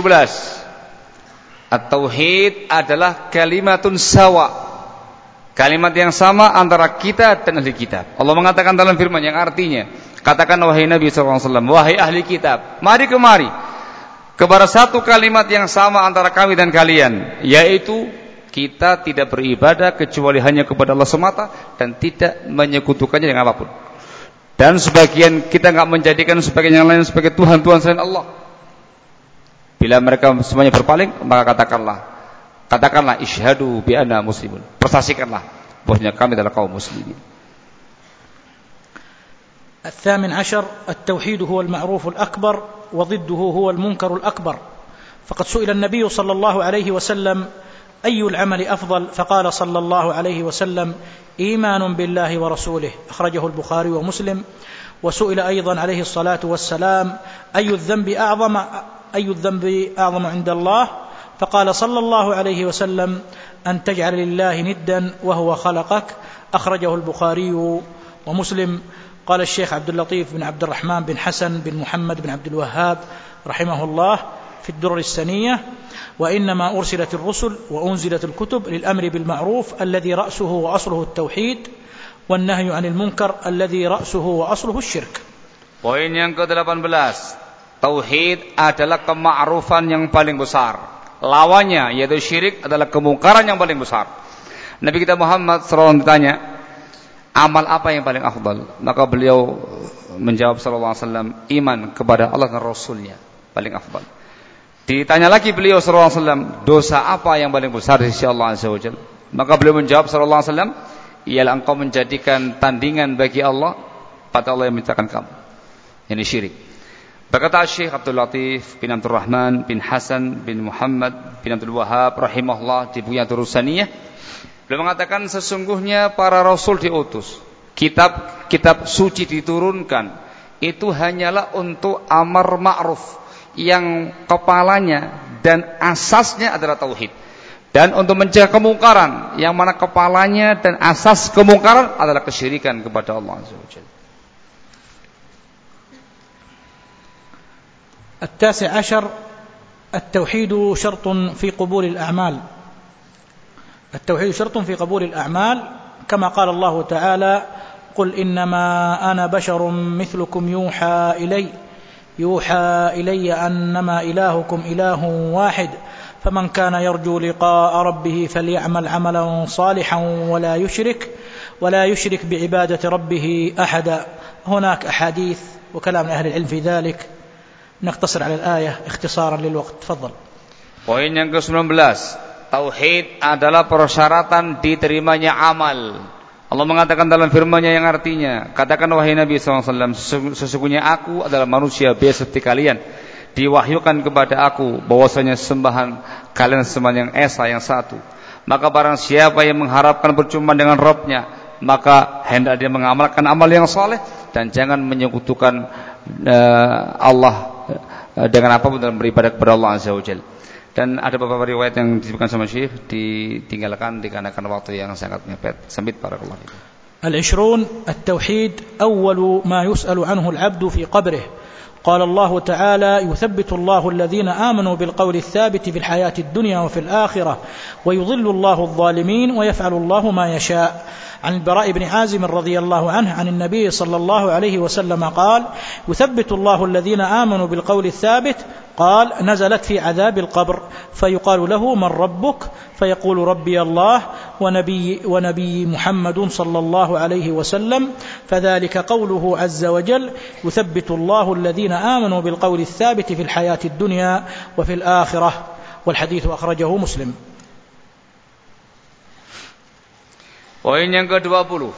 at-tauhid adalah kalimatun sawa, kalimat yang sama antara kita dan ahli kitab. Allah mengatakan dalam firman yang artinya, katakan wahai Nabi SAW, wahai ahli kitab, mari kemari kepada satu kalimat yang sama antara kami dan kalian, yaitu kita tidak beribadah kecuali hanya kepada Allah semata dan tidak menyekutukannya dengan apapun. Dan sebagian kita enggak menjadikan sebagian yang lain sebagai Tuhan selain Allah. Bila mereka semuanya berpaling, maka katakanlah isyhadu bi anna muslimun. Persaksikanlah bahwasanya kami adalah kaum muslimin. الثامن عشر التوحيد هو المعروف الأكبر وضده هو المنكر الأكبر. فقد سئل النبي صلى الله عليه وسلم أي العمل أفضل؟ فقال صلى الله عليه وسلم: إيمان بالله ورسوله. أخرجه البخاري ومسلم. وسئل أيضا عليه الصلاة والسلام: أي الذنب أعظم عند الله؟ فقال صلى الله عليه وسلم: أن تجعل لله ندا وهو خلقك. أخرجه البخاري ومسلم. قال الشيخ عبد اللطيف بن عبد الرحمن بن حسن بن محمد بن عبد الوهاب رحمه الله في الدرر السنية: وإنما أرسلت الرسل وأنزلت الكتب للأمر بالمعروف الذي رأسه وأصله التوحيد والنهي عن المنكر الذي رأسه وأصله الشرك. Poin yang ke-18, tauhid adalah kema'rufan yang paling besar. Lawannya yaitu syirik adalah kemungkaran yang paling besar. Nabi kita Muhammad SAW ditanya, amal apa yang paling afdal? Maka beliau menjawab sallallahu alaihi wasallam, iman kepada Allah dan Rasulnya paling afdal. Ditanya lagi beliau sallallahu alaihi wasallam, dosa apa yang paling besar di sisi Allah Azza wa Jalla? Maka beliau menjawab sallallahu alaihi wasallam, ialah engkau menjadikan tandingan bagi Allah pada Allah yang menciptakan kamu. Ini syirik. Berkata Syekh Abdul Latif bin Abdul Rahman bin Hasan bin Muhammad bin Abdul Wahab rahimahullah di buku Durrus Saniyah, beliau mengatakan sesungguhnya para rasul diutus, kitab suci diturunkan, itu hanyalah untuk amar ma'ruf yang kepalanya dan asasnya adalah tauhid, dan untuk mencegah kemungkaran yang mana kepalanya dan asas kemungkaran adalah kesyirikan kepada Allah Azza wa Jalla. التاسع عشر التوحيد شرط في قبول الأعمال. التوحيد شرط في قبول الأعمال كما قال الله تعالى: قل إنما أنا بشر مثلكم يوحى إلي أنما إلهكم إله واحد فمن كان يرجو لقاء ربه فليعمل عملا صالحا ولا يشرك بعبادة ربه أحدا. هناك أحاديث وكلام أهل العلم في ذلك، نقتصر على الآية اختصارا للوقت. تفضل. Poin yang ke-19, tauhid adalah persyaratan diterimanya amal. Allah mengatakan dalam firman-Nya yang artinya, katakan wahai Nabi SAW, sesungguhnya aku adalah manusia biasa seperti kalian. Diwahyukan kepada aku bahwasanya sembahan kalian sembahan yang esa, yang satu. Maka barang siapa yang mengharapkan berjumpa dengan Rabb-Nya, maka hendak dia mengamalkan amal yang saleh dan jangan menyekutukan Allah dengan apapun dalam beribadah kepada Allah Azza wa Jalla. Dan ada beberapa riwayat yang disebutkan sama Syekh ditinggalkan dikarenakan waktu yang sangat mepet. Sambit barakallahu fikum. Al-20 التوحيد أول ما يسأل عنه العبد في قبره. قال الله تعالى: يثبت الله الذين آمنوا بالقول الثابت في الحياة الدنيا وفي الآخرة ويضل الله الظالمين ويفعل الله ما يشاء. عن البراء بن عازم رضي الله عنه عن النبي صلى الله عليه وسلم قال: يثبت الله الذين آمنوا بالقول الثابت. قال: نزلت في عذاب القبر فيقال له: من ربك؟ فيقول: ربي الله ونبي محمد صلى الله عليه وسلم. فذلك قوله عز وجل: يثبت الله الذين آمنوا بالقول الثابت في الحياة الدنيا وفي الآخرة. والحديث أخرجه مسلم. Poin yang ke-20,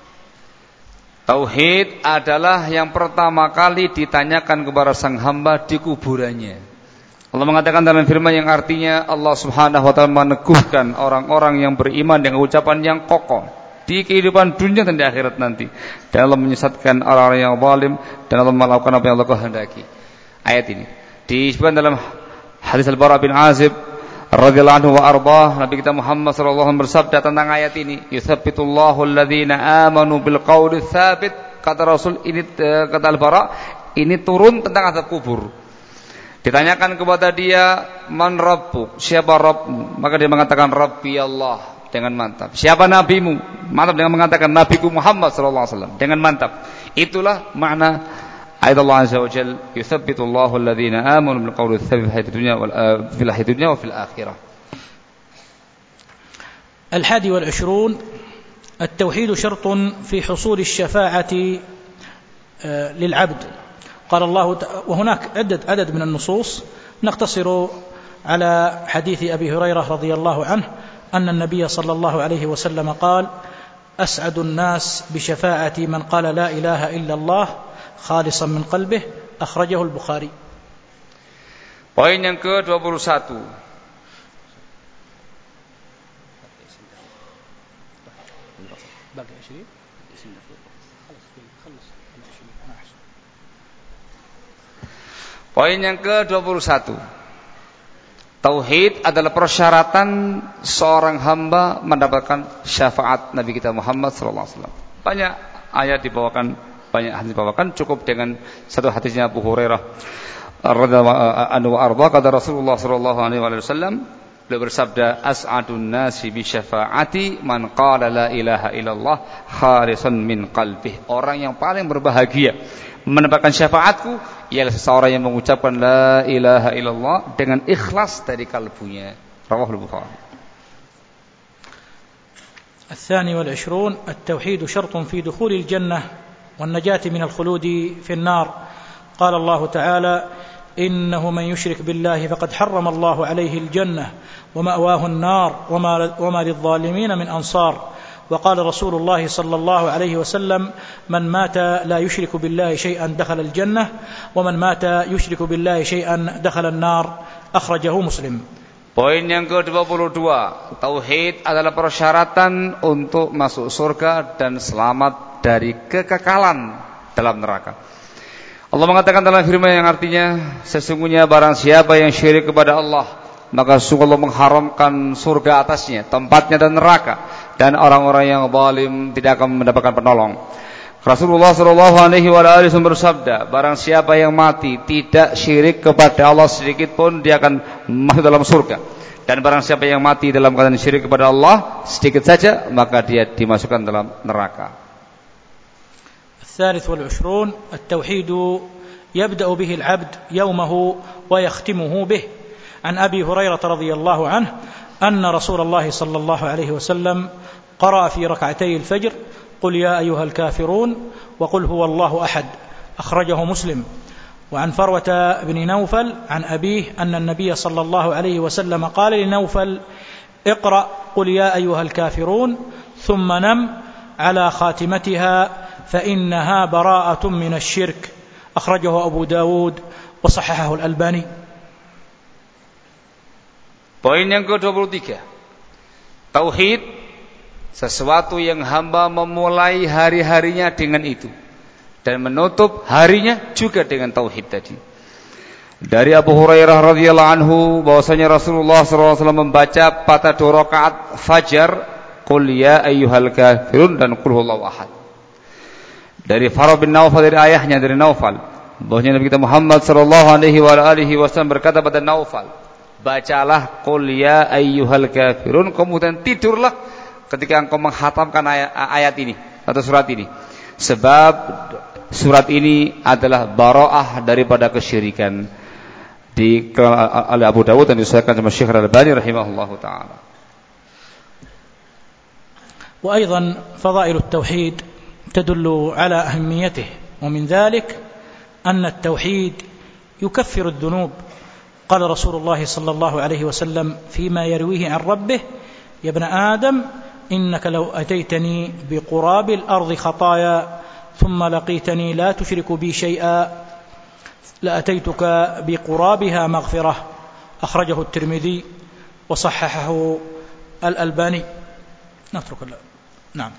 tauhid adalah yang pertama kali ditanyakan kepada sang hamba di kuburannya. Allah mengatakan dalam firman yang artinya Allah Subhanahu wa taala meneguhkan orang-orang yang beriman dengan ucapan yang kokoh di kehidupan dunia dan di akhirat nanti. Dan Allah menyesatkan orang-orang yang zalim dan Allah melakukan apa yang Allah kehendaki. Ayat ini disebutkan dalam hadis Al-Bara bin Azib radhiyallahu anhu wa ardhah, Nabi kita Muhammad sallallahu alaihi wasallam bersabda tentang ayat ini, yutsabbitullahu alladhina amanu bil qawli tsabit. Kata Rasul ini, kata Al-Bara, ini turun tentang azab kubur. Ditanyakan kepada dia, man rabbuk, siapa Rabbmu? Maka dia mengatakan Rabbi Allah, dengan mantap. Siapa nabimu? Mantap dengan mengatakan nabiku Muhammad sallallahu alaihi wasallam, dengan mantap. Itulah makna ayat Allah Azza wa Jalla, yutsabbitullahu alladhina amanu bil qawli tsabit fil hayatid dunya wa fil akhirah. ال21 التوحيد شرط في حصول الشفاعة للعبد. قال الله وهناك عدد من النصوص، نقتصر على حديث أبي هريرة رضي الله عنه أن النبي صلى الله عليه وسلم قال: أسعد الناس بشفاعة من قال لا إله إلا الله خالصا من قلبه. أخرجه البخاري. Poin yang ke-21, poin yang ke-21, tauhid adalah persyaratan seorang hamba mendapatkan syafaat Nabi kita Muhammad sallallahu alaihi wasallam. Banyak ayat dibawakan, banyak hadis dibawakan, cukup dengan satu hadisnya Abu Hurairah radhiyallahu anhu arda, kata Rasulullah sallallahu alaihi wasallam, beliau bersabda, as'adun nasi bi syafaati man qala la ilaha illallah khalisan min qalbih. Orang yang paling berbahagia mendapatkan syafaatku ialah seseorang yang mengucapkan la ilaha illallah dengan ikhlas dari kalbunya. Rawahul Bukhari. ال22 التوحيد شرط في دخول الجنة والنجاة من الخلود في النار. قال الله تعالى: إنه من يشرك بالله فقد حرم الله عليه الجنة ومأواه النار وما للظالمين من أنصار. وقال رسول الله صلى الله عليه وسلم: من مات لا يشرك بالله شيئا دخل الجنة ومن مات يشرك بالله شيئا دخل النار. أخرجه مسلم. Poin yang ke-22, tauhid adalah persyaratan untuk masuk surga dan selamat dari kekekalan dalam neraka. Allah mengatakan dalam firman yang artinya, sesungguhnya barang siapa yang syirik kepada Allah, maka sungguh Allah mengharamkan surga atasnya, tempatnya dan neraka, dan orang-orang yang zalim tidak akan mendapatkan penolong. Rasulullah sallallahu alaihi wasallam bersabda, barang siapa yang mati tidak syirik kepada Allah sedikit pun, dia akan masuk dalam surga. Dan barang siapa yang mati dalam keadaan syirik kepada Allah sedikit saja, maka dia dimasukkan dalam neraka. ال23 التوحيد يبدأ به العبد يومه ويختمه به. عن أبي هريرة رضي الله عنه أن رسول الله صلى الله عليه وسلم قرأ في ركعتي الفجر قل يا أيها الكافرون وقل هو الله أحد أخرجه مسلم. وعن فروة بن نوفل عن أبيه أن النبي صلى الله عليه وسلم قال لنوفل اقرأ قل يا أيها الكافرون ثم نم على خاتمتها فإنها براءة من الشرك أخرجه أبو داود وصححه الألباني. Poin yang ke-23, tauhid, sesuatu yang hamba memulai hari-harinya dengan itu dan menutup harinya juga dengan tauhid tadi. Dari Abu Hurairah radhiyallahu anhu bahwasanya Rasulullah SAW membaca pada 2 rakaat fajar qul ya ayyuhal kafirun dan qul huwallahu ahad. Dari Farah bin Naufal, dari ayahnya dari Naufal, bahwasanya Nabi kita Muhammad sallallahu alaihi wasallam berkata pada Naufal, bacalah qul ya ayyuhal kafirun, kemudian tidurlah ketika engkau menghatamkan ayat ini atau surat ini, sebab surat ini adalah bara'ah daripada kesyirikan. Oleh Abu Dawud dan disahihkan sama Syekh Al-Albani rahimahullahu taala. وأيضا فضائل التوحيد تدل على أهميته، ومن ذلك أن التوحيد يكفر الذنوب. قال رسول الله صلى الله عليه وسلم فيما يرويه عن ربه يا ابن آدم إنك لو أتيتني بقراب الأرض خطايا ثم لقيتني لا تشرك بي شيئا لأتيتك بقرابها مغفرة أخرجه الترمذي وصححه الألباني. نترك نعم.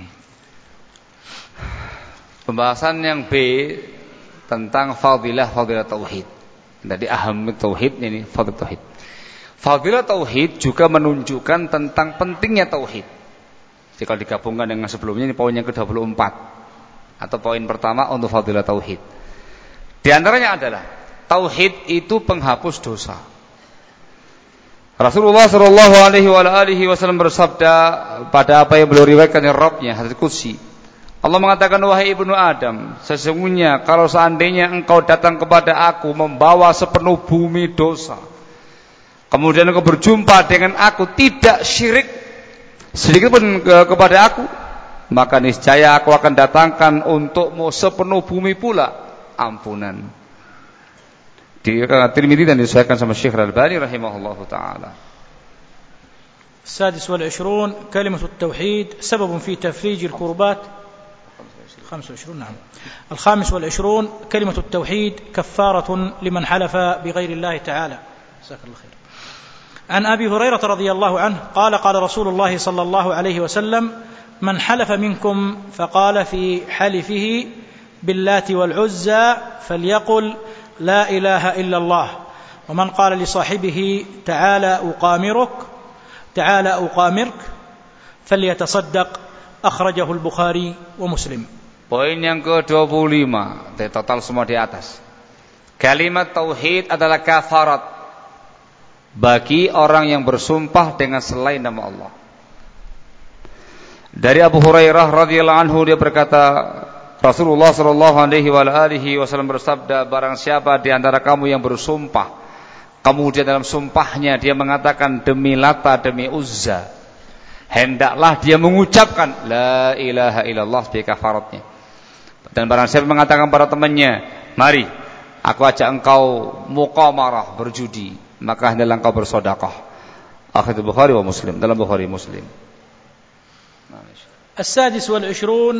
Pembahasan yang B tentang fadilah tauhid. Jadi aham tauhid ini fadilah tauhid. Fadilah tauhid juga menunjukkan tentang pentingnya tauhid. Jika digabungkan dengan sebelumnya, ini poin yang ke-24 atau poin pertama untuk fadilah tauhid. Di antaranya adalah tauhid itu penghapus dosa. Rasulullah sallallahu alaihi wasallam bersabda pada apa yang beliau riwayatkan dari Rabbnya, hadits qudsi. Allah mengatakan, wahai ibnu Adam, sesungguhnya kalau seandainya engkau datang kepada aku membawa sepenuh bumi dosa, kemudian engkau berjumpa dengan aku tidak syirik sedikit pun kepada aku, maka niscaya aku akan datangkan untukmu sepenuh bumi pula ampunan. Di Tirmidzi dan disahihkan sama Syekh Al-Albani rahimahullahu taala. السادس والعشرون كلمة التوحيد سبب في تفريج الكربات. 25 نعم. الخامس والعشرون كلمة التوحيد كفارة لمن حلف بغير الله تعالى. جزاك الله خير. عن أبي هريرة رضي الله عنه قال قال رسول الله صلى الله عليه وسلم من حلف منكم فقال في حلفه باللات والعزى فليقل لا إله إلا الله، ومن قال لصاحبه تعالى أقامرك فليتصدق أخرجه البخاري ومسلم. Poin yang ke-25, dari total semua di atas. Kalimat tauhid adalah kafarat bagi orang yang bersumpah dengan selain nama Allah. Dari Abu Hurairah radhiyallahu anhu dia berkata, Rasulullah sallallahu alaihi wasallam bersabda, barang siapa di antara kamu yang bersumpah, kemudian dalam sumpahnya dia mengatakan demi Lata, demi Uzza, hendaklah dia mengucapkan la ilaha illallah sebagai kafaratnya. Dan barang siapa mengatakan pada temannya, mari aku ajak engkau muqamarah, berjudi, maka hendaklah engkau bersedekah. Akhirul Bukhari wa Muslim, dalam Bukhari Muslim. السادس والعشرون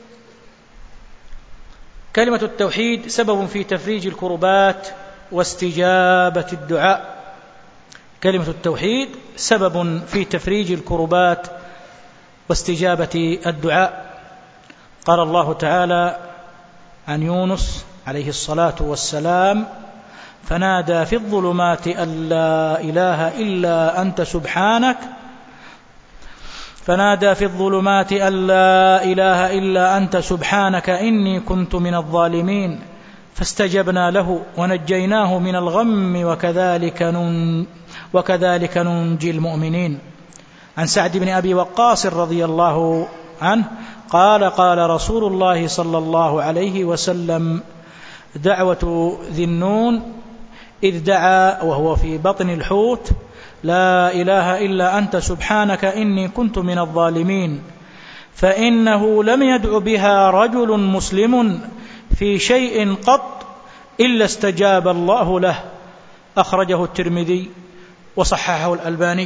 كلمة التوحيد سبب في تفريج الكربات واستجابة الدعاء. كلمة التوحيد سبب في تفريج الكربات واستجابة الدعاء. قال الله تعالى عن يونس عليه الصلاة والسلام فنادى في الظلمات أن لا إله إلا أنت سبحانك إني كنت من الظالمين فاستجبنا له ونجيناه من الغم وكذلك ننجي المؤمنين. عن سعد بن أبي وقاص رضي الله عنه قال قال رسول الله صلى الله عليه وسلم دعوة ذي النون إذ دعا وهو في بطن الحوت: لا إله إلا أنت سبحانك إني كنت من الظالمين، فإنه لم يدع بها رجل مسلم في شيء قط إلا استجاب الله له. أخرجه الترمذي وصححه الألباني.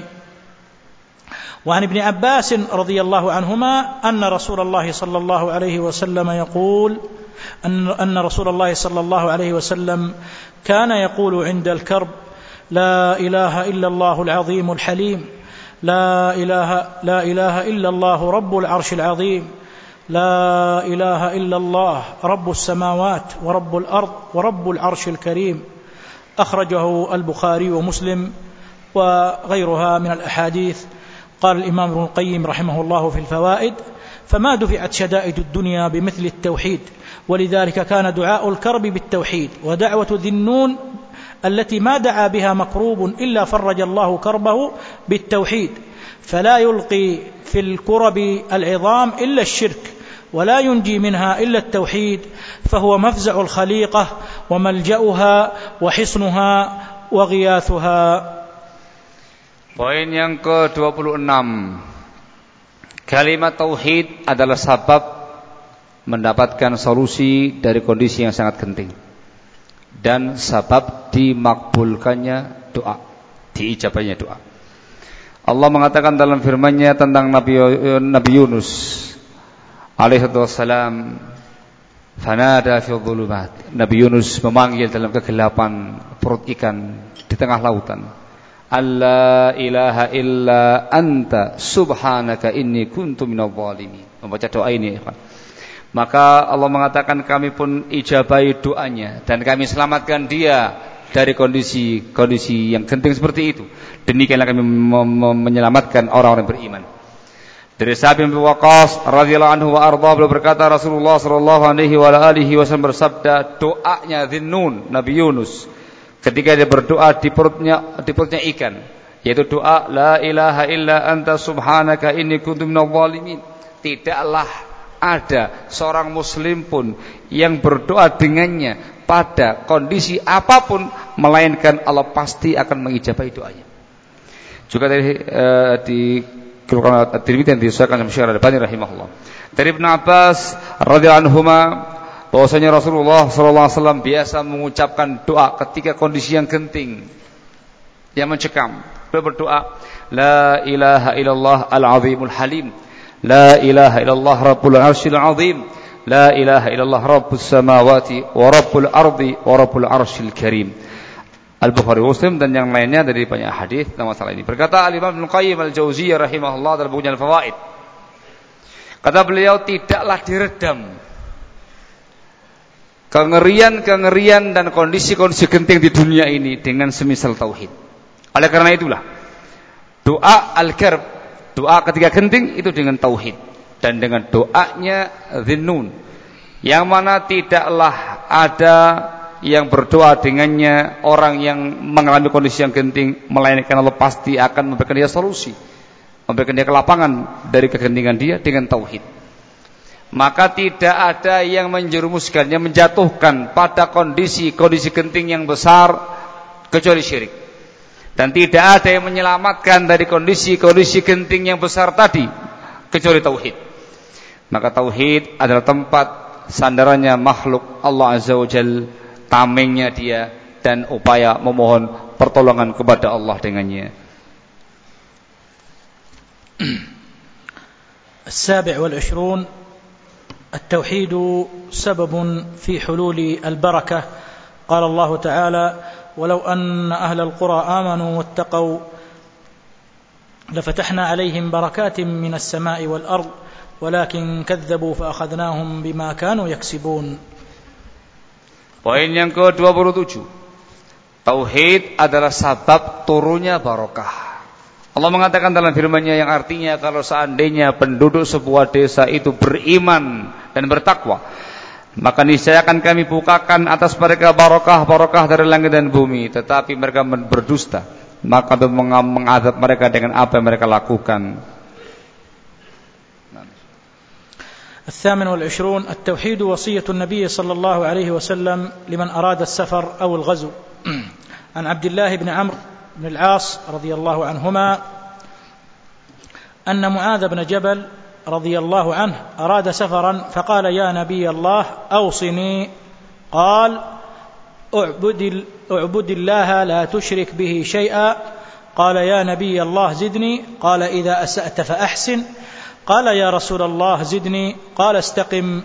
وعن ابن عباس رضي الله عنهما أن رسول الله صلى الله عليه وسلم يقول أن رسول الله صلى الله عليه وسلم كان يقول عند الكرب: لا إله إلا الله العظيم الحليم، لا إله إلا الله رب العرش العظيم، لا إله إلا الله رب السماوات ورب الأرض ورب العرش الكريم. أخرجه البخاري ومسلم وغيرها من الأحاديث. قال الإمام ابن القيم رحمه الله في الفوائد: فما دفعت شدائد الدنيا بمثل التوحيد، ولذلك كان دعاء الكرب بالتوحيد، ودعوة ذي النون التي ما دعا بها مكروب إلا فرج الله كربه بالتوحيد، فلا يلقي في الكرب العظام إلا الشرك، ولا ينجي منها إلا التوحيد، فهو مفزع الخليقة وملجأها وحصنها وغياثها. Poin yang ke-26, kalimat tauhid adalah sebab mendapatkan solusi dari kondisi yang sangat genting dan sebab dimakbulkannya doa, diijabahnya doa. Allah mengatakan dalam firman-Nya tentang Nabi Yunus alaihi wassalam, fanada fi dhulumat. Nabi Yunus memanggil dalam kegelapan perut ikan di tengah lautan, alla ilaha illa anta subhanaka inni kuntu minadh dhalimin. Membaca doa ini, maka Allah mengatakan kami pun ijabahi doanya dan kami selamatkan dia dari kondisi yang genting seperti itu. Demikianlah kami menyelamatkan orang-orang beriman. Dari Sa'd bin Waqqas radhiyallahu anhu wa ardha, beliau berkata, Rasulullah sallallahu alaihi wa alihi wasallam bersabda, doanya Dhinnun, Nabi Yunus, ketika dia berdoa di perutnya ikan, yaitu doa la ilaha illa anta subhanaka inni kuntu minadh dhalimin. Tidaklah ada seorang muslim pun yang berdoa dengannya pada kondisi apapun, melainkan Allah pasti akan mengijabahi doanya. Juga dari At-Tirmidzi dan disahkan oleh Syekh Al-Albani rahimahullah. Dari Ibnu Abbas radhiyallahu anhuma, bahwasanya Rasulullah sallallahu alaihi wasallam biasa mengucapkan doa ketika kondisi yang genting, yang mencekam. Beliau berdoa, la ilaha illallah al-azimul halim, la ilaha illallah rabbul arsyil azim, la ilaha illallah rabbus samawati wa rabbul ardi wa rabbul arsyil karim. Al-Bukhari, Muslim dan yang lainnya dari banyak hadis tentang masalah ini. Berkata Al-Imam Ibnu Qayyim Al-Jauziyah rahimahullah dalam bukunya Al-Fawaid, kata beliau, tidaklah diredam kengerian dan kondisi-kondisi genting di dunia ini dengan semisal tauhid. Oleh karena itulah doa al-karb, doa ketika genting itu dengan tauhid, dan dengan doanya Dhinnun, yang mana tidaklah ada yang berdoa dengannya orang yang mengalami kondisi yang genting, melainkan Allah pasti akan memberikan dia solusi, memberikan dia kelapangan dari kegentingan dia dengan tauhid. Maka tidak ada yang menjerumuskan, yang menjatuhkan pada kondisi genting yang besar kecuali syirik, dan tidak ada yang menyelamatkan dari kondisi genting yang besar tadi kecuali tauhid. Maka tauhid adalah tempat sandarannya makhluk Allah Azza wa Jalla, tamengnya dia, dan upaya memohon pertolongan kepada Allah dengannya. السابع والعشرون التوحيد سبب في حلول البركة. قال الله تعالى: ولو أن أهل القرى آمنوا واتقوا لفتحنا عليهم بركات من السماء والأرض ولكن كذبوا فأخذناهم بما كانوا يكسبون. Poin yang ke-27, tauhid adalah sabab turunnya barokah. Allah mengatakan dalam firman-Nya yang artinya, kalau seandainya penduduk sebuah desa itu beriman dan bertakwa, maka niscaya akan kami bukakan atas mereka barokah dari langit dan bumi. Tetapi mereka berdusta, maka mengadab mereka dengan apa yang mereka lakukan. الثامن والعشرون التوحيد وصية النبي صلى الله عليه وسلم لمن أراد السفر أو الغزو. عن عبد الله بن عمرو بن العاص رضي الله عنهما أن معاذ بن جبل رضي الله عنه أراد سفرا فقال: يا نبي الله أوصني. قال: اعبد الله لا تشرك به شيئا. قال: يا نبي الله زدني. قال: إذا أسأت فأحسن. قال: يا رسول الله زدني. قال: استقم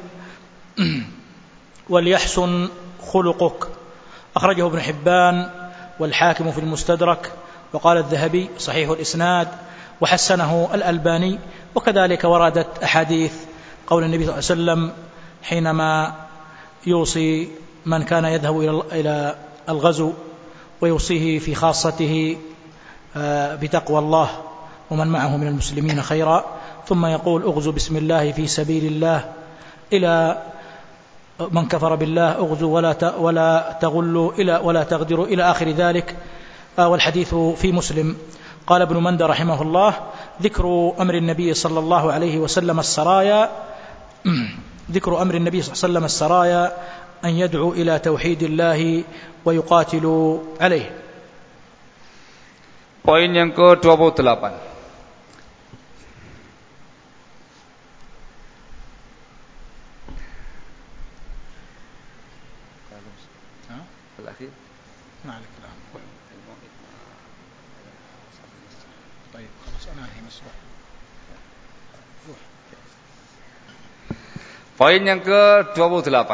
وليحسن خلقك. أخرجه ابن حبان والحاكم في المستدرك، وقال الذهبي صحيح الإسناد، وحسنه الألباني. وكذلك وردت أحاديث قول النبي صلى الله عليه وسلم حينما يوصي من كان يذهب إلى الغزو ويوصيه في خاصته بتقوى الله ومن معه من المسلمين خيرا، ثم يقول: اغزوا بسم الله في سبيل الله، إلى من كفر بالله اغزوا ولا تغلوا ولا تغدروا إلى آخر ذلك. والحديث في مسلم. قال ابن مندى رحمه الله: ذكر أمر النبي صلى الله عليه وسلم السرايا أن يدعو إلى توحيد الله ويقاتل عليه. Poin yang ke-28. Poin yang ke-28.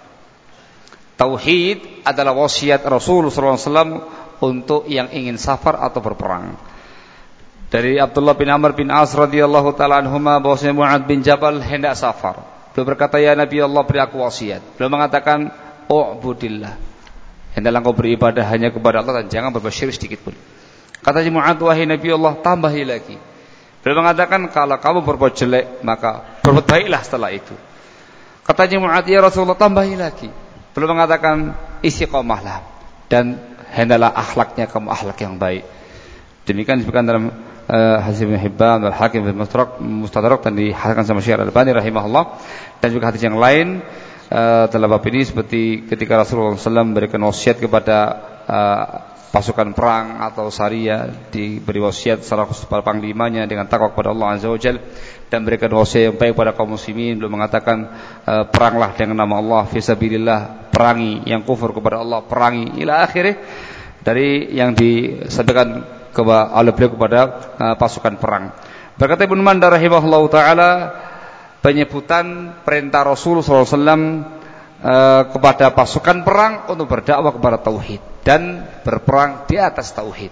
Tauhid adalah wasiat Rasulullah SAW untuk yang ingin safar atau berperang. Dari Abdullah bin Amr bin As radhiyallahu taala anhuma bahwasanya Mu'adz bin Jabal hendak safar. Beliau berkata: "Ya Nabi Allah, beri aku wasiat." Beliau mengatakan: "U'budillah." Hendaklah engkau beribadah hanya kepada Allah dan jangan berbuat syirik sedikit pun. Kata Mu'adz: "Wahai Nabi Allah, tambahi lagi." Beliau mengatakan: "Kalau kamu berbuat jelek, maka berbuat baiklah setelah itu." Katanya Mu'adz: "Ya Rasulullah, tambahi lagi." Beliau mengatakan: "Istiqomahlah dan hendaklah akhlaknya kamu akhlak yang baik." Demikian disebutkan dalam hadis Ibnu Hibban dan Hakim bin Mustadrak dan dihasankan sama Syekh Al-Albani rahimahullah. Dan juga hadis yang lain dalam bab ini seperti ketika Rasulullah SAW memberikan wasiat kepada pasukan perang atau saria, diberi wasiat secara khusus kepada panglimanya dengan takwa kepada Allah Azza wa Jalla dan berikan wasiat yang baik kepada kaum muslimin. Belum mengatakan peranglah dengan nama Allah fisabilillah, perangi yang kufur kepada Allah, perangi ila akhirih dari yang disampaikan oleh beliau kepada pasukan perang. Berkata Ibnu Manda rahimahullah taala, penyebutan perintah Rasulullah SAW kepada pasukan perang untuk berdakwah kepada tauhid dan berperang di atas tauhid.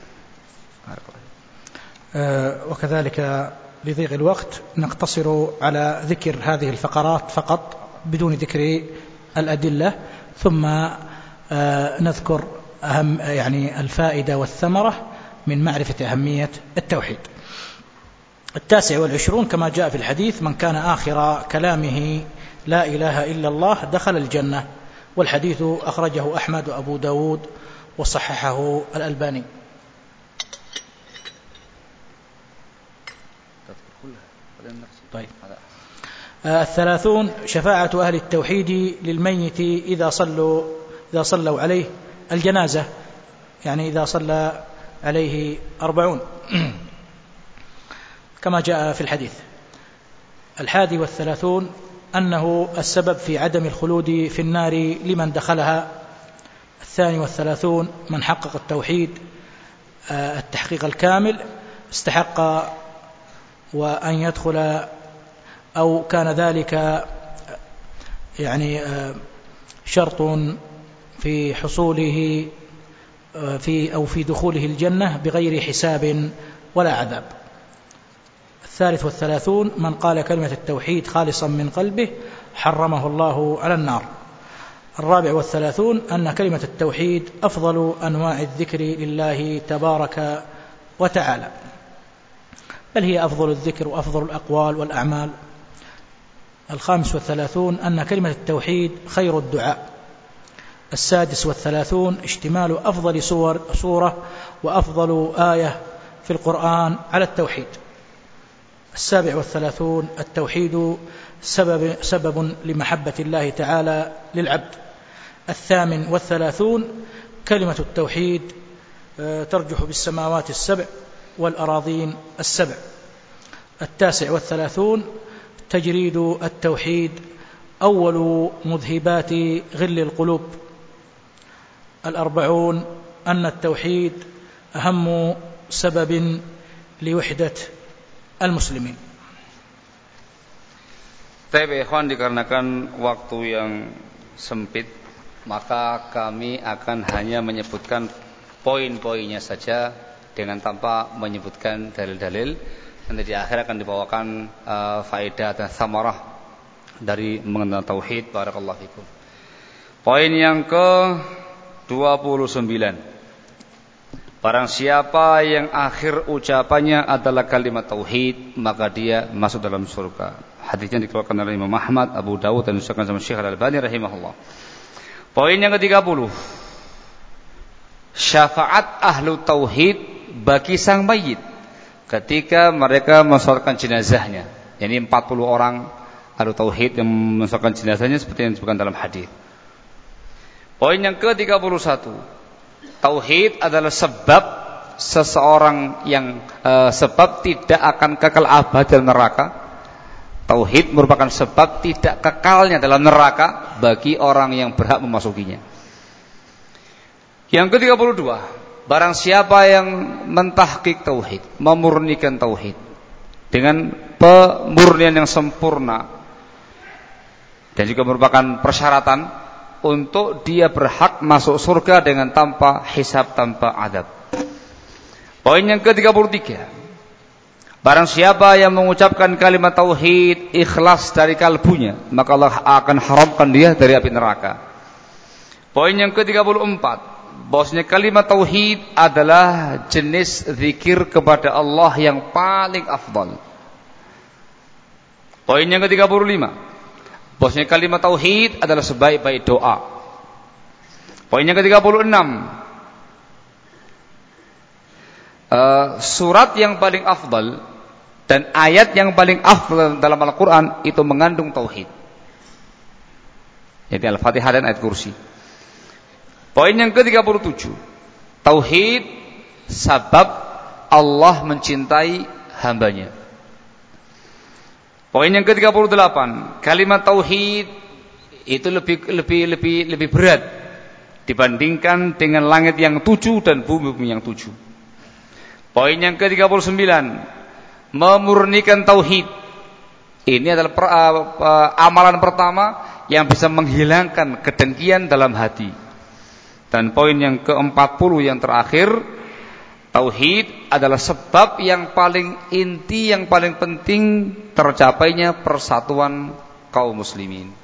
وكذلك لضيق الوقت نقتصر على ذكر هذه الفقرات فقط بدون ذكر الأدلة، ثم نذكر أهم الفائدة والثمرة من معرفة أهمية التوحيد. 29 كما جاء في الحديث: من كان آخر كلامه لا إله إلا الله دخل الجنة. والحديث أخرجه أحمد وأبو داود وصححه الألباني. طيب. 30 شفاعة أهل التوحيد للميت إذا صلوا عليه الجنازة، يعني إذا صلى عليه 40 كما جاء في الحديث. 31 أنه السبب في عدم الخلود في النار لمن دخلها. 32 من حقق التوحيد التحقيق الكامل استحق وأن يدخل أو كان ذلك شرط في حصوله في دخوله الجنة بغير حساب ولا عذاب. 33 من قال كلمة التوحيد خالصا من قلبه حرمه الله على النار. 34 أن كلمة التوحيد أفضل أنواع الذكر لله تبارك وتعالى، بل هي أفضل الذكر وأفضل الأقوال والأعمال. 35 أن كلمة التوحيد خير الدعاء. 36 اشتمال أفضل سورة وأفضل آية في القرآن على التوحيد. 37 التوحيد سبب لمحبة الله تعالى للعبد. 38 كلمة التوحيد ترجح بالسماوات السبع والأراضين السبع. 39 تجريد التوحيد أول مذهبات غل القلوب. 40 أن التوحيد أهم سبب لوحدة المسلمين. Tapi ikhwan, dikarenakan waktu yang sempit, maka kami akan hanya menyebutkan poin-poinnya saja dengan tanpa menyebutkan dalil-dalil. Nanti di akhir akan dibawakan faedah dan samarah dari mengenal tauhid. Barakallahu fikum. Poin yang ke-29. Barang siapa yang akhir ucapannya adalah kalimat tauhid, maka dia masuk dalam surga. Hadisnya dikeluarkan oleh Imam Ahmad, Abu Dawud, dan disahkan sama Syekh Al-Albani rahimahullah. Poin yang ke-30. Syafaat ahlu tauhid bagi sang mayit ketika mereka mensolatkan jenazahnya. Ini 40 orang ahlu tauhid yang mensolatkan jenazahnya seperti yang disebutkan dalam hadis. Poin yang ke-31. Tauhid adalah sebab seseorang yang sebab tidak akan kekal abadi dalam neraka. Tauhid merupakan sebab tidak kekalnya dalam neraka bagi orang yang berhak memasukinya. Yang ke-32, barang siapa yang mentahqiq tauhid, memurnikan tauhid dengan pemurnian yang sempurna, dan juga merupakan persyaratan untuk dia berhak masuk surga dengan tanpa hisab, tanpa adab. Poin yang ke-33, barang siapa yang mengucapkan kalimat tauhid ikhlas dari kalbunya, maka Allah akan haramkan dia dari api neraka. Poin yang ke-34, bahwasanya kalimat tauhid adalah jenis zikir kepada Allah yang paling afdal. Poin yang ke-35, bahwasanya kalimat tauhid adalah sebaik-baik doa. Poin yang ke-36, surat yang paling afdal dan ayat yang paling afdal dalam Al-Quran itu mengandung tauhid, yaitu Al-Fatihah dan ayat kursi. Poin yang ke-37, tauhid sebab Allah mencintai hambanya. Poin yang ke-38, kalimat tauhid itu lebih berat dibandingkan dengan langit yang 7 dan bumi yang 7. Poin yang ke-39, memurnikan tauhid. Ini adalah amalan pertama yang bisa menghilangkan kedengkian dalam hati. Dan poin yang ke-40 yang terakhir, tauhid adalah sebab yang paling inti, yang paling penting tercapainya persatuan kaum muslimin.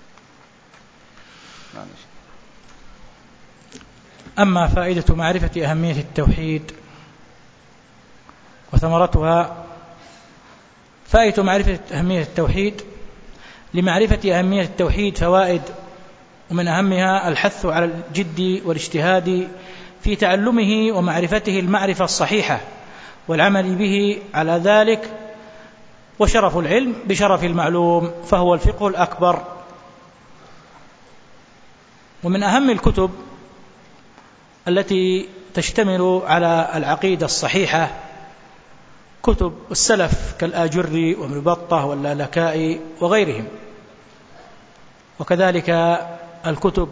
أما فائدة معرفة أهمية التوحيد وثمرتها، فائدة معرفة أهمية التوحيد، لمعرفة أهمية التوحيد فوائد، ومن أهمها الحث على الجد والاجتهاد في تعلمه ومعرفته المعرفة الصحيحة والعمل به على ذلك، وشرف العلم بشرف المعلوم فهو الفقه الأكبر. ومن أهم الكتب التي تشتمل على العقيدة الصحيحة كتب السلف كالآجري وابن بطة واللالكائي وغيرهم، وكذلك الكتب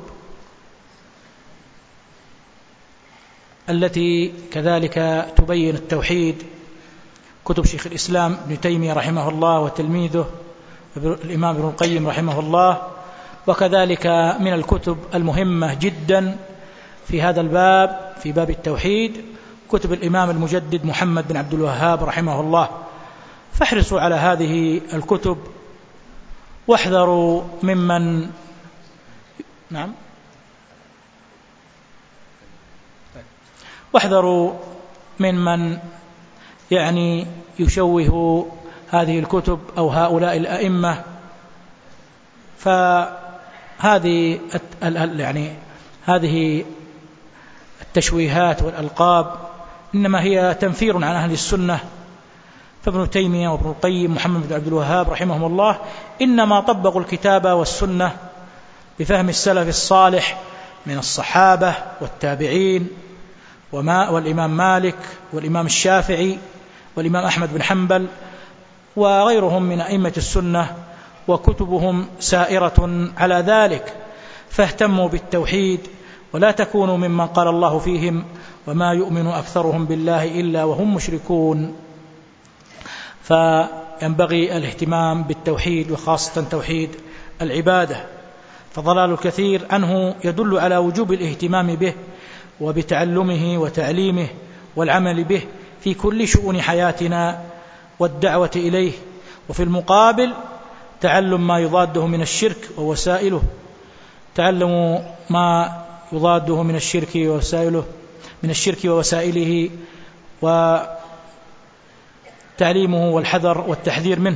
التي كذلك تبين التوحيد، كتب شيخ الإسلام ابن تيمية رحمه الله وتلميذه الإمام ابن القيم رحمه الله، وكذلك من الكتب المهمة جدا في هذا الباب، في باب التوحيد، كتب الإمام المجدد محمد بن عبد الوهاب رحمه الله. فاحرصوا على هذه الكتب واحذروا ممن واحذروا ممن يعني يشوه هذه الكتب أو هؤلاء الأئمة. فهذه هذه التشويهات والألقاب إنما هي تنفير عن أهل السنة. فابن تيمية وابن القيم محمد بن عبد الوهاب رحمهم الله إنما طبقوا الكتاب والسنة بفهم السلف الصالح من الصحابة والتابعين والإمام مالك والإمام الشافعي والإمام أحمد بن حنبل وغيرهم من أئمة السنة، وكتبهم سائرة على ذلك، فاهتموا بالتوحيد ولا تكونوا ممن قال الله فيهم وما يؤمن أكثرهم بالله إلا وهم مشركون. فينبغي الاهتمام بالتوحيد وخاصة توحيد العبادة، فضلال الكثير عنه يدل على وجوب الاهتمام به وبتعلمه وتعليمه والعمل به في كل شؤون حياتنا والدعوة إليه، وفي المقابل تعلم ما يضاده من الشرك ووسائله، تعلموا ما يضاده من الشرك ووسائله وتعليمه والحذر والتحذير منه.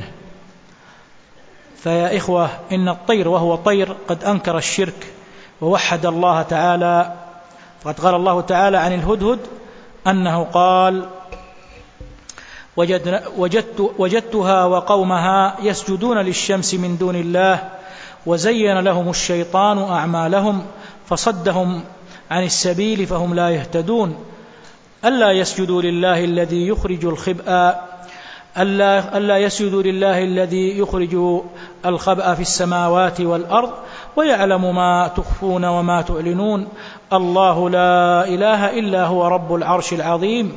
فيا إخوة، إن الطير وهو طير قد أنكر الشرك ووحد الله تعالى، فقد قال الله تعالى عن الهدهد أنه قال: وجدتها وقومها يسجدون للشمس من دون الله وزين لهم الشيطان أعمالهم فصدهم عن السبيل فهم لا يهتدون ألا يسجدوا لله الذي يخرج الخبأ في السماوات والأرض ويعلم ما تخفون وما تعلنون الله لا إله إلا هو رب العرش العظيم.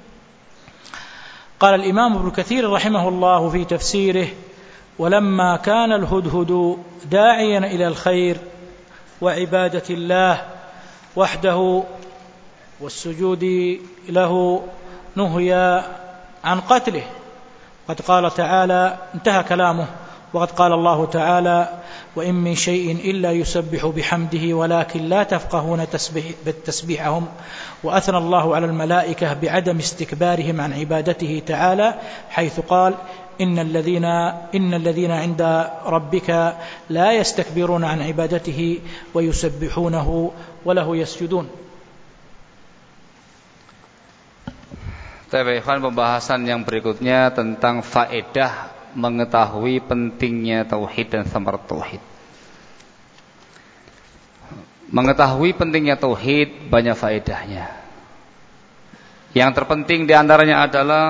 قال الإمام ابن كثير رحمه الله في تفسيره: ولما كان الهدهد داعيا إلى الخير وعبادة الله وحده والسجود له نهي عن قتله. قد قال تعالى، انتهى كلامه، وقد قال الله تعالى: وإن من شيء إلا يسبح بحمده ولكن لا تفقهون تسبيحهم. وأثنى الله على الملائكة بعدم استكبارهم عن عبادته تعالى، حيث قال: إن الذين عند ربك لا يستكبرون عن عبادته ويسبحونه وله يسجدون. Teman-teman, pembahasan yang berikutnya tentang faedah mengetahui pentingnya tauhid dan thamarat tauhid. Mengetahui pentingnya tauhid banyak faedahnya. Yang terpenting diantaranya adalah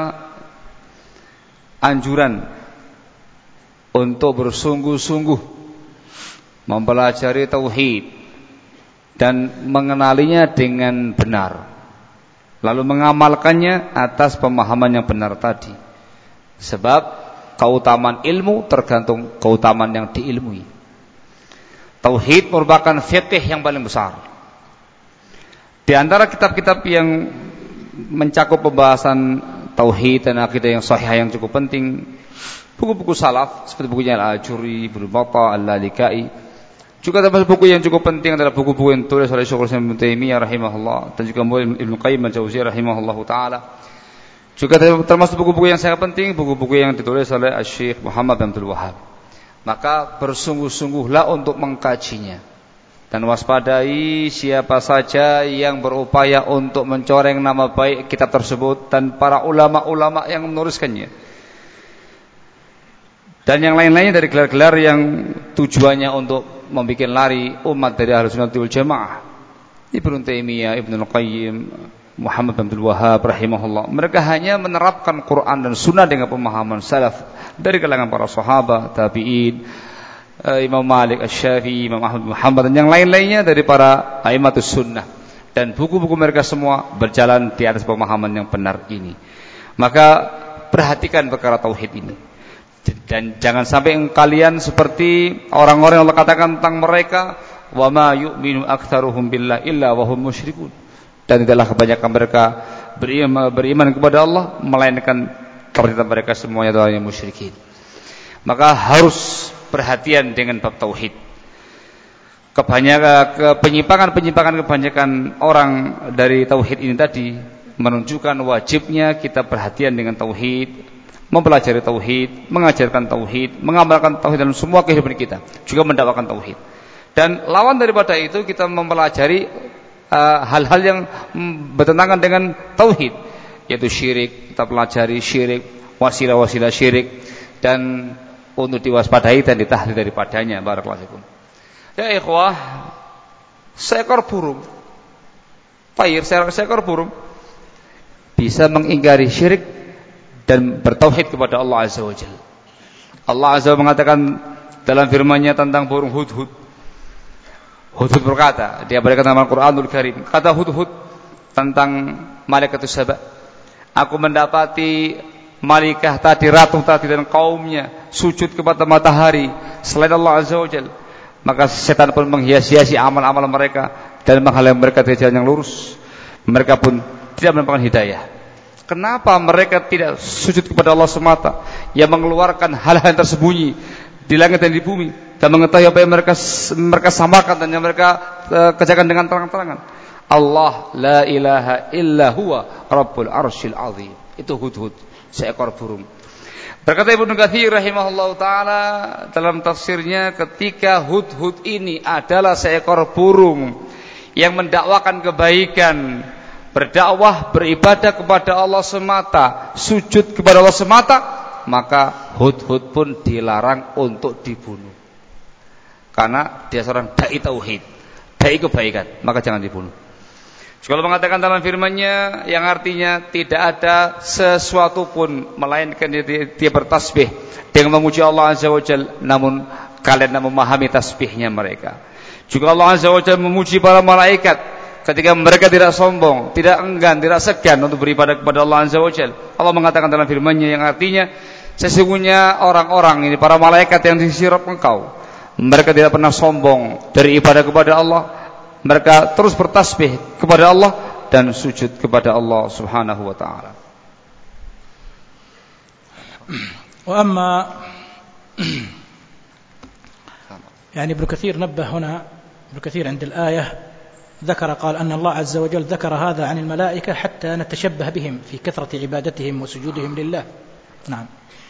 anjuran untuk bersungguh-sungguh mempelajari tauhid dan mengenalinya dengan benar, lalu mengamalkannya atas pemahaman yang benar tadi. Sebab keutamaan ilmu tergantung keutamaan yang diilmui. Tauhid merupakan fiqh yang paling besar. Di antara kitab-kitab yang mencakup pembahasan tauhid dan akidah yang sahih yang cukup penting, buku-buku salaf seperti bukunya Al-Ajuri, Ibnu Battah, Al-Lalikai. Juga termasuk buku yang cukup penting adalah buku-buku yang ditulis oleh Syekhul Islam Ibnu Taimiyah rahimahullah dan juga Ibnu Qayyim Al-Jauziyah rahimahullahu taala. Juga termasuk buku-buku yang sangat penting, buku-buku yang ditulis oleh Syekh Muhammad bin Abdul Wahhab. Maka bersungguh-sungguhlah untuk mengkajinya dan waspadai siapa saja yang berupaya untuk mencoreng nama baik kitab tersebut dan para ulama-ulama yang menuliskannya. Dan yang lain-lainnya dari gelar-gelar yang tujuannya untuk membuat lari umat dari Ahlussunnah wal Jamaah. Ibnu Taimiyah, Ibnu Qayyim, Muhammad bin Abdul Wahhab rahimahullah. Mereka hanya menerapkan Quran dan Sunnah dengan pemahaman salaf dari kalangan para sahabat, tabi'in, Imam Malik, Asy-Syafi'i, Imam Ahmad bin Hanbal dan yang lain-lainnya dari para a'immatus sunnah. Dan buku-buku mereka semua berjalan di atas pemahaman yang benar ini. Maka perhatikan perkara tauhid ini. Dan jangan sampai kalian seperti orang-orang yang Allah katakan tentang mereka, wa ma yu'minu aktsaruhum billahi illa wa hum musyrikun. Dan tidaklah kebanyakan mereka beriman kepada Allah melainkan kebanyakan mereka semuanya adalah yang musyrikin. Maka harus perhatian dengan bab tauhid. Penyimpangan kebanyakan orang dari tauhid ini tadi menunjukkan wajibnya kita perhatian dengan tauhid, mempelajari tauhid, mengajarkan tauhid, mengamalkan tauhid dalam semua kehidupan kita, juga mendakwakan tauhid. Dan lawan daripada itu kita mempelajari hal-hal yang bertentangan dengan tauhid, yaitu syirik. Kita pelajari syirik, wasilah-wasilah syirik, dan untuk diwaspadai dan ditahlil daripadanya. Barakallahu fikum. Ya ikhwah, seekor burung. Tayr, seekor burung bisa mengingkari syirik dan bertauhid kepada Allah Azza wa Jalla. Allah Azza wa mengatakan dalam firman-Nya tentang burung hudhud. Hudhud berkata, dia berikan dalam Al-Qur'anul Karim, kata hudhud tentang malaikatus saba, aku mendapati malaikah tadi, ratu tadi dan kaumnya sujud kepada matahari selain Allah Azza wa Jalla. Maka setan pun menghias-hiasi amal-amal mereka dan menghalangi mereka dari jalan yang lurus. Mereka pun tidak mendapatkan hidayah. Kenapa mereka tidak sujud kepada Allah semata yang mengeluarkan hal-hal yang tersembunyi di langit dan di bumi dan mengetahui apa yang mereka samakan dan yang mereka kerjakan dengan terang-terangan? Allah la ilaha illa huwa rabbul arsyil azim. Itu hudhud, seekor burung. Berkata Ibnu Katsir rahimahullah taala dalam tafsirnya, ketika hudhud ini adalah seekor burung yang mendakwakan kebaikan, berdakwah, beribadah kepada Allah semata, sujud kepada Allah semata, maka hudhud pun dilarang untuk dibunuh. Karena dia seorang dai tauhid, dai kebaikan, maka jangan dibunuh. Kalau mengatakan dalam firman-Nya yang artinya tidak ada sesuatu pun melainkan dia bertasbih dengan memuji Allah Azza wa Jalla, namun kalian tidak memahami tasbihnya mereka. Juga Allah Azza wa Jalla memuji para malaikat ketika mereka tidak sombong, tidak enggan, tidak segan untuk beribadah kepada Allah Azza wa Jalla. Allah mengatakan dalam firman-Nya yang artinya sesungguhnya orang-orang ini, para malaikat yang di sisi Rabb engkau, mereka tidak pernah sombong dari ibadah kepada Allah. Mereka terus bertasbih kepada Allah dan sujud kepada Allah Subhanahu wa taala. وأما يعني ابن كثير نبه هنا، ابن كثير عند الآية ذكر قال أن الله عز وجل ذكر هذا عن الملائكة حتى نتشبه بهم في كثرة عبادتهم وسجودهم لله. نعم.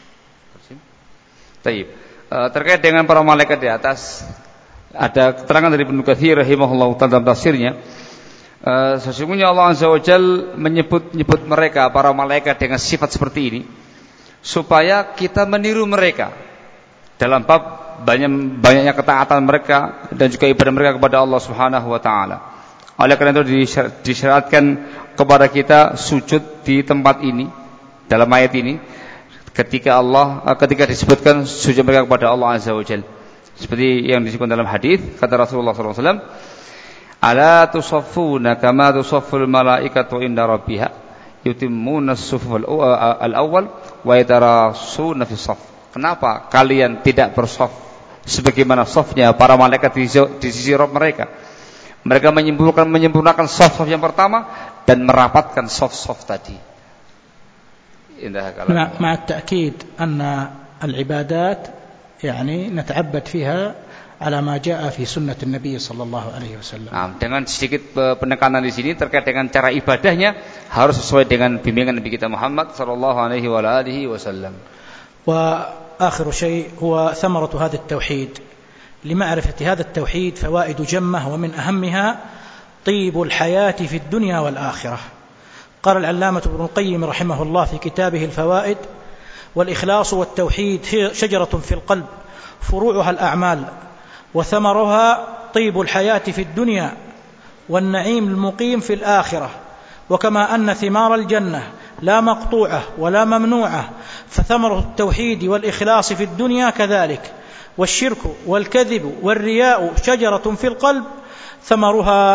طيب. Terkait dengan para malaikat di atas, ada keterangan dari Ibnu Katsir rahimahullah dalam tafsirnya, sesungguhnya Allah Azza wa Jalla menyebut mereka para malaikat dengan sifat seperti ini supaya kita meniru mereka dalam bab banyaknya ketaatan mereka dan juga ibadah mereka kepada Allah Subhanahu wa taala. Oleh karena itu disyaratkan kepada kita sujud di tempat ini dalam ayat ini ketika disebutkan sujud mereka kepada Allah Azza wa Jalla. Seperti yang disebutkan dalam hadis, kata Rasulullah SAW, ala tusaffuna kama tusafful malaikatu inda rabbiha yutimmuna as-suffal al-awwal wa yatarasuna fi shaff. Kenapa kalian tidak bersaf sebagaimana safnya para malaikat di sisi Rabb mereka? Mereka menyempurnakan saf yang pertama dan merapatkan saf tadi. Indah kalam. مع التأكيد أن العبادات يعني نتعبد فيها على ما جاء في سنة النبي صلى الله عليه وسلم. Nah, dengan sedikit penekanan di sini terkait dengan cara ibadahnya harus sesuai dengan bimbingan Nabi kita Muhammad sallallahu alaihi wa alihi wasallam. وآخر شيء هو ثمرة هذا التوحيد. لمعرفة هذا التوحيد فوائد جمة ومن أهمها طيب الحياة في الدنيا والآخرة. قال العلامة ابن القيم رحمه الله في كتابه الفوائد: والإخلاص والتوحيد هي شجرة في القلب فروعها الأعمال وثمرها طيب الحياة في الدنيا والنعيم المقيم في الآخرة. وكما أن ثمار الجنة لا مقطوعة ولا ممنوعة فثمرة التوحيد والإخلاص في الدنيا كذلك. والشرك والكذب والرياء شجرة في القلب ثمرها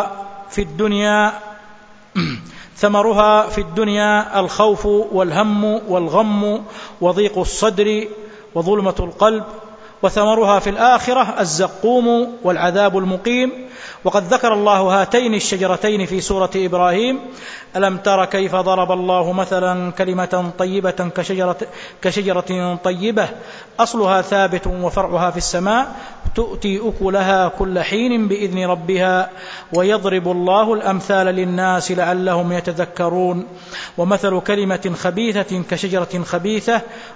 في الدنيا الخوف والهم والغم وضيق الصدر وظلمة القلب، وثمرها في الآخرة الزقوم والعذاب المقيم. وقد ذكر الله هاتين الشجرتين في سورة إبراهيم: ألم تر كيف ضرب الله مثلا كلمة طيبة كشجرة طيبة أصلها ثابت وفرعها في السماء تؤتي أكلها كل حين بإذن ربها ويضرب الله الأمثال للناس لعلهم يتذكرون. ومثل كلمة خبيثة كشجرة خبيثة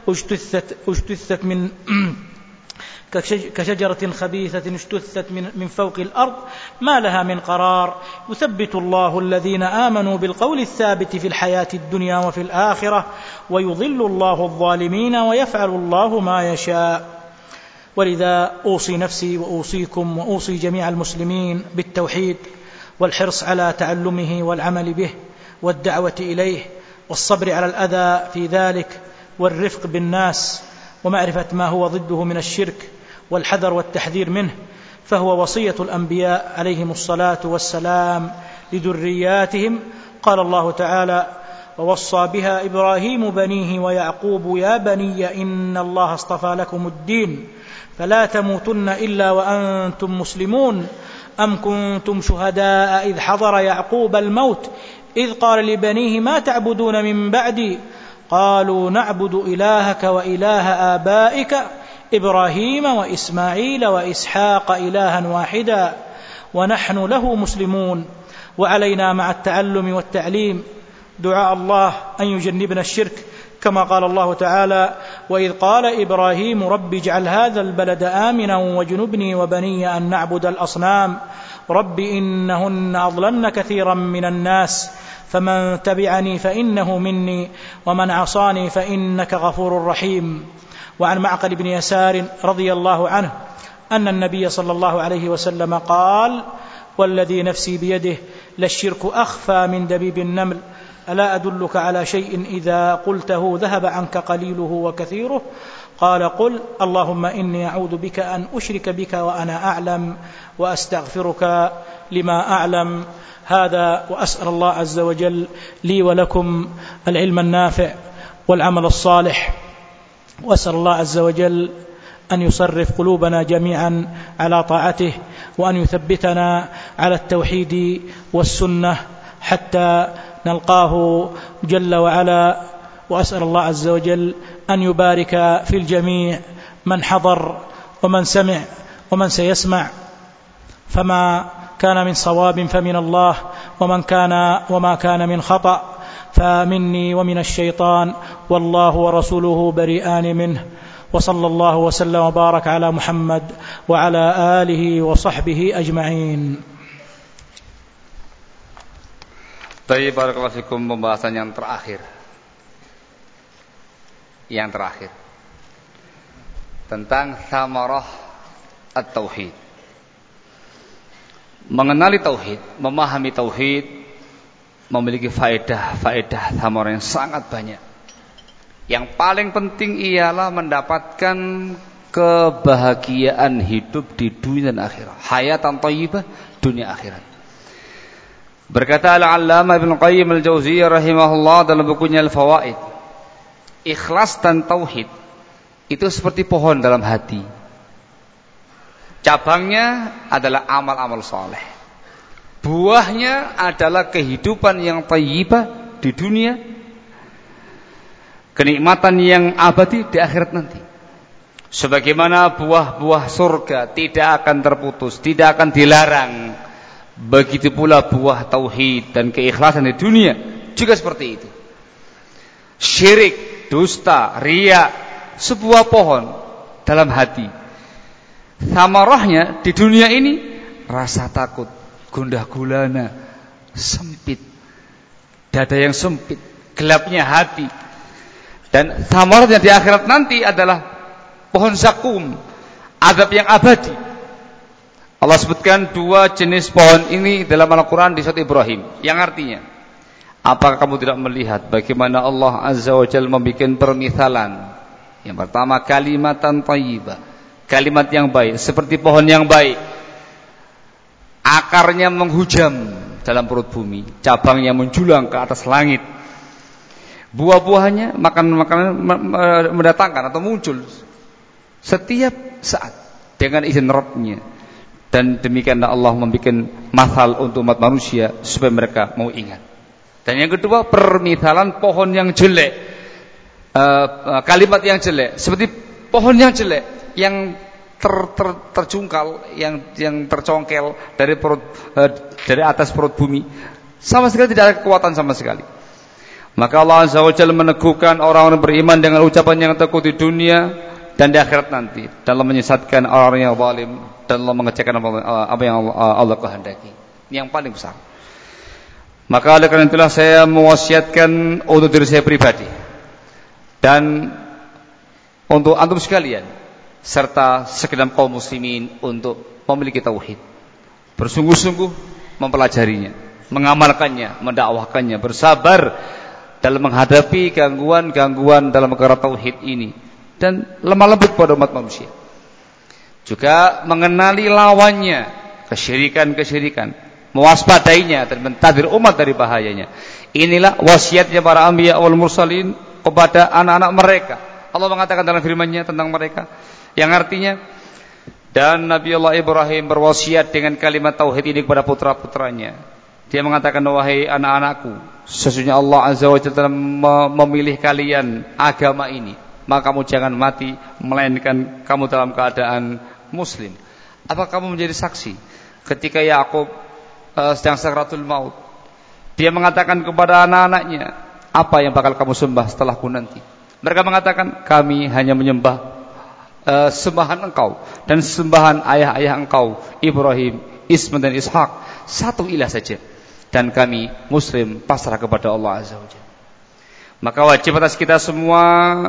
كشجرة خبيثة اجتثت من فوق الأرض ما لها من قرار يثبت الله الذين آمنوا بالقول الثابت في الحياة الدنيا وفي الآخرة ويضل الله الظالمين ويفعل الله ما يشاء. ولذا أوصي نفسي وأوصيكم وأوصي جميع المسلمين بالتوحيد والحرص على تعلمه والعمل به والدعوة إليه والصبر على الأذى في ذلك والرفق بالناس ومعرفة ما هو ضده من الشرك والحذر والتحذير منه، فهو وصية الأنبياء عليهم الصلاة والسلام لذرياتهم. قال الله تعالى: ووصى بها إبراهيم بنيه ويعقوب يا بني إن الله اصطفى لكم الدين فلا تموتن إلا وأنتم مسلمون أم كنتم شهداء إذ حضر يعقوب الموت إذ قال لبنيه ما تعبدون من بعدي قالوا نعبد إلهك وإله آبائك إبراهيم وإسماعيل وإسحاق إلها واحدا ونحن له مسلمون. وعلينا مع التعلم والتعليم دعاء الله أن يجنبنا الشرك، كما قال الله تعالى: وإذ قال إبراهيم رب اجعل هذا البلد آمنا واجنبني وبني أن نعبد الأصنام رب إنهن أضللن كثيرا من الناس فمن تبعني فإنه مني ومن عصاني فإنك غفور رحيم. وعن معقل بن يسار رضي الله عنه أن النبي صلى الله عليه وسلم قال: والذي نفسي بيده للشرك أخفى من دبيب النمل ألا أدلك على شيء إذا قلته ذهب عنك قليله وكثيره؟ قال: قل اللهم إني أعوذ بك أن أشرك بك وأنا أعلم وأستغفرك لما أعلم. هذا وأسأل الله عز وجل لي ولكم العلم النافع والعمل الصالح، وأسأل الله عز وجل أن يصرف قلوبنا جميعا على طاعته وأن يثبتنا على التوحيد والسنة حتى نلقاه جل وعلا. وأسأل الله عز وجل أن يبارك في الجميع من حضر ومن سمع ومن سيسمع، فما كان من صواب فمن الله وما كان من خطأ فمني ومن الشيطان والله ورسوله بريئان منه. وصلى الله وسلم وبارك على محمد وعلى آله وصحبه أجمعين. Baik, barakallahu fikum. Pembahasan yang terakhir tentang samarah at-tauhid. Mengenali tauhid, memahami tauhid memiliki faedah samarah yang sangat banyak. Yang paling penting ialah mendapatkan kebahagiaan hidup di dunia dan akhirat, hayatan thayyibah dunia akhirat. Berkata Al-Allamah Ibnu Qayyim Al-Jauziyah rahimahullah dalam bukunya Al-Fawaid, ikhlas dan tauhid itu seperti pohon dalam hati. Cabangnya adalah amal-amal saleh. Buahnya adalah kehidupan yang thayyibah di dunia, kenikmatan yang abadi di akhirat nanti. Sebagaimana buah-buah surga tidak akan terputus, tidak akan dilarang, begitu pula buah tauhid dan keikhlasan di dunia juga seperti itu. Syirik, dusta, riya, sebuah pohon dalam hati. Samarahnya di dunia ini rasa takut, gundah gulana, sempit, dada yang sempit, gelapnya hati. Dan samarahnya di akhirat nanti adalah pohon zakum, azab yang abadi. Allah sebutkan dua jenis pohon ini dalam Al-Quran di surat Ibrahim, yang artinya, apakah kamu tidak melihat bagaimana Allah Azza wa Jalla membuat permisalan? Yang pertama, kalimatan thayyibah, kalimat yang baik, seperti pohon yang baik, akarnya menghujam dalam perut bumi, cabangnya menjulang ke atas langit, buah-buahnya makanan mendatangkan atau muncul setiap saat dengan izin Rabbnya. Dan demikianlah Allah membuat masal untuk umat manusia supaya mereka mau ingat. Dan yang kedua, permisalan pohon yang jelek, kalimat yang jelek, seperti pohon yang jelek yang terjungkal, yang tercongkel dari atas perut bumi, sama sekali tidak ada kekuatan sama sekali. Maka Allah Azza wa Jalla meneguhkan orang-orang beriman dengan ucapan yang teguh di dunia dan di akhirat nanti, dalam menyesatkan orang yang zalim dan Allah mengecewakan apa yang Allah kehendaki. Ini yang paling besar. Maka oleh karena itulah saya mewasiatkan untuk diri saya pribadi dan untuk antum sekalian serta segenap kaum muslimin untuk memiliki tauhid, bersungguh-sungguh mempelajarinya, mengamalkannya, mendakwahkannya, bersabar dalam menghadapi gangguan-gangguan dalam perkara tauhid ini, dan lemah lembut pada umat manusia. Juga mengenali lawannya, kesyirikan-kesyirikan, mewaspadainya dan mentadbir umat dari bahayanya. Inilah wasiatnya para anbiya wal mursalin kepada anak-anak mereka. Allah mengatakan dalam firman-Nya tentang mereka, yang artinya, dan Nabi Allah Ibrahim berwasiat dengan kalimat tauhid ini kepada putra-putranya. Dia mengatakan, wahai anak-anakku, sesungguhnya Allah Azza wa Jalla telah memilih kalian agama ini, maka kamu jangan mati melainkan kamu dalam keadaan muslim. Apa kamu menjadi saksi ketika Yakub sedang sakratul maut, dia mengatakan kepada anak-anaknya, apa yang bakal kamu sembah setelahku nanti? Mereka mengatakan, kami hanya menyembah sembahan engkau dan sembahan ayah-ayah engkau Ibrahim, Ismail dan Ishak, satu ilah saja, dan kami muslim pasrah kepada Allah Azza wa Jalla. Maka wajib atas kita semua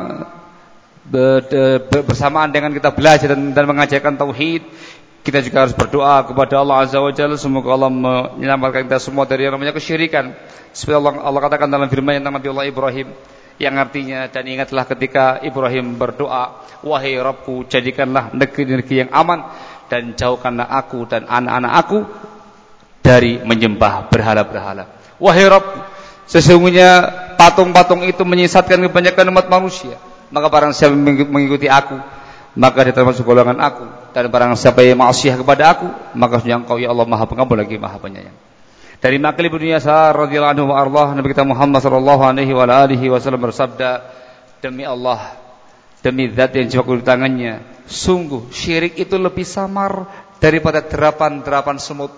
bersamaan dengan kita belajar dan mengajarkan tauhid, kita juga harus berdoa kepada Allah Azza wa Jalla, semoga Allah menyelamatkan kita semua dari yang namanya kesyirikan. Seperti Allah katakan dalam firman tentang Nabi Allah Ibrahim, yang artinya, dan ingatlah ketika Ibrahim berdoa, wahai Rabbku, jadikanlah negeri-negeri yang aman dan jauhkanlah aku dan anak-anak aku dari menyembah berhala-berhala. Wahai Rabbku, sesungguhnya patung-patung itu menyesatkan kebanyakan umat manusia, maka barang siapa mengikuti aku, maka dia termasuk golongan aku, dan barang siapa yang maksiat kepada aku, maka sesungguhnya engkau ya Allah Maha Pengampun lagi Maha Penyayang. Dari Maqil bin Yasar radhiyallahu anhu wa ardah, Nabi kita Muhammad sallallahu alaihi wa alihi wasallam bersabda, demi Allah, demi zat yang jiwaku di tangannya, sungguh syirik itu lebih samar daripada derapan-derapan semut.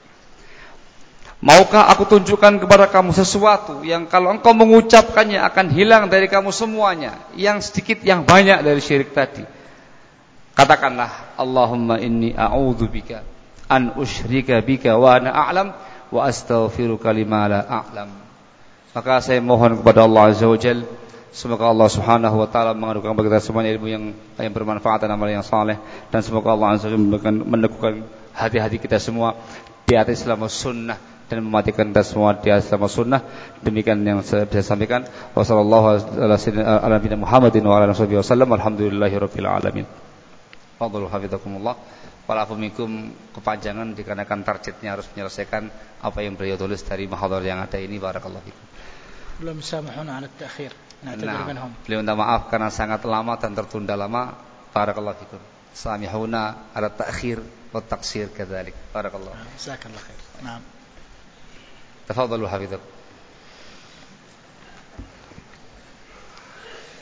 Maukah aku tunjukkan kepada kamu sesuatu yang kalau engkau mengucapkannya akan hilang dari kamu semuanya, yang sedikit yang banyak dari syirik tadi? Katakanlah, Allahumma inni a'udzubika an usyrika bika wa ana a'lam wa astaghfiruka lima la a'lam. Maka saya mohon kepada Allah Azza wa Jalla, semoga Allah Subhanahu wa taala menganugerahkan bagi kita semuanya ilmu yang bermanfaat dan amal yang saleh, dan semoga Allah Azza wa Jalla meneguhkan hati-hati kita semua di atas Islam sunnah dan mematikan kita semua di atas Islam sunnah. Demikian yang saya bisa sampaikan. Wassallallahu ala nabiyina Muhammadin wa ala alihi wasallam. Alhamdulillahirabbil alamin. Fadhlu hafizakumullah. Walafu minkum, kepanjangan dikarenakan targetnya harus menyelesaikan apa yang beliau tulis dari mahadhar yang ada ini. Barakallahu fikum. Belum samahuna 'ala at-ta'khir. Beliau minta maaf karena sangat lama dan tertunda lama. Barakallahu fikum. Samihuna 'ala at-ta'khir wa at-taqsir kadzalik. Barakallahu. Jazakallahu khair. Naam. Tafadhalu hafizakum.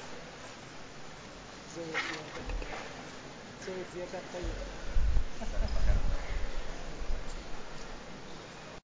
زيادة طيب.